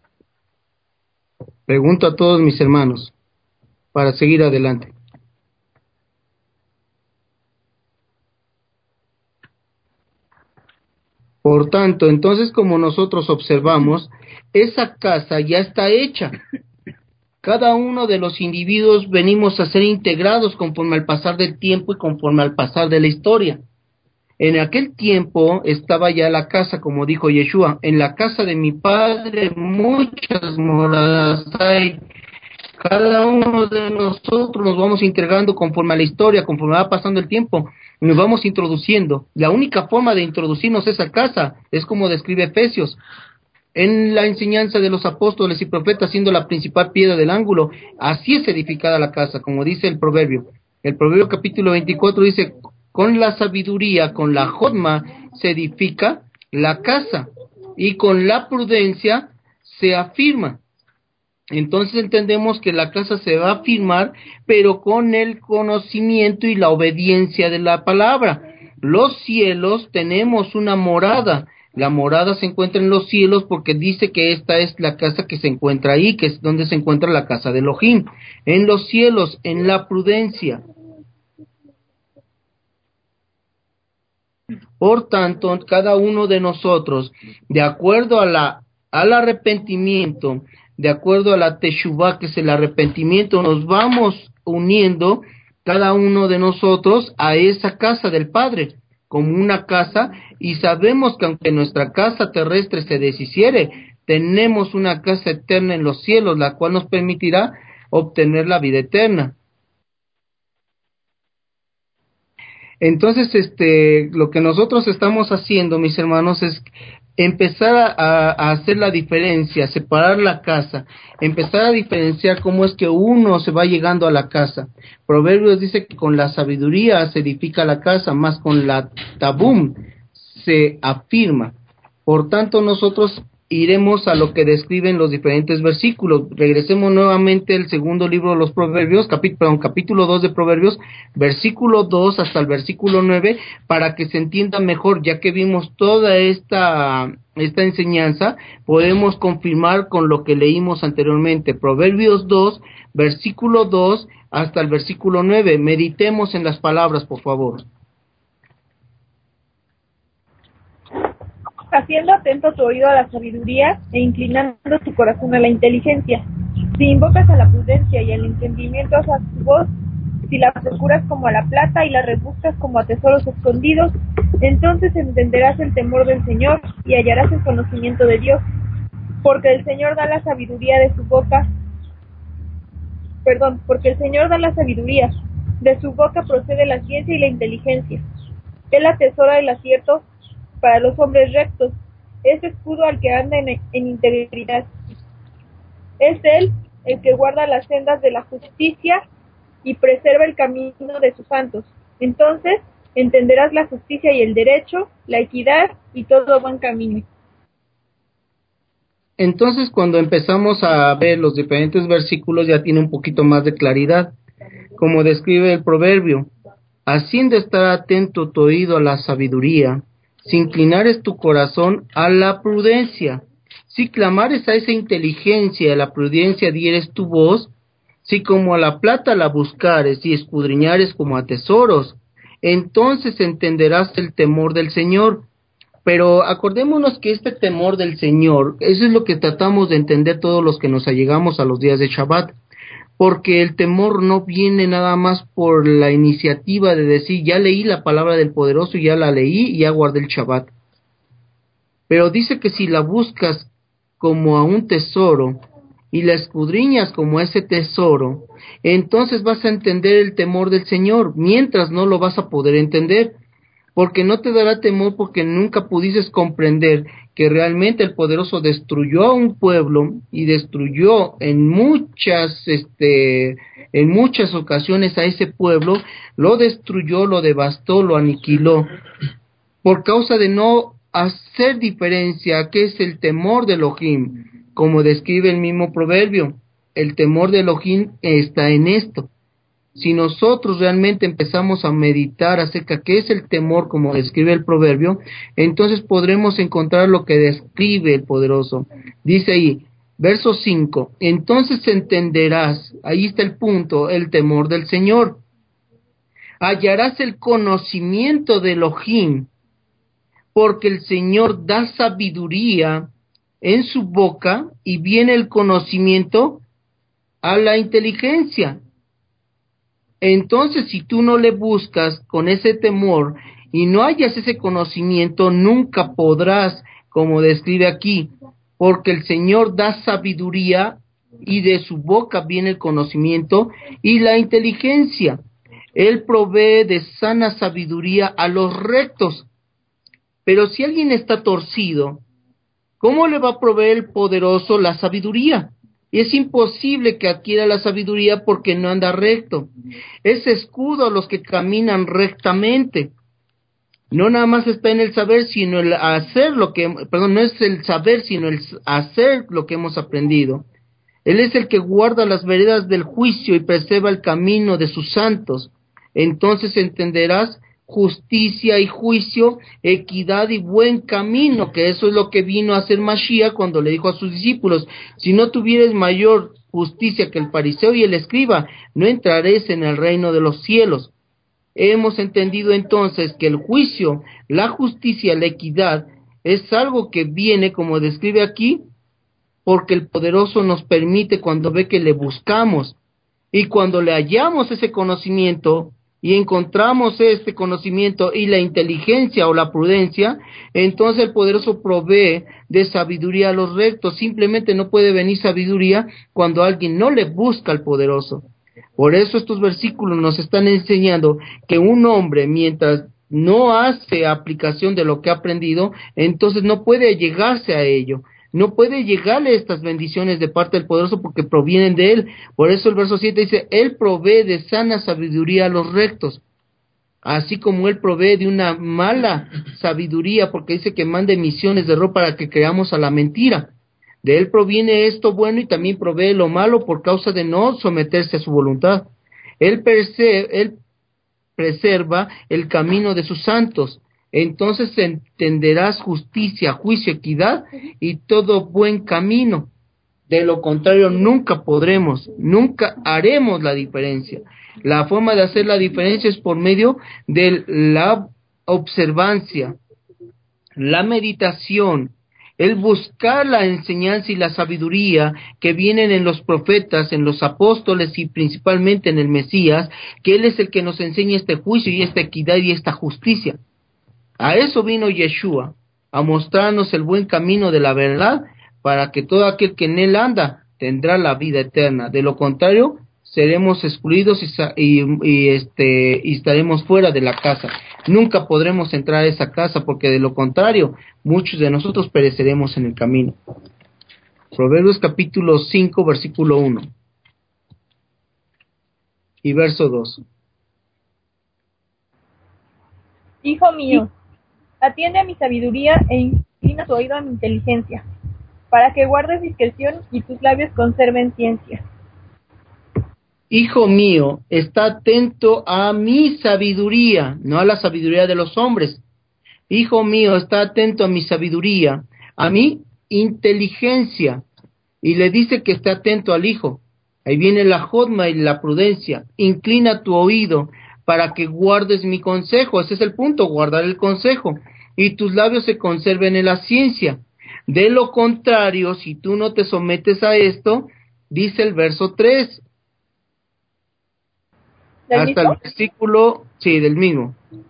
Pregunto a todos mis hermanos, para seguir adelante. Por tanto, entonces, como nosotros observamos, esa casa ya está hecha. Cada uno de los individuos venimos a ser integrados conforme al pasar del tiempo y conforme al pasar de la historia. En aquel tiempo estaba ya la casa, como dijo Yeshua, en la casa de mi padre muchas moradas hay. Cada uno de nosotros nos vamos integrando conforme a la historia, conforme va pasando el tiempo, nos vamos introduciendo. La única forma de introducirnos a esa casa es como describe Efesios. En la enseñanza de los apóstoles y profetas, siendo la principal piedra del ángulo, así es edificada la casa, como dice el proverbio. El proverbio capítulo veinticuatro dice, con la sabiduría, con la jodma, se edifica la casa, y con la prudencia se afirma. Entonces entendemos que la casa se va a afirmar, pero con el conocimiento y la obediencia de la palabra. Los cielos tenemos una morada. La morada se encuentra en los cielos porque dice que esta es la casa que se encuentra ahí, que es donde se encuentra la casa de Elohim. En los cielos, en la prudencia. Por tanto, cada uno de nosotros, de acuerdo a la, al arrepentimiento, de acuerdo a la teshuvá, que es el arrepentimiento, nos vamos uniendo cada uno de nosotros a esa casa del Padre, como una casa, y sabemos que aunque nuestra casa terrestre se deshiciere, tenemos una casa eterna en los cielos, la cual nos permitirá obtener la vida eterna. Entonces, este, lo que nosotros estamos haciendo, mis hermanos, es empezar a, a hacer la diferencia, separar la casa, empezar a diferenciar cómo es que uno se va llegando a la casa. Proverbios dice que con la sabiduría se edifica la casa, más con la tabum se afirma. Por tanto, nosotros iremos a lo que describen los diferentes versículos. Regresemos nuevamente al segundo libro de los Proverbios, capítulo, perdón, capítulo dos de Proverbios, versículo dos hasta el versículo nueve, para que se entienda mejor. Ya que vimos toda esta, esta enseñanza, podemos confirmar con lo que leímos anteriormente. Proverbios dos, versículo dos hasta el versículo nueve. Meditemos en las palabras, por favor. Haciendo atento tu oído a la sabiduría e inclinando tu corazón a la inteligencia. Si invocas a la prudencia y al entendimiento a su voz, si la procuras como a la plata y la rebuscas como a tesoros escondidos, entonces entenderás el temor del Señor y hallarás el conocimiento de Dios, porque el Señor da la sabiduría de su boca, perdón, porque el Señor da la sabiduría, de su boca procede la ciencia y la inteligencia. Él atesora el acierto para los hombres rectos, es escudo al que anda en, en integridad. Es él el que guarda las sendas de la justicia y preserva el camino de sus santos. Entonces entenderás la justicia y el derecho, la equidad y todo buen camino. Entonces, cuando empezamos a ver los diferentes versículos, ya tiene un poquito más de claridad. Como describe el proverbio, haciendo estar atento tu oído a la sabiduría, si inclinares tu corazón a la prudencia, Si clamares a esa inteligencia, a la prudencia dieres tu voz, si como a la plata la buscares y escudriñares como a tesoros, entonces entenderás el temor del Señor. Pero acordémonos que este temor del Señor, eso es lo que tratamos de entender todos los que nos allegamos a los días de Shabbat, porque el temor no viene nada más por la iniciativa de decir, ya leí la palabra del Poderoso, ya la leí y ya guardé el Shabbat. Pero dice que si la buscas como a un tesoro y la escudriñas como a ese tesoro, entonces vas a entender el temor del Señor, mientras no lo vas a poder entender, porque no te dará temor porque nunca pudiste comprender que realmente el Poderoso destruyó a un pueblo y destruyó en muchas, este, en muchas ocasiones a ese pueblo, lo destruyó, lo devastó, lo aniquiló, por causa de no hacer diferencia qué es el temor de Elohim, como describe el mismo proverbio. El temor de Elohim está en esto. Si nosotros realmente empezamos a meditar acerca de qué es el temor, como describe el proverbio, entonces podremos encontrar lo que describe el Poderoso. Dice ahí, verso cinco, entonces entenderás, ahí está el punto, el temor del Señor. Hallarás el conocimiento de Elohim, porque el Señor da sabiduría en su boca y viene el conocimiento a la inteligencia. Entonces, si tú no le buscas con ese temor y no hayas ese conocimiento, nunca podrás, como describe aquí, porque el Señor da sabiduría y de su boca viene el conocimiento y la inteligencia. Él provee de sana sabiduría a los rectos. Pero si alguien está torcido, ¿cómo le va a proveer el Poderoso la sabiduría? Y es imposible que adquiera la sabiduría porque no anda recto. Es escudo a los que caminan rectamente. No nada más está en el saber, sino el hacer lo que, perdón, no es el saber, sino el hacer lo que hemos aprendido. Él es el que guarda las veredas del juicio y preserva el camino de sus santos. Entonces entenderás justicia y juicio, equidad y buen camino, que eso es lo que vino a hacer Mashiach cuando le dijo a sus discípulos, si no tuvieres mayor justicia que el fariseo y el escriba, no entraréis en el reino de los cielos. Hemos entendido entonces que el juicio, la justicia, la equidad, es algo que viene, como describe aquí, porque el Poderoso nos permite cuando ve que le buscamos, y cuando le hallamos ese conocimiento, y encontramos este conocimiento y la inteligencia o la prudencia, entonces el Poderoso provee de sabiduría a los rectos. Simplemente no puede venir sabiduría cuando alguien no le busca al Poderoso. Por eso estos versículos nos están enseñando que un hombre, mientras no hace aplicación de lo que ha aprendido, entonces no puede llegarse a ello. No puede llegarle estas bendiciones de parte del Poderoso porque provienen de Él. Por eso el verso siete dice, Él provee de sana sabiduría a los rectos, así como Él provee de una mala sabiduría, porque dice que manda emisiones de error para que creamos a la mentira. De Él proviene esto bueno y también provee lo malo por causa de no someterse a su voluntad. Él, perse- él preserva el camino de sus santos. Entonces entenderás justicia, juicio, equidad y todo buen camino. De lo contrario, nunca podremos, nunca haremos la diferencia. La forma de hacer la diferencia es por medio de la observancia, la meditación, el buscar la enseñanza y la sabiduría que vienen en los profetas, en los apóstoles y principalmente en el Mesías, que Él es el que nos enseña este juicio y esta equidad y esta justicia. A eso vino Yeshua, a mostrarnos el buen camino de la verdad, para que todo aquel que en él anda tendrá la vida eterna. De lo contrario, seremos excluidos y, y, y, este, y estaremos fuera de la casa. Nunca podremos entrar a esa casa, porque de lo contrario, muchos de nosotros pereceremos en el camino. Proverbios capítulo cinco, versículo uno y verso dos. Hijo mío, atiende a mi sabiduría e inclina tu oído a mi inteligencia, para que guardes discreción y tus labios conserven ciencia. Hijo mío, está atento a mi sabiduría, no a la sabiduría de los hombres. Hijo mío, está atento a mi sabiduría, a mí inteligencia, y le dice que esté atento al hijo. Ahí viene la jodma y la prudencia. Inclina tu oído para que guardes mi consejo. Ese es el punto, guardar el consejo. Y tus labios se conserven en la ciencia. De lo contrario, si tú no te sometes a esto, dice el verso tres. ¿Del Hasta mismo? el versículo, sí, del mismo.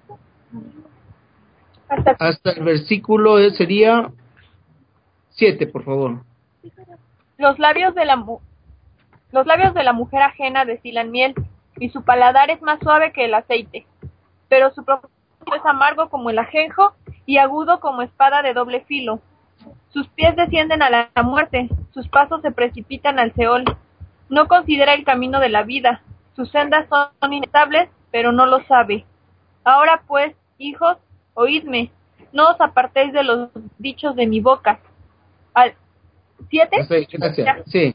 Hasta, Hasta el versículo eh, sería siete, por favor. los labios de la mu- los labios de la mujer ajena destilan miel, y su paladar es más suave que el aceite, pero su propósito es amargo como el ajenjo y agudo como espada de doble filo. Sus pies descienden a la muerte, sus pasos se precipitan al Seol. No considera el camino de la vida, sus sendas son inestables, pero no lo sabe. Ahora pues, hijos, oídme, no os apartéis de los dichos de mi boca. Al ¿Siete? Sí, gracias. Sí.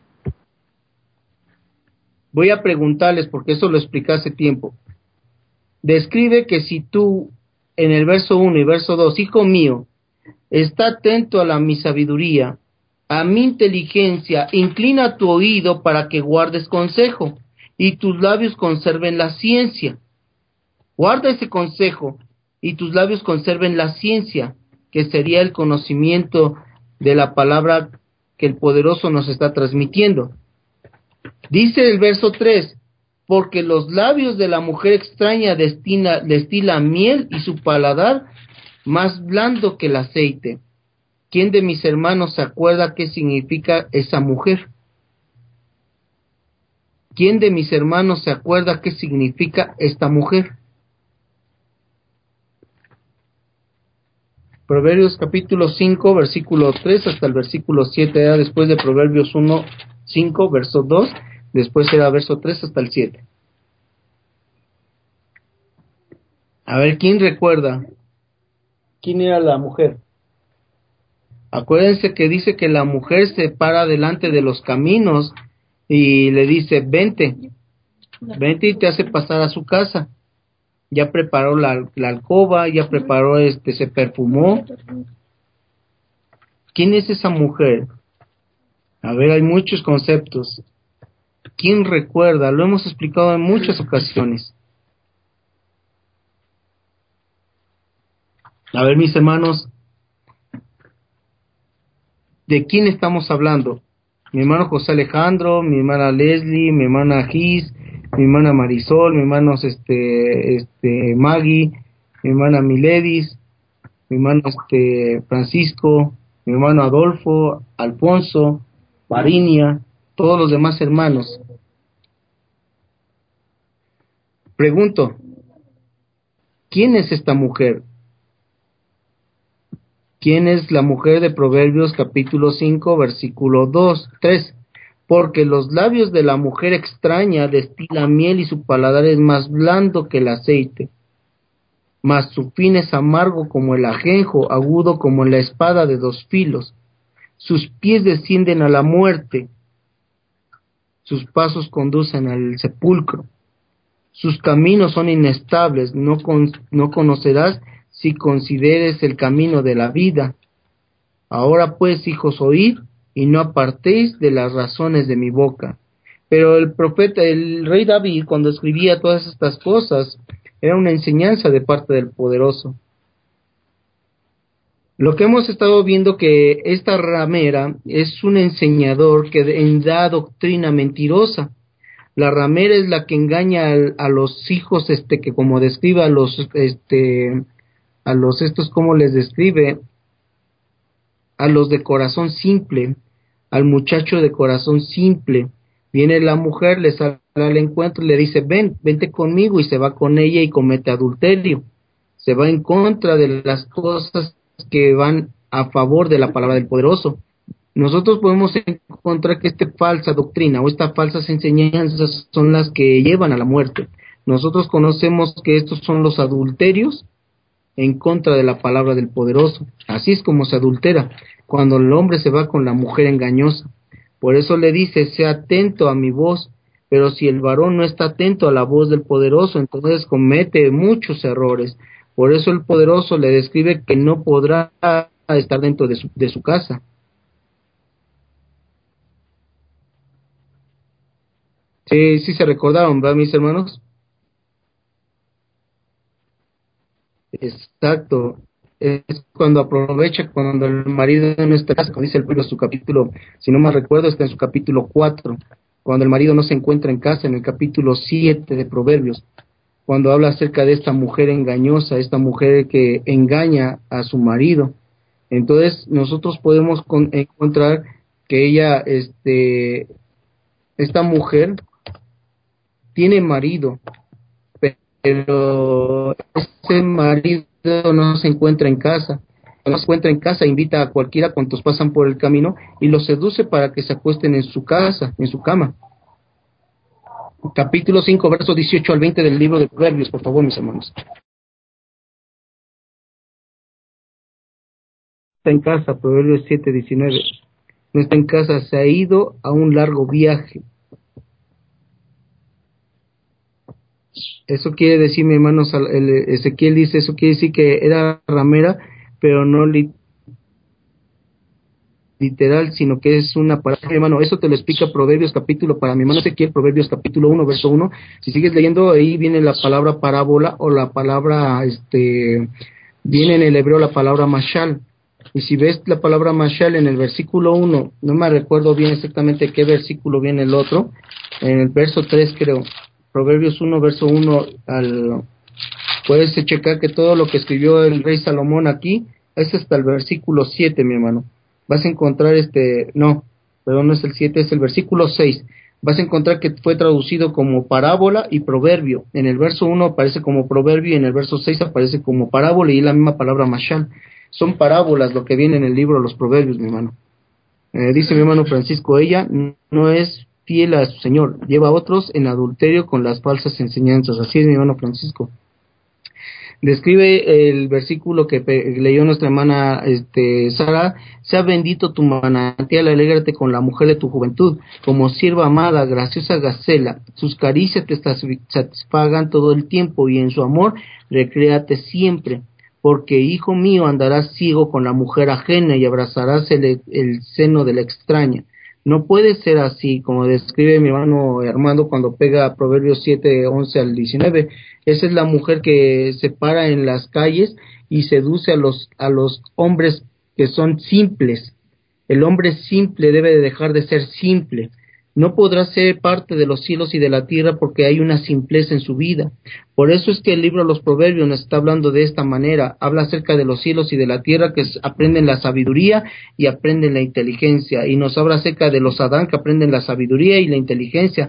Voy a preguntarles, porque eso lo expliqué hace tiempo. Describe que si tú, en el verso uno y verso dos, hijo mío, está atento a la mi sabiduría, a mi inteligencia, inclina tu oído para que guardes consejo, y tus labios conserven la ciencia. Guarda ese consejo, y tus labios conserven la ciencia, que sería el conocimiento de la palabra que el poderoso nos está transmitiendo. Dice el verso tres, porque los labios de la mujer extraña destina, destila miel y su paladar más blando que el aceite. ¿Quién de mis hermanos se acuerda qué significa esa mujer? ¿Quién de mis hermanos se acuerda qué significa esta mujer? Proverbios capítulo cinco, versículo tres hasta el versículo siete, era después de Proverbios uno, cinco, verso dos, después era verso tres hasta el siete. A ver, ¿quién recuerda? ¿Quién era la mujer? Acuérdense que dice que la mujer se para delante de los caminos y le dice, vente, vente y te hace pasar a su casa. Ya preparó la, la alcoba, ya preparó, este, se perfumó. ¿Quién es esa mujer? A ver, hay muchos conceptos. ¿Quién recuerda? Lo hemos explicado en muchas ocasiones. A ver, mis hermanos, ¿de quién estamos hablando? Mi hermano José Alejandro, mi hermana Leslie, mi hermana Gis, mi hermana Marisol, mi hermano este, este, Maggie, mi hermana Miledis, mi hermano este, Francisco, mi hermano Adolfo, Alfonso, Varinia, todos los demás hermanos. Pregunto, ¿quién es esta mujer? ¿Quién es la mujer de Proverbios capítulo cinco, versículo dos, tres? Porque los labios de la mujer extraña destilan miel y su paladar es más blando que el aceite. Mas su fin es amargo como el ajenjo, agudo como la espada de dos filos. Sus pies descienden a la muerte, sus pasos conducen al sepulcro. Sus caminos son inestables, no, con, no conocerás si consideres el camino de la vida. Ahora pues, hijos, oíd, y no apartéis de las razones de mi boca. Pero el profeta, el rey David, cuando escribía todas estas cosas, era una enseñanza de parte del poderoso. Lo que hemos estado viendo que esta ramera es un enseñador que da doctrina mentirosa. La ramera es la que engaña a, a los hijos, este, que como describe a los, este, a los estos, como les describe, a los de corazón simple, al muchacho de corazón simple. Viene la mujer, le sale al encuentro y le dice, ven, vente conmigo, y se va con ella y comete adulterio. Se va en contra de las cosas que van a favor de la palabra del poderoso. Nosotros podemos encontrar que esta falsa doctrina o estas falsas enseñanzas son las que llevan a la muerte. Nosotros conocemos que estos son los adulterios en contra de la palabra del poderoso. Así es como se adultera, cuando el hombre se va con la mujer engañosa. Por eso le dice, sea atento a mi voz, pero si el varón no está atento a la voz del poderoso, entonces comete muchos errores. Por eso el poderoso le describe que no podrá estar dentro de su, de su casa. Sí, sí se recordaron, ¿verdad, mis hermanos? Exacto. Es cuando aprovecha, cuando el marido no está en casa, como dice el pueblo, su capítulo, si no mal recuerdo, está en su capítulo cuatro, cuando el marido no se encuentra en casa, en el capítulo siete de Proverbios, cuando habla acerca de esta mujer engañosa, esta mujer que engaña a su marido. Entonces, nosotros podemos con, encontrar que ella, este, esta mujer, tiene marido, pero ese marido no se encuentra en casa. Cuando se encuentra en casa, invita a cualquiera cuantos pasan por el camino y los seduce para que se acuesten en su casa, en su cama. Capítulo cinco, versos dieciocho al veinte del libro de Proverbios, por favor, mis hermanos. Está en casa, Proverbios siete, diecinueve. No está en casa, se ha ido a un largo viaje. Eso quiere decir, mi hermano, el Ezequiel dice, eso quiere decir que era ramera, pero no li- literal, sino que es una palabra, hermano. Eso te lo explica Proverbios capítulo, para mi hermano Ezequiel, Proverbios capítulo uno, verso uno. Si sigues leyendo, ahí viene la palabra parábola, o la palabra, este, viene en el hebreo la palabra mashal. Y si ves la palabra mashal en el versículo uno, no me recuerdo bien exactamente qué versículo viene el otro, en el verso tres creo, Proverbios uno, verso uno, al, puedes checar que todo lo que escribió el rey Salomón aquí es hasta el versículo siete, mi hermano. Vas a encontrar este, no, perdón, no es el siete, es el versículo seis. Vas a encontrar que fue traducido como parábola y proverbio. En el verso uno aparece como proverbio y en el verso seis aparece como parábola y es la misma palabra mashal. Son parábolas lo que viene en el libro de los Proverbios, mi hermano. Eh, dice mi hermano Francisco, ella no es fiel a su Señor, lleva a otros en adulterio con las falsas enseñanzas. Así es, mi hermano Francisco. Describe el versículo que pe- leyó nuestra hermana este, Sara: sea bendito tu manantial, alégrate con la mujer de tu juventud, como sierva amada, graciosa gacela, sus caricias te satisfagan todo el tiempo, y en su amor recréate siempre. Porque, hijo mío, andarás ciego con la mujer ajena y abrazarás el, el seno de la extraña. No puede ser así, como describe mi hermano Armando cuando pega Proverbios siete, once al diecinueve. Esa es la mujer que se para en las calles y seduce a los, a los hombres que son simples. El hombre simple debe de dejar de ser simple. No podrá ser parte de los cielos y de la tierra porque hay una simpleza en su vida. Por eso es que el libro de los Proverbios nos está hablando de esta manera. Habla acerca de los cielos y de la tierra que aprenden la sabiduría y aprenden la inteligencia. Y nos habla acerca de los Adán que aprenden la sabiduría y la inteligencia.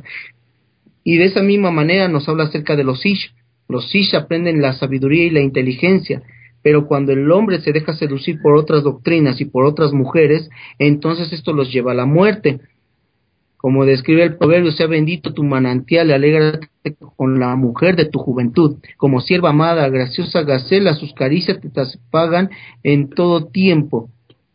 Y de esa misma manera nos habla acerca de los Ish. Los Ish aprenden la sabiduría y la inteligencia. Pero cuando el hombre se deja seducir por otras doctrinas y por otras mujeres, entonces esto los lleva a la muerte. Como describe el proverbio, sea bendito tu manantial, alégrate con la mujer de tu juventud, como sierva amada, graciosa gacela, sus caricias te satisfagan en todo tiempo,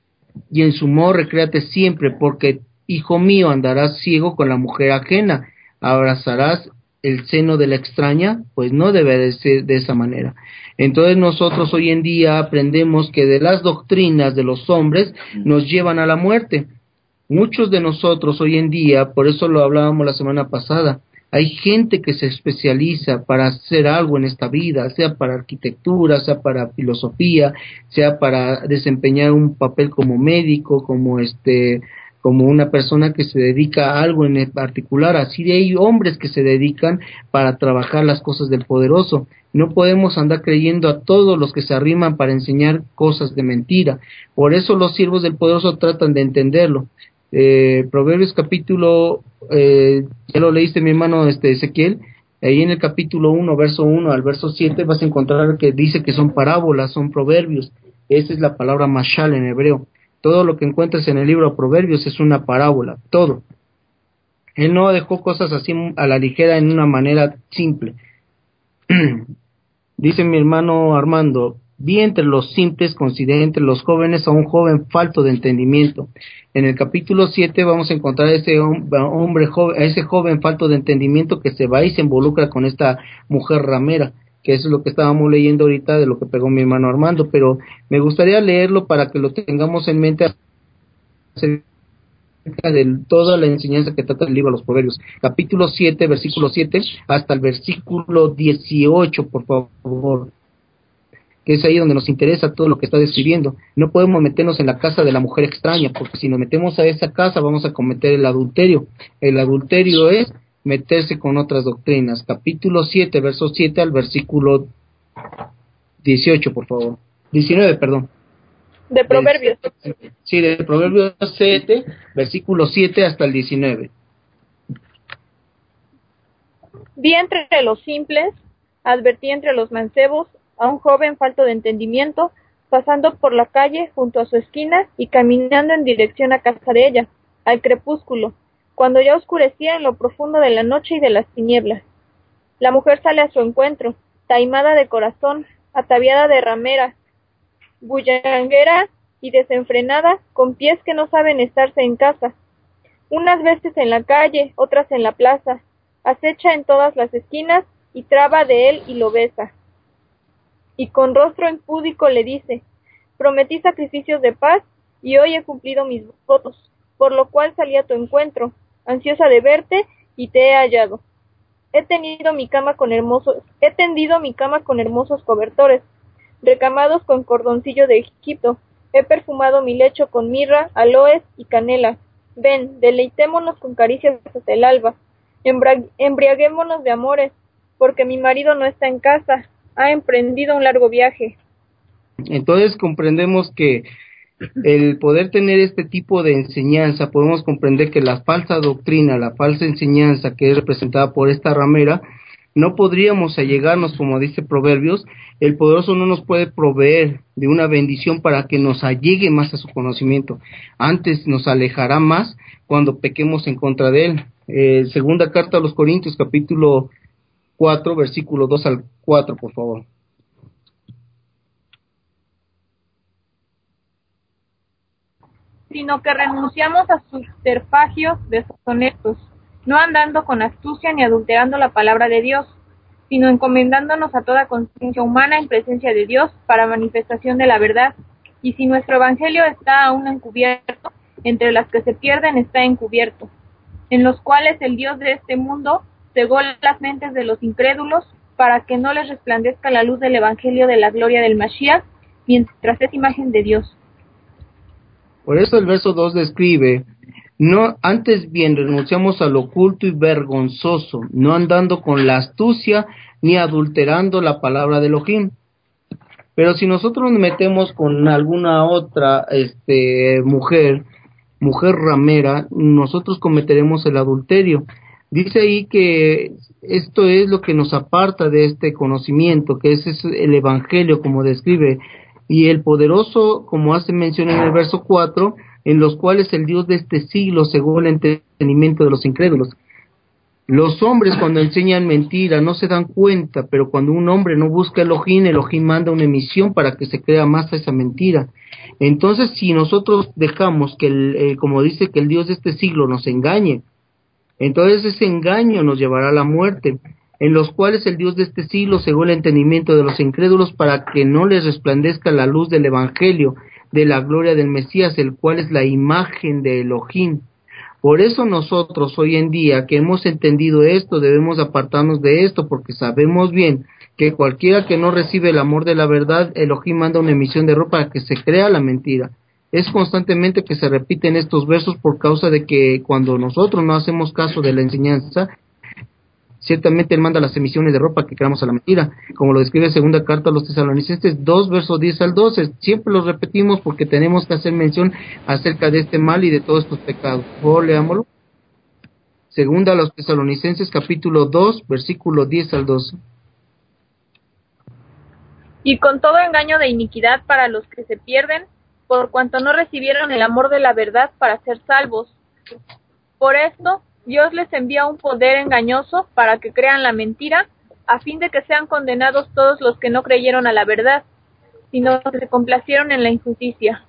y en su humor recréate siempre, porque, hijo mío, andarás ciego con la mujer ajena, abrazarás el seno de la extraña. Pues no debe de ser de esa manera. Entonces nosotros hoy en día aprendemos que de las doctrinas de los hombres nos llevan a la muerte. Muchos de nosotros hoy en día, por eso lo hablábamos la semana pasada, hay gente que se especializa para hacer algo en esta vida, sea para arquitectura, sea para filosofía, sea para desempeñar un papel como médico, como este, como una persona que se dedica a algo en particular. Así hay hombres que se dedican para trabajar las cosas del poderoso. No podemos andar creyendo a todos los que se arriman para enseñar cosas de mentira. Por eso los siervos del poderoso tratan de entenderlo. Eh, Proverbios capítulo, eh, ya lo leíste mi hermano este Ezequiel, ahí en el capítulo uno, verso uno al verso siete vas a encontrar que dice que son parábolas, son proverbios. Esa es la palabra mashal en hebreo. Todo lo que encuentras en el libro de Proverbios es una parábola, todo. Él no dejó cosas así a la ligera en una manera simple. Dice mi hermano Armando: vi entre los simples, consideré entre los jóvenes a un joven falto de entendimiento. En el capítulo siete vamos a encontrar a ese hombre joven, a ese joven falto de entendimiento que se va y se involucra con esta mujer ramera, que eso es lo que estábamos leyendo ahorita de lo que pegó mi hermano Armando, pero me gustaría leerlo para que lo tengamos en mente acerca de toda la enseñanza que trata el libro de los Proverbios, capítulo siete, versículo siete, hasta el versículo dieciocho, por favor, que es ahí donde nos interesa todo lo que está describiendo. No podemos meternos en la casa de la mujer extraña, porque si nos metemos a esa casa vamos a cometer el adulterio. El adulterio es meterse con otras doctrinas. Capítulo siete, verso siete al versículo dieciocho, por favor. diecinueve, perdón. De Proverbios. Sí, de Proverbios siete, versículo siete hasta el diecinueve. Vi entre los simples, advertí entre los mancebos, a un joven falto de entendimiento, pasando por la calle junto a su esquina y caminando en dirección a casa de ella, al crepúsculo, cuando ya oscurecía en lo profundo de la noche y de las tinieblas. La mujer sale a su encuentro, taimada de corazón, ataviada de ramera, bullanguera y desenfrenada, con pies que no saben estarse en casa, unas veces en la calle, otras en la plaza, acecha en todas las esquinas y traba de él y lo besa. Y con rostro impúdico le dice: prometí sacrificios de paz y hoy he cumplido mis votos, por lo cual salí a tu encuentro, ansiosa de verte, y te he hallado. He tenido mi cama con hermosos, he tendido mi cama con hermosos cobertores, recamados con cordoncillo de Egipto. He perfumado mi lecho con mirra, aloes y canela. Ven, deleitémonos con caricias hasta el alba. Embra- embriaguémonos de amores, porque mi marido no está en casa, ha emprendido un largo viaje. Entonces comprendemos que el poder tener este tipo de enseñanza, podemos comprender que la falsa doctrina, la falsa enseñanza que es representada por esta ramera, no podríamos allegarnos, como dice Proverbios. El poderoso no nos puede proveer de una bendición para que nos allegue más a su conocimiento. Antes nos alejará más cuando pequemos en contra de él. Eh, segunda carta a los Corintios, capítulo cuatro, versículo dos al cuatro, por favor. Sino que renunciamos a subterfugios deshonestos, no andando con astucia ni adulterando la palabra de Dios, sino encomendándonos a toda conciencia humana en presencia de Dios para manifestación de la verdad. Y si nuestro evangelio está aún encubierto, entre las que se pierden está encubierto, en los cuales el Dios de este mundo cegó las mentes de los incrédulos, para que no les resplandezca la luz del evangelio de la gloria del Mashiach, mientras es imagen de Dios. Por eso el verso dos describe: no, antes bien renunciamos a lo oculto y vergonzoso, no andando con la astucia ni adulterando la palabra de Elohim. Pero si nosotros nos metemos con alguna otra este mujer, mujer ramera, nosotros cometeremos el adulterio. Dice ahí que esto es lo que nos aparta de este conocimiento, que ese es el evangelio, como describe. Y el poderoso, como hace mención en el verso cuatro, en los cuales el Dios de este siglo cegó el entendimiento de los incrédulos. Los hombres cuando enseñan mentira no se dan cuenta, pero cuando un hombre no busca Elohim, Elohim manda una emisión para que se crea más a esa mentira. Entonces, si nosotros dejamos que, el, eh, como dice, que el Dios de este siglo nos engañe, entonces ese engaño nos llevará a la muerte, en los cuales el Dios de este siglo cegó el entendimiento de los incrédulos para que no les resplandezca la luz del evangelio de la gloria del Mesías, el cual es la imagen de Elohim. Por eso nosotros hoy en día que hemos entendido esto, debemos apartarnos de esto, porque sabemos bien que cualquiera que no recibe el amor de la verdad, Elohim manda una emisión de ropa para que se crea la mentira. Es constantemente que se repiten estos versos por causa de que cuando nosotros no hacemos caso de la enseñanza, ciertamente Él manda las emisiones de ropa que creamos a la mentira, como lo describe segunda carta a los Tesalonicenses dos, versos diez al doce. Siempre los repetimos porque tenemos que hacer mención acerca de este mal y de todos estos pecados. Por favor, leámoslo. Segunda a los Tesalonicenses, capítulo dos, versículo diez al doce. Y con todo engaño de iniquidad para los que se pierden, por cuanto no recibieron el amor de la verdad para ser salvos. Por esto, Dios les envía un poder engañoso para que crean la mentira, a fin de que sean condenados todos los que no creyeron a la verdad, sino que se complacieron en la injusticia.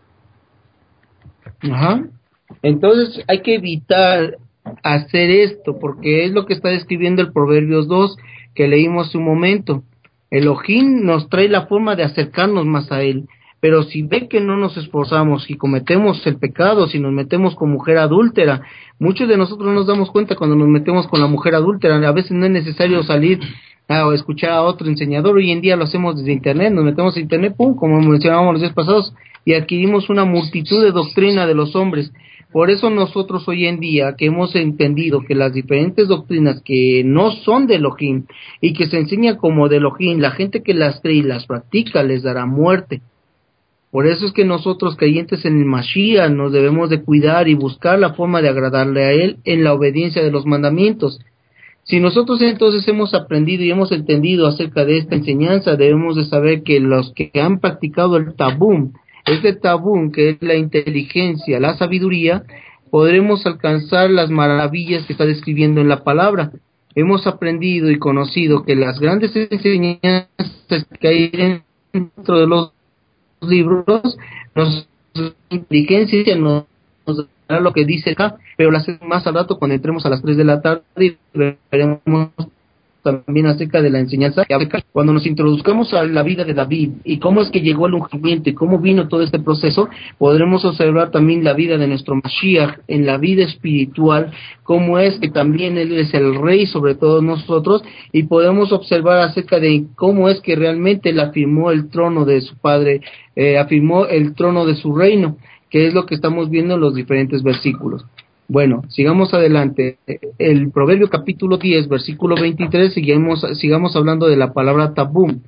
Ajá. Entonces hay que evitar hacer esto, porque es lo que está describiendo el Proverbios dos, que leímos hace un momento. Elohim nos trae la forma de acercarnos más a Él, pero si ve que no nos esforzamos y cometemos el pecado, si nos metemos con mujer adúltera, muchos de nosotros no nos damos cuenta cuando nos metemos con la mujer adúltera. A veces no es necesario salir a escuchar a otro enseñador. Hoy en día lo hacemos desde internet, nos metemos a internet, pum, como mencionábamos los días pasados, y adquirimos una multitud de doctrina de los hombres. Por eso nosotros hoy en día, que hemos entendido que las diferentes doctrinas que no son de Elohim y que se enseñan como de Elohim, la gente que las cree y las practica les dará muerte. Por eso es que nosotros, creyentes en el Mashiach, nos debemos de cuidar y buscar la forma de agradarle a Él en la obediencia de los mandamientos. Si nosotros entonces hemos aprendido y hemos entendido acerca de esta enseñanza, debemos de saber que los que han practicado el tabú, este tabú que es la inteligencia, la sabiduría, podremos alcanzar las maravillas que está describiendo en la palabra. Hemos aprendido y conocido que las grandes enseñanzas que hay dentro de los libros, nos inteligencia nos, nos dará lo que dice acá, pero lo hacemos más al rato cuando entremos a las tres de la tarde y veremos también acerca de la enseñanza. Cuando nos introduzcamos a la vida de David y cómo es que llegó al ungimiento y cómo vino todo este proceso, podremos observar también la vida de nuestro Mashiach en la vida espiritual, cómo es que también Él es el Rey sobre todos nosotros, y podemos observar acerca de cómo es que realmente Él afirmó el trono de su Padre, eh, afirmó el trono de su reino, que es lo que estamos viendo en los diferentes versículos. Bueno, sigamos adelante. El Proverbio capítulo diez, versículo veintitrés, sigamos, sigamos hablando de la palabra tabú.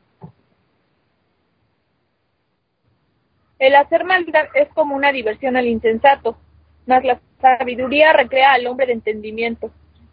El hacer maldad es como una diversión al insensato, mas la sabiduría recrea al hombre de entendimiento.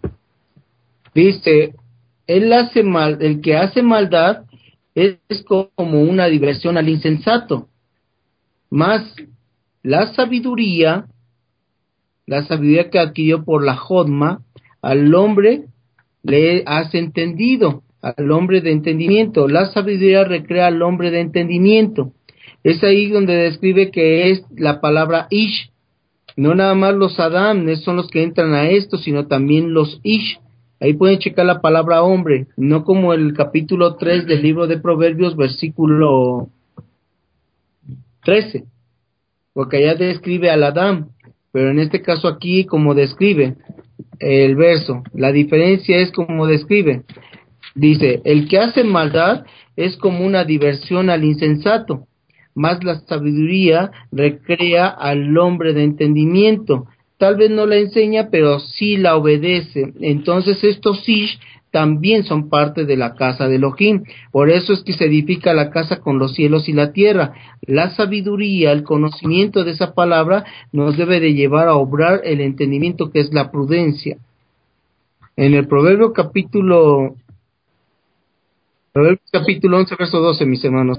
Dice, él hace mal, el que hace maldad es como una diversión al insensato, mas la sabiduría La sabiduría que adquirió por la Jodma, al hombre le hace entendido, al hombre de entendimiento. La sabiduría recrea al hombre de entendimiento. Es ahí donde describe que es la palabra Ish. No nada más los Adam son los que entran a esto, sino también los Ish. Ahí pueden checar la palabra hombre, no como el capítulo tres del libro de Proverbios, versículo trece, porque allá describe al Adam. Pero en este caso aquí, como describe el verso, la diferencia es como describe. Dice, el que hace maldad es como una diversión al insensato, mas la sabiduría recrea al hombre de entendimiento. Tal vez no la enseña, pero sí la obedece. Entonces estos Ish también son parte de la casa de Elohim. Por eso es que se edifica la casa con los cielos y la tierra. La sabiduría, el conocimiento de esa palabra, nos debe de llevar a obrar el entendimiento, que es la prudencia. En el Proverbio capítulo, Proverbio capítulo once, verso doce, mis hermanos.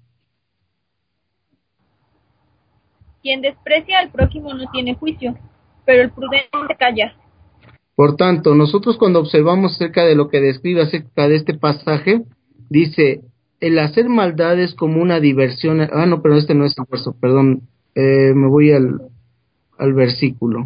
Quien desprecia al prójimo no tiene juicio, pero el prudente calla. Por tanto, nosotros cuando observamos acerca de lo que describe acerca de este pasaje, dice, el hacer maldad es como una diversión. Ah, no, pero este no es el verso, perdón, eh, me voy al, al versículo.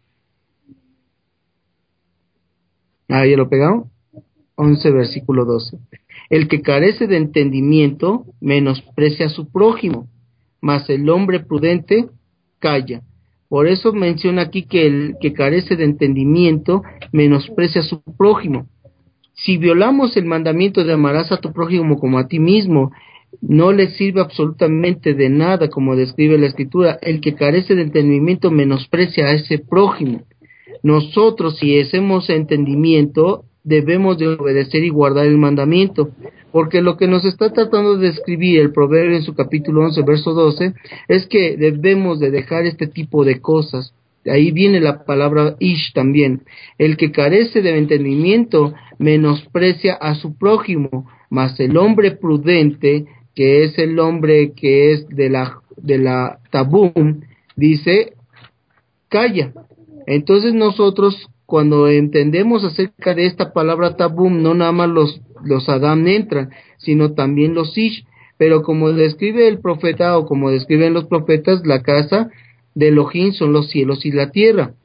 Ah, ¿ya lo pegado? once, versículo doce. El que carece de entendimiento menosprecia a su prójimo, mas el hombre prudente calla. Por eso menciona aquí que el que carece de entendimiento menosprecia a su prójimo. Si violamos el mandamiento de amarás a tu prójimo como a ti mismo, no le sirve absolutamente de nada, como describe la Escritura. El que carece de entendimiento menosprecia a ese prójimo. Nosotros, si hacemos entendimiento, debemos de obedecer y guardar el mandamiento, porque lo que nos está tratando de describir el Proverbio en su capítulo once, verso doce, es que debemos de dejar este tipo de cosas. De ahí viene la palabra Ish también. El que carece de entendimiento menosprecia a su prójimo, mas el hombre prudente, que es el hombre que es de la, de la tabum, dice, calla. Entonces nosotros, cuando entendemos acerca de esta palabra tabum, no nada más los, los Adam entran, sino también los Ish. Pero como describe el profeta, o como describen los profetas, la casa de Elohim son los cielos y la tierra.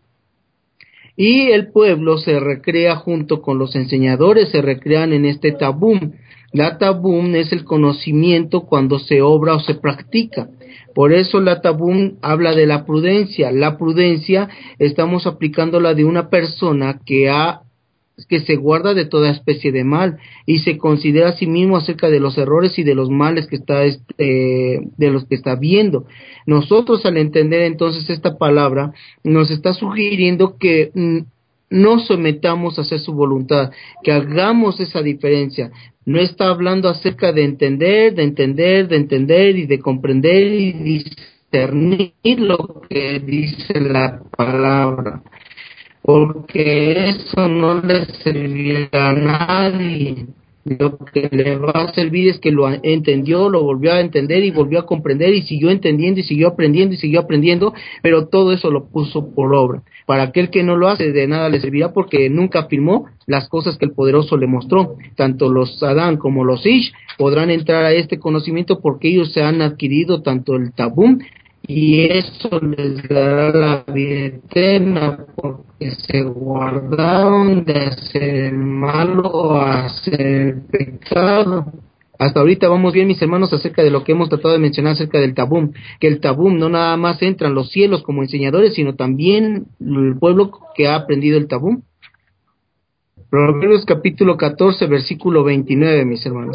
Y el pueblo se recrea junto con los enseñadores, se recrean en este tabum. La tabum es el conocimiento cuando se obra o se practica. Por eso la tabum habla de la prudencia. La prudencia estamos aplicándola de una persona que ha que se guarda de toda especie de mal y se considera a sí mismo acerca de los errores y de los males que está este, de los que está viendo. Nosotros, al entender entonces esta palabra, nos está sugiriendo que mm, no sometamos a hacer su voluntad, que hagamos esa diferencia. No está hablando acerca de entender, de entender, de entender y de comprender y discernir lo que dice la palabra, porque eso no le servirá a nadie. Lo que le va a servir es que lo entendió, lo volvió a entender y volvió a comprender y siguió entendiendo y siguió aprendiendo y siguió aprendiendo, pero todo eso lo puso por obra. Para aquel que no lo hace, de nada le servirá, porque nunca afirmó las cosas que el poderoso le mostró. Tanto los Adán como los Ish podrán entrar a este conocimiento porque ellos se han adquirido tanto el tabum, y eso les dará la vida eterna, porque se guardaron de hacer el malo o hacer el pecado. Hasta ahorita vamos bien, mis hermanos, acerca de lo que hemos tratado de mencionar acerca del tabum, que el tabum no nada más entra en los cielos como enseñadores, sino también el pueblo que ha aprendido el tabum. Proverbios capítulo catorce, versículo veintinueve, mis hermanos.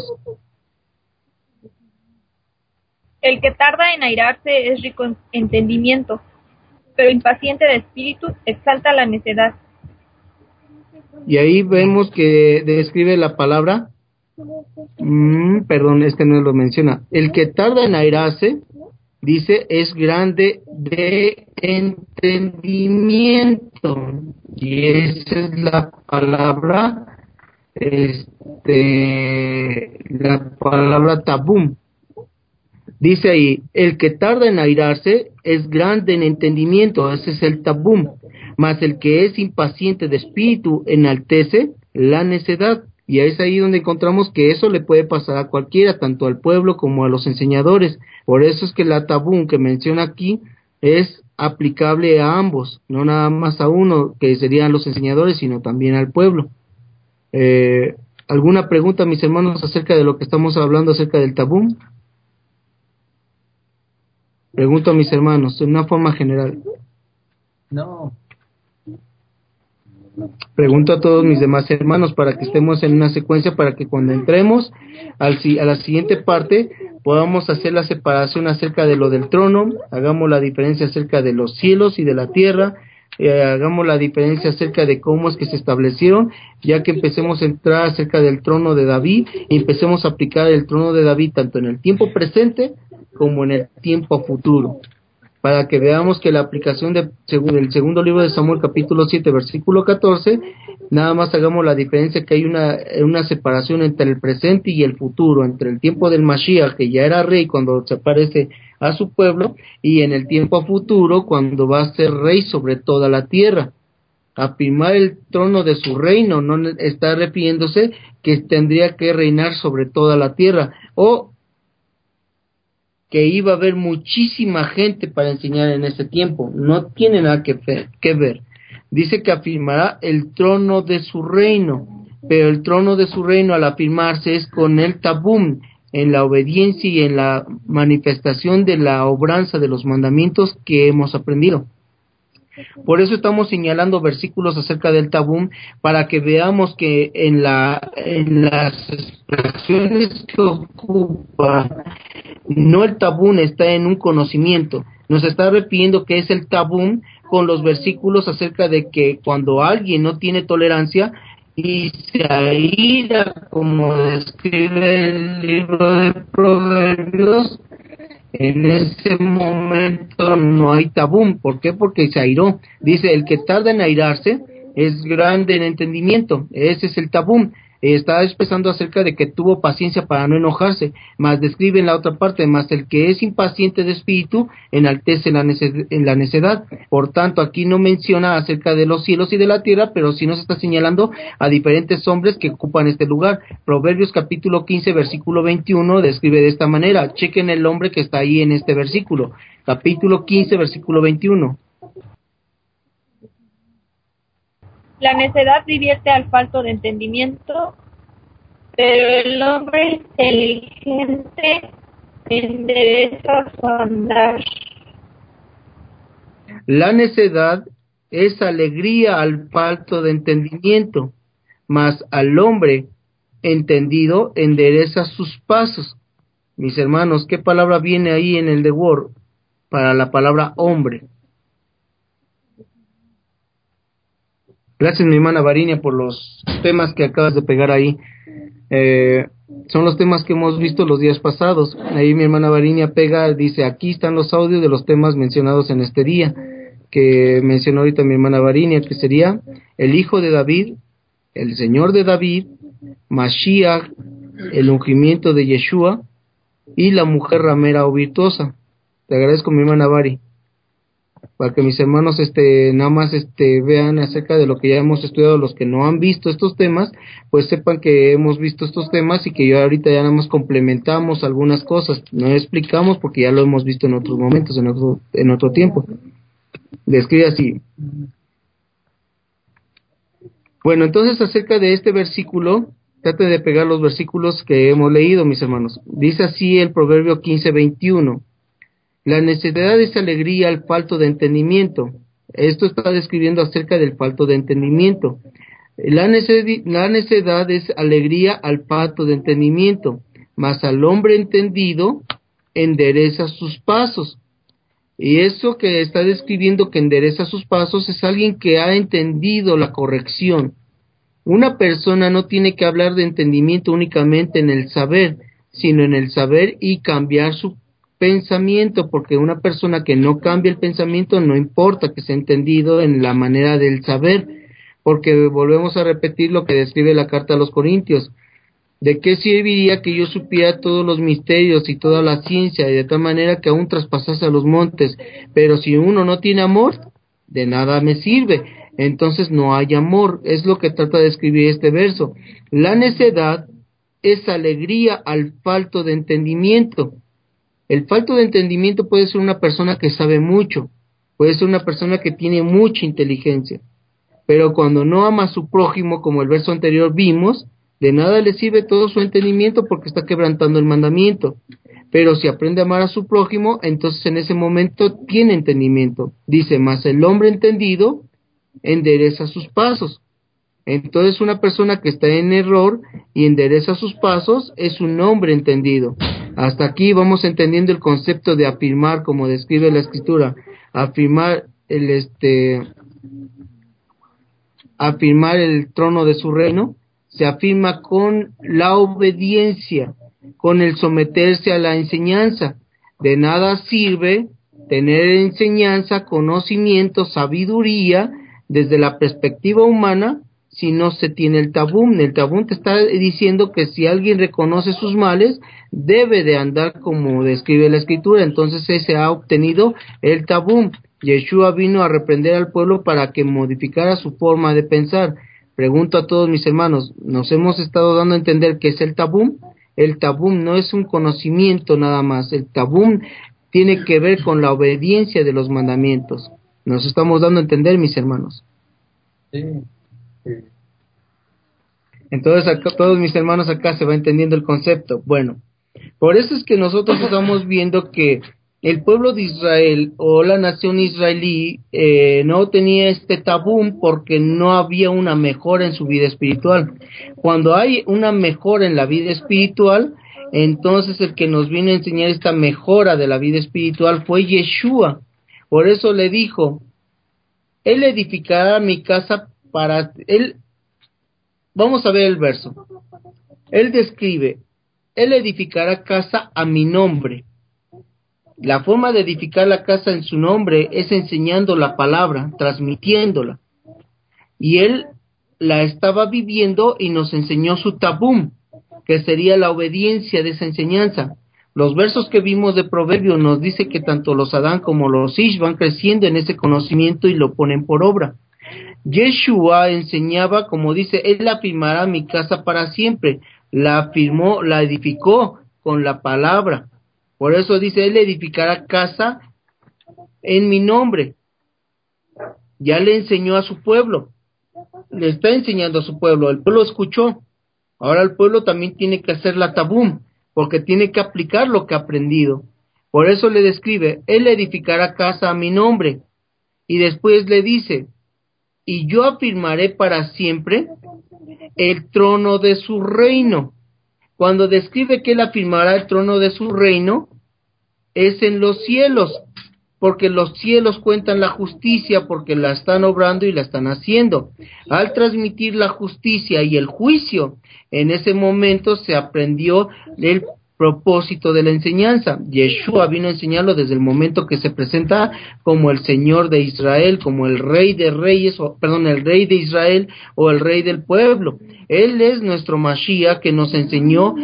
El que tarda en airarse es rico en entendimiento, pero impaciente de espíritu exalta la necedad. Y ahí vemos que describe la palabra, mm, perdón, este no lo menciona. El que tarda en airarse, dice, es grande de entendimiento. Y esa es la palabra, este, la palabra tabum. Dice ahí, el que tarda en airarse es grande en entendimiento, ese es el tabum, mas el que es impaciente de espíritu enaltece la necedad. Y es ahí donde encontramos que eso le puede pasar a cualquiera, tanto al pueblo como a los enseñadores. Por eso es que la tabum que menciona aquí es aplicable a ambos, no nada más a uno, que serían los enseñadores, sino también al pueblo. Eh, ¿Alguna pregunta, mis hermanos, acerca de lo que estamos hablando acerca del tabum? Pregunto a mis hermanos, en una forma general. No. Pregunto a todos mis demás hermanos para que estemos en una secuencia, para que cuando entremos al, a la siguiente parte podamos hacer la separación acerca de lo del trono, hagamos la diferencia acerca de los cielos y de la tierra, eh, hagamos la diferencia acerca de cómo es que se establecieron, ya que empecemos a entrar acerca del trono de David y empecemos a aplicar el trono de David tanto en el tiempo presente como en el tiempo futuro, para que veamos que la aplicación de, según el segundo libro de Samuel, capítulo siete, versículo catorce, nada más hagamos la diferencia que hay una, una separación entre el presente y el futuro, entre el tiempo del Mashiach, que ya era rey cuando se aparece a su pueblo, y en el tiempo futuro, cuando va a ser rey sobre toda la tierra. Afirmar el trono de su reino no está refiriéndose que tendría que reinar sobre toda la tierra, o que iba a haber muchísima gente para enseñar en ese tiempo. No tiene nada que, fe, que ver. Dice que afirmará el trono de su reino, pero el trono de su reino al afirmarse es con el tabum, en la obediencia y en la manifestación de la obranza de los mandamientos que hemos aprendido. Por eso estamos señalando versículos acerca del tabum, para que veamos que en la en las expresiones que ocupa, no el tabún está en un conocimiento, nos está refiriendo que es el tabún con los versículos acerca de que cuando alguien no tiene tolerancia y se aira, como describe el libro de Proverbios, en ese momento no hay tabú. ¿Por qué? Porque se airó. Dice, el que tarda en airarse es grande en entendimiento. Ese es el tabú. Está expresando acerca de que tuvo paciencia para no enojarse, más describe en la otra parte, más el que es impaciente de espíritu enaltece la neced- en la necedad. Por tanto, aquí no menciona acerca de los cielos y de la tierra, pero sí nos está señalando a diferentes hombres que ocupan este lugar. Proverbios capítulo quince, versículo veintiuno, describe de esta manera. Chequen el hombre que está ahí en este versículo. Capítulo quince, versículo veintiuno. La necedad divierte al falto de entendimiento, pero el hombre inteligente endereza su andar. La necedad es alegría al falto de entendimiento, mas al hombre entendido endereza sus pasos. Mis hermanos, ¿qué palabra viene ahí en el de Word para la palabra hombre? Gracias, mi hermana Varinia, por los temas que acabas de pegar ahí. Eh, son los temas que hemos visto los días pasados. Ahí mi hermana Varinia pega, dice, aquí están los audios de los temas mencionados en este día, que mencionó ahorita mi hermana Varinia, que sería el hijo de David, el señor de David, Mashiach, el ungimiento de Yeshua y la mujer ramera o virtuosa. Te agradezco, mi hermana Vari, para que mis hermanos este nada más este vean acerca de lo que ya hemos estudiado. Los que no han visto estos temas, pues sepan que hemos visto estos temas y que yo ahorita ya nada más complementamos algunas cosas, no explicamos porque ya lo hemos visto en otros momentos, en otro, en otro tiempo. Describe así. Bueno, entonces acerca de este versículo, trate de pegar los versículos que hemos leído, mis hermanos. Dice así el Proverbio quince veintiuno. La necedad es alegría al falto de entendimiento. Esto está describiendo acerca del falto de entendimiento. La necedad, la necedad es alegría al falto de entendimiento, mas al hombre entendido endereza sus pasos. Y eso que está describiendo que endereza sus pasos es alguien que ha entendido la corrección. Una persona no tiene que hablar de entendimiento únicamente en el saber, sino en el saber y cambiar su pensamiento, porque una persona que no cambia el pensamiento, no importa que sea entendido en la manera del saber, porque volvemos a repetir lo que describe la carta a los Corintios. ¿De qué serviría que yo supiera todos los misterios y toda la ciencia, y de tal manera que aún traspasase a los montes? Pero si uno no tiene amor, de nada me sirve. Entonces no hay amor. Es lo que trata de escribir este verso. La necedad es alegría al falto de entendimiento. El falto de entendimiento puede ser una persona que sabe mucho, puede ser una persona que tiene mucha inteligencia, pero cuando no ama a su prójimo, como el verso anterior vimos, de nada le sirve todo su entendimiento porque está quebrantando el mandamiento. Pero si aprende a amar a su prójimo, entonces en ese momento tiene entendimiento. Dice, mas el hombre entendido endereza sus pasos. Entonces una persona que está en error y endereza sus pasos es un hombre entendido. Hasta aquí vamos entendiendo el concepto de afirmar, como describe la Escritura. Afirmar el este afirmar el trono de su reino se afirma con la obediencia, con el someterse a la enseñanza. De nada sirve tener enseñanza, conocimiento, sabiduría desde la perspectiva humana si no se tiene el tabún. El tabún te está diciendo que si alguien reconoce sus males, debe de andar como describe la Escritura. Entonces ese ha obtenido el tabún. Yeshua vino a reprender al pueblo para que modificara su forma de pensar. Pregunto a todos mis hermanos, ¿nos hemos estado dando a entender qué es el tabún? El tabún no es un conocimiento nada más. El tabún tiene que ver con la obediencia de los mandamientos. ¿Nos estamos dando a entender, mis hermanos? Sí. Entonces acá, todos mis hermanos acá se va entendiendo el concepto. Bueno, por eso es que nosotros estamos viendo que el pueblo de Israel o la nación israelí eh, no tenía este tabú porque no había una mejora en su vida espiritual. Cuando hay una mejora en la vida espiritual, entonces el que nos vino a enseñar esta mejora de la vida espiritual fue Yeshua. Por eso le dijo, él edificará mi casa para él. Vamos a ver el verso. Él describe, él edificará casa a mi nombre. La forma de edificar la casa en su nombre es enseñando la palabra, transmitiéndola. Y él la estaba viviendo y nos enseñó su tabum, que sería la obediencia de esa enseñanza. Los versos que vimos de Proverbios nos dice que tanto los Adán como los Ish van creciendo en ese conocimiento y lo ponen por obra. Yeshua enseñaba, como dice, él afirmará mi casa para siempre. La afirmó, la edificó con la palabra. Por eso dice, él edificará casa en mi nombre. Ya le enseñó a su pueblo. Le está enseñando a su pueblo. El pueblo escuchó. Ahora el pueblo también tiene que hacer la tabum, porque tiene que aplicar lo que ha aprendido. Por eso le describe, él edificará casa a mi nombre, y después le dice, y yo afirmaré para siempre el trono de su reino. Cuando describe que él afirmará el trono de su reino, es en los cielos, porque los cielos cuentan la justicia, porque la están obrando y la están haciendo. Al transmitir la justicia y el juicio, en ese momento se aprendió el propósito de la enseñanza. Yeshua vino a enseñarlo desde el momento que se presenta como el Señor de Israel, como el Rey de Reyes, o, perdón, el Rey de Israel o el Rey del pueblo. Él es nuestro Mashiach que nos enseñó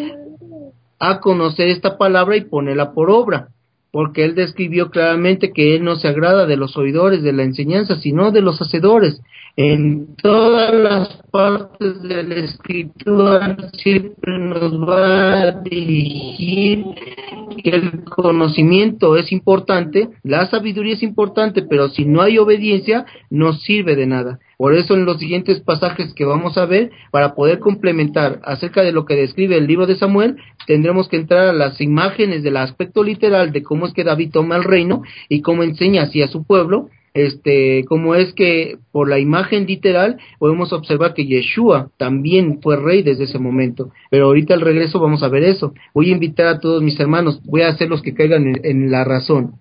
a conocer esta palabra y ponerla por obra, porque él describió claramente que él no se agrada de los oidores de la enseñanza, sino de los hacedores. En todas las partes de la escritura siempre nos va a dirigir que el conocimiento es importante, la sabiduría es importante, pero si no hay obediencia, no sirve de nada. Por eso en los siguientes pasajes que vamos a ver, para poder complementar acerca de lo que describe el libro de Samuel, tendremos que entrar a las imágenes del aspecto literal de cómo es que David toma el reino y cómo enseña así a su pueblo, este, cómo es que por la imagen literal podemos observar que Yeshua también fue rey desde ese momento. Pero ahorita al regreso vamos a ver eso. Voy a invitar a todos mis hermanos, voy a hacer los que caigan en, en la razón.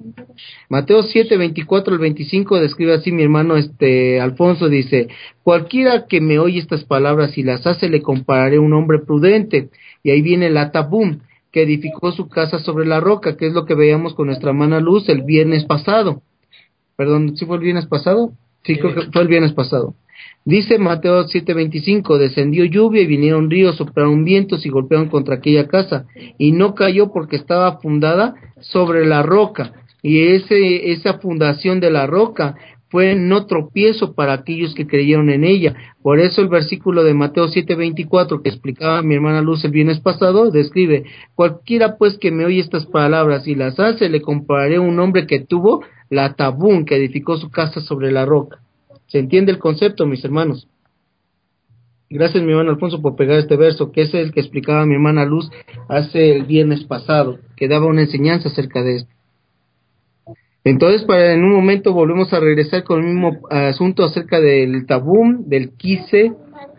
Mateo siete, veinticuatro al veinticinco describe así mi hermano este Alfonso, dice, cualquiera que me oye estas palabras y las hace le compararé a un hombre prudente. Y ahí viene la tabum, que edificó su casa sobre la roca, que es lo que veíamos con nuestra hermana Luz el viernes pasado. Perdón, ¿sí fue el viernes pasado? Sí, sí, creo que fue el viernes pasado. Dice Mateo siete veinticinco, descendió lluvia y vinieron ríos, soplaron vientos y golpearon contra aquella casa, y no cayó porque estaba fundada sobre la roca, y ese esa fundación de la roca fue no tropiezo para aquellos que creyeron en ella. Por eso el versículo de Mateo siete veinticuatro que explicaba mi hermana Luz el viernes pasado, describe, cualquiera pues que me oye estas palabras y las hace, le compararé a un hombre que tuvo la tabún, que edificó su casa sobre la roca. ¿Se entiende el concepto, mis hermanos? Gracias, mi hermano Alfonso, por pegar este verso, que es el que explicaba mi hermana Luz hace el viernes pasado, que daba una enseñanza acerca de esto. Entonces, para en un momento volvemos a regresar con el mismo asunto acerca del tabum, del quise,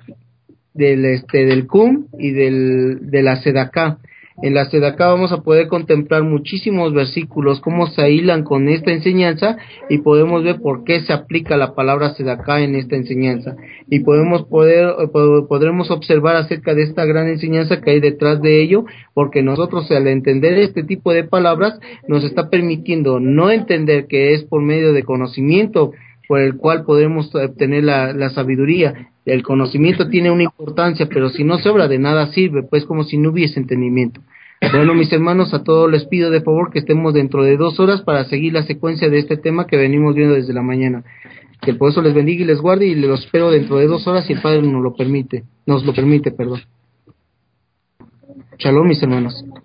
del este, del cum y del de la sedaká. En la sedaká vamos a poder contemplar muchísimos versículos, cómo se hilan con esta enseñanza, y podemos ver por qué se aplica la palabra sedaká en esta enseñanza. Y podemos poder, podremos observar acerca de esta gran enseñanza que hay detrás de ello, porque nosotros al entender este tipo de palabras, nos está permitiendo no entender que es por medio de conocimiento por el cual podemos obtener la, la sabiduría. El conocimiento tiene una importancia, pero si no se obra de nada sirve, pues como si no hubiese entendimiento. Bueno, mis hermanos, a todos les pido de favor que estemos dentro de dos horas para seguir la secuencia de este tema que venimos viendo desde la mañana. Que el poderoso les bendiga y les guarde, y los espero dentro de dos horas si el Padre nos lo permite, nos lo permite, perdón. Shalom, mis hermanos.